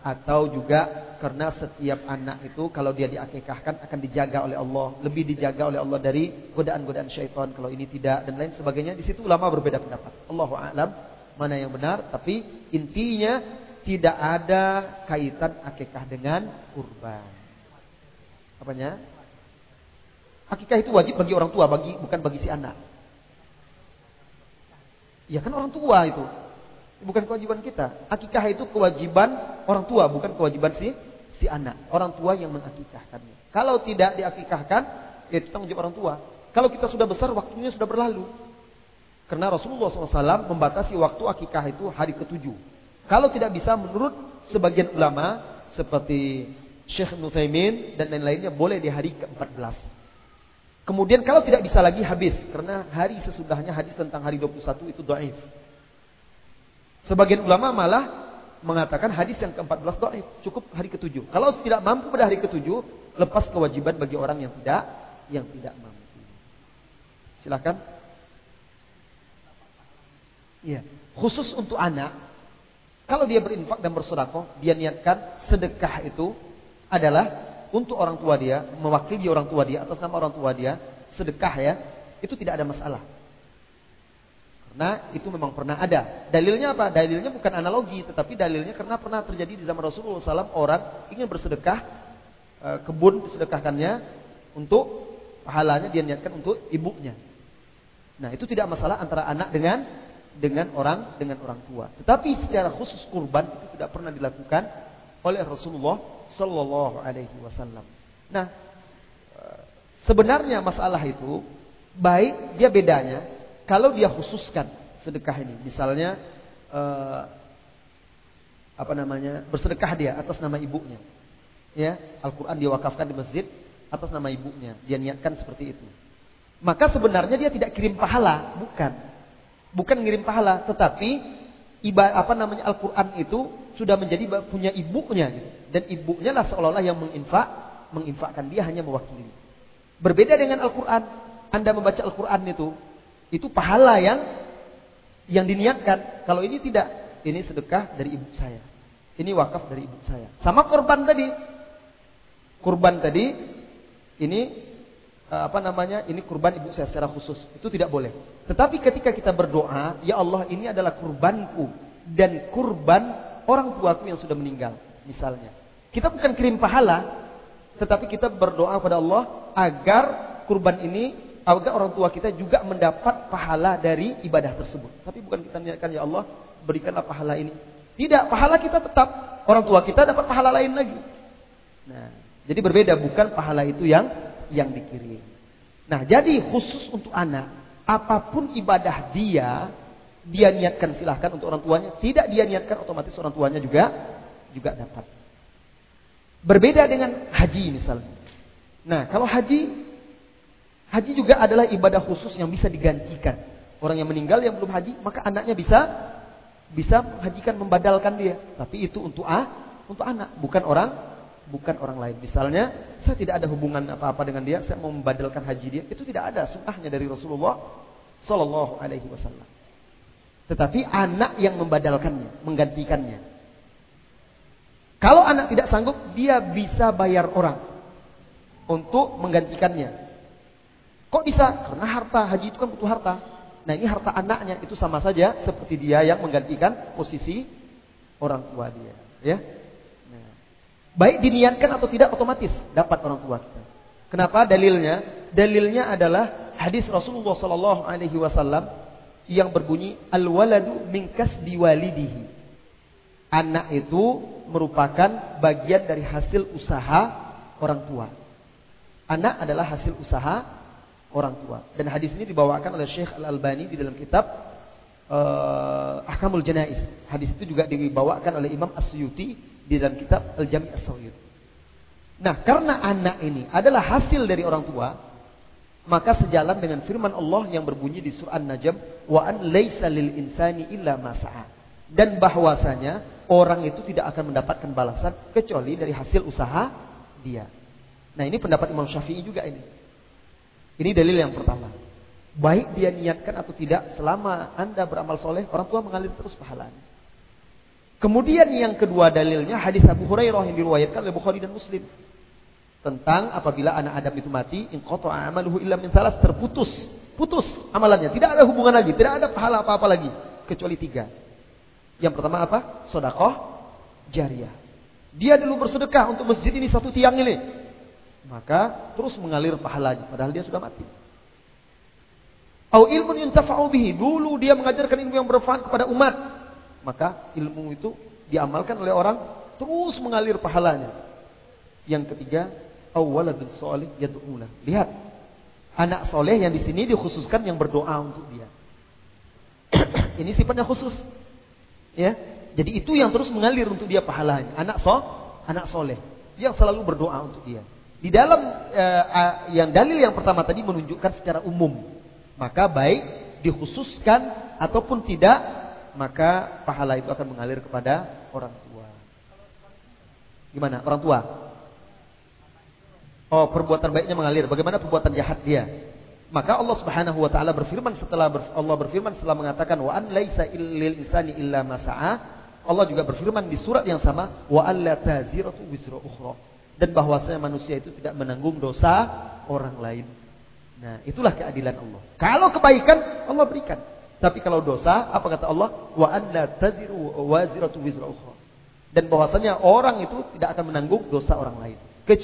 Atau juga karena setiap anak itu kalau dia diakikahkan akan dijaga oleh Allah, lebih dijaga oleh Allah dari godaan-godaan syaitan. Kalau ini tidak dan lain sebagainya. Di situ ulama berbeda pendapat. Allahu a'lam mana yang benar, tapi intinya tidak ada kaitan akikah dengan kurban. Apanya? Akikah itu wajib bagi orang tua, bukan bagi si anak. Ya kan orang tua itu. Bukan kewajiban kita. Akikah itu kewajiban orang tua, bukan kewajiban si anak. Orang tua yang mengakikahkannya. Kalau tidak diakikahkan, ya itu tanggung jawab orang tua. Kalau kita sudah besar, waktunya sudah berlalu. Karena Rasulullah SAW membatasi waktu akikah itu hari ke-7. Kalau tidak bisa, menurut sebagian ulama seperti Syekh Nuthaimin dan lain-lainnya, boleh di hari ke-14. Kemudian kalau tidak bisa lagi, habis. Karena hari sesudahnya hadis tentang hari 21 itu dhaif. Sebagian ulama malah mengatakan hadis yang ke-14 dhaif, cukup hari ke-7. Kalau tidak mampu pada hari ke-7, lepas kewajiban bagi orang yang tidak mampu. Silakan. Iya, khusus untuk anak, kalau dia berinfak dan bersedekah, dia niatkan sedekah itu adalah untuk orang tua dia, mewakili orang tua dia atas nama orang tua dia, sedekah ya, itu tidak ada masalah. Nah, itu memang pernah ada. Dalilnya apa? Dalilnya bukan analogi, tetapi dalilnya karena pernah terjadi di zaman Rasulullah SAW, orang ingin bersedekah, kebun disedekahkannya untuk pahalanya dia niatkan untuk ibunya. Nah, itu tidak masalah antara anak dengan orang tua. Tetapi secara khusus kurban itu tidak pernah dilakukan oleh Rasulullah Sallallahu Alaihi Wasallam. Nah, sebenarnya masalah itu baik dia bedanya. Kalau dia khususkan sedekah ini, misalnya bersedekah dia atas nama ibunya, ya, Al-Quran dia wakafkan di masjid atas nama ibunya, dia niatkan seperti itu. Maka sebenarnya dia tidak kirim pahala, bukan ngirim pahala, tetapi Al-Quran itu sudah menjadi punya ibunya, gitu. Dan ibunya lah seolah-olah yang menginfakkan, dia hanya mewakili. Berbeda dengan Al-Quran, Anda membaca Al-Quran itu pahala yang diniatkan. Kalau ini tidak, ini sedekah dari ibu saya, ini wakaf dari ibu saya. Sama kurban tadi, ini ini kurban ibu saya secara khusus, itu tidak boleh. Tetapi ketika kita berdoa, ya Allah, ini adalah kurbanku dan kurban orang tuaku yang sudah meninggal, misalnya, kita bukan kirim pahala, tetapi kita berdoa kepada Allah agar kurban ini, agar orang tua kita juga mendapat pahala dari ibadah tersebut. Tapi bukan kita niatkan, ya Allah, berikanlah pahala ini. Tidak, pahala kita tetap, orang tua kita dapat pahala lain lagi. Nah, jadi berbeda, bukan pahala itu yang dikirim. Nah, jadi khusus untuk anak, apapun ibadah dia niatkan, silahkan untuk orang tuanya. Tidak dia niatkan, otomatis orang tuanya juga dapat. Berbeda dengan haji misalnya. Nah, kalau haji juga adalah ibadah khusus yang bisa digantikan. Orang yang meninggal yang belum haji, maka anaknya bisa menghajikan, membadalkan dia. Tapi itu untuk anak, bukan orang lain. Misalnya, saya tidak ada hubungan apa-apa dengan dia, saya mau membadalkan haji dia, itu tidak ada sunnahnya dari Rasulullah Sallallahu Alaihi Wasallam. Tetapi anak yang membadalkannya, menggantikannya. Kalau anak tidak sanggup, dia bisa bayar orang untuk menggantikannya. Kok bisa? Karena harta, haji itu kan butuh harta. Nah, ini harta anaknya, itu sama saja seperti dia yang menggantikan posisi orang tua dia, ya. Nah, baik diniatkan atau tidak, otomatis dapat orang tua kita. Kenapa? Dalilnya? Dalilnya adalah hadis Rasulullah Sallallahu Alaihi Wasallam yang berbunyi, al-waladu min kasbi walidihi. Anak itu merupakan bagian dari hasil usaha orang tua. Anak adalah hasil usaha orang tua. Dan hadis ini dibawakan oleh Syekh Al-Albani di dalam kitab Ahkamul Janaiz. Hadis itu juga dibawakan oleh Imam As-Suyuti di dalam kitab Al-Jami' As-Saghir. Nah, karena anak ini adalah hasil dari orang tua, maka sejalan dengan firman Allah yang berbunyi di surah An-Najm, wa an laisa lil insani illa ma sa'a. Dan bahwasanya orang itu tidak akan mendapatkan balasan kecuali dari hasil usaha dia. Nah, ini pendapat Imam Syafi'i juga ini. Ini dalil yang pertama. Baik dia niatkan atau tidak, selama Anda beramal soleh, orang tua mengalir terus pahalanya. Kemudian yang kedua dalilnya hadis Abu Hurairah yang diriwayatkan oleh Bukhari dan Muslim. Tentang apabila anak Adam itu mati, in qata'a amaluhu illa min salas, terputus. Putus amalannya, tidak ada hubungan lagi, tidak ada pahala apa-apa lagi. Kecuali 3. Yang pertama apa? Sedekah jariyah. Dia dulu bersedekah untuk masjid ini, satu tiang ini. Maka terus mengalir pahalanya, padahal dia sudah mati. Au ilmun yuntafa'u bihi, dulu dia mengajarkan ilmu yang bermanfaat kepada umat. Maka ilmu itu diamalkan oleh orang, terus mengalir pahalanya. Yang ketiga, awaladun soleh yad'ulah. Lihat, anak soleh yang di sini dikhususkan yang berdoa untuk dia. Ini sifatnya khusus, ya. Jadi itu yang terus mengalir untuk dia pahalanya. Anak soleh yang selalu berdoa untuk dia. Di dalam yang dalil yang pertama tadi menunjukkan secara umum. Maka baik dikhususkan ataupun tidak, maka pahala itu akan mengalir kepada orang tua. Gimana? Orang tua? Oh, perbuatan baiknya mengalir. Bagaimana perbuatan jahat dia? Maka Allah Subhanahu wa taala berfirman setelah mengatakan wa an laisa lil insani illa ma sa'a. Allah juga berfirman di surat yang sama wa alla taziratu wizra ukhra. Dan bahwasanya manusia itu tidak menanggung dosa orang lain. Nah, itulah keadilan Allah. Kalau kebaikan Allah berikan. Tapi kalau dosa, apa kata Allah? Wa an la taziru waziratu wizra ukhra. Dan bahwasanya orang itu tidak akan menanggung dosa orang lain,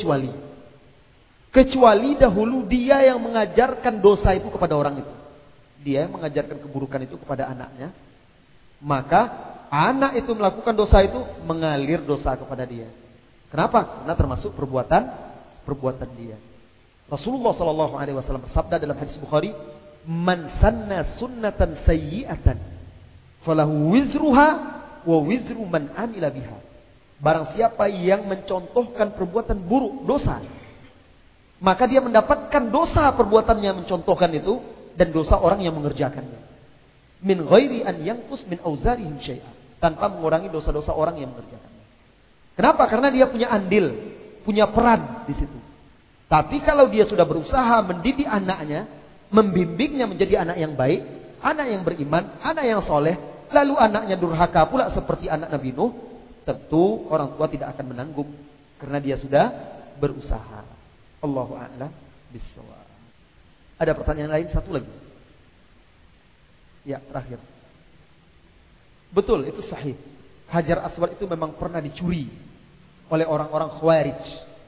kecuali dahulu dia yang mengajarkan dosa itu kepada orang itu. Dia yang mengajarkan keburukan itu kepada anaknya. Maka anak itu melakukan dosa itu, mengalir dosa kepada dia. Kenapa? Karena termasuk perbuatan dia. Rasulullah SAW bersabda dalam hadis Bukhari, "Man sanna sunnatan sayyi'atan, falahu wizruha wa wizru man amila biha." Barang siapa yang mencontohkan perbuatan buruk, dosa, maka dia mendapatkan dosa perbuatannya mencontohkan itu dan dosa orang yang mengerjakannya. Min ghairi an yanqus min auzarihim syai'a, tanpa mengurangi dosa-dosa orang yang mengerjakannya. Kenapa? Karena dia punya andil, punya peran di situ. Tapi kalau dia sudah berusaha mendidik anaknya, membimbingnya menjadi anak yang baik, anak yang beriman, anak yang soleh, lalu anaknya durhaka pula seperti anak Nabi Nuh, tentu orang tua tidak akan menanggung karena dia sudah berusaha. Allahu a'lam bissawab. Ada pertanyaan lain? Satu lagi. Ya, terakhir. Betul, itu sahih. Hajar Aswad itu memang pernah dicuri oleh orang-orang Khawarij.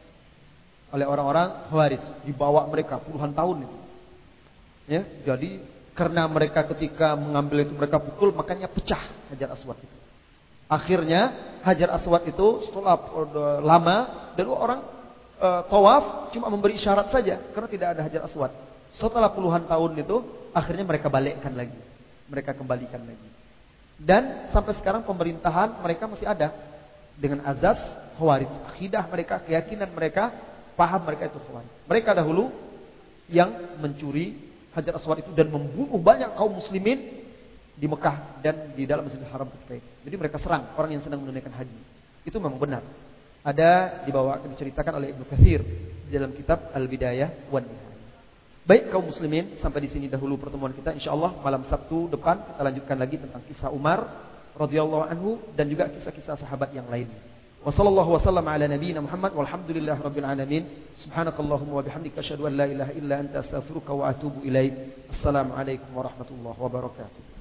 Dibawa mereka puluhan tahun itu. Ya, jadi karena mereka ketika mengambil itu mereka pukul, makanya pecah Hajar Aswad itu. Akhirnya Hajar Aswad itu setelah lama dan orang tawaf cuma memberi isyarat saja karena tidak ada Hajar Aswad. Setelah puluhan tahun itu akhirnya mereka balikkan lagi. Mereka kembalikan lagi. Dan sampai sekarang pemerintahan mereka masih ada dengan azas Khawarij. Akidah mereka, keyakinan mereka, paham mereka itu Khawarij. Mereka dahulu yang mencuri Hajar Aswad itu dan membunuh banyak kaum muslimin di Mekah dan di dalam Masjidil Haram ketika itu. Jadi mereka serang orang yang sedang menunaikan haji. Itu memang benar. Ada diceritakan oleh Ibnu Katsir di dalam kitab Al-Bidayah wan Nihayah. Baik kaum muslimin, sampai di sini dahulu pertemuan kita. Insyaallah malam Sabtu depan kita lanjutkan lagi tentang kisah Umar radhiyallahu anhu dan juga kisah-kisah sahabat yang lainnya. Wassallallahu wasallam ala nabiyyina Muhammad walhamdulillahi rabbil alamin. Subhanakallahumma wa bihamdika asyhadu an la ilaha illa anta astaghfiruka wa atubu ilaik. Assalamualaikum warahmatullahi wabarakatuh.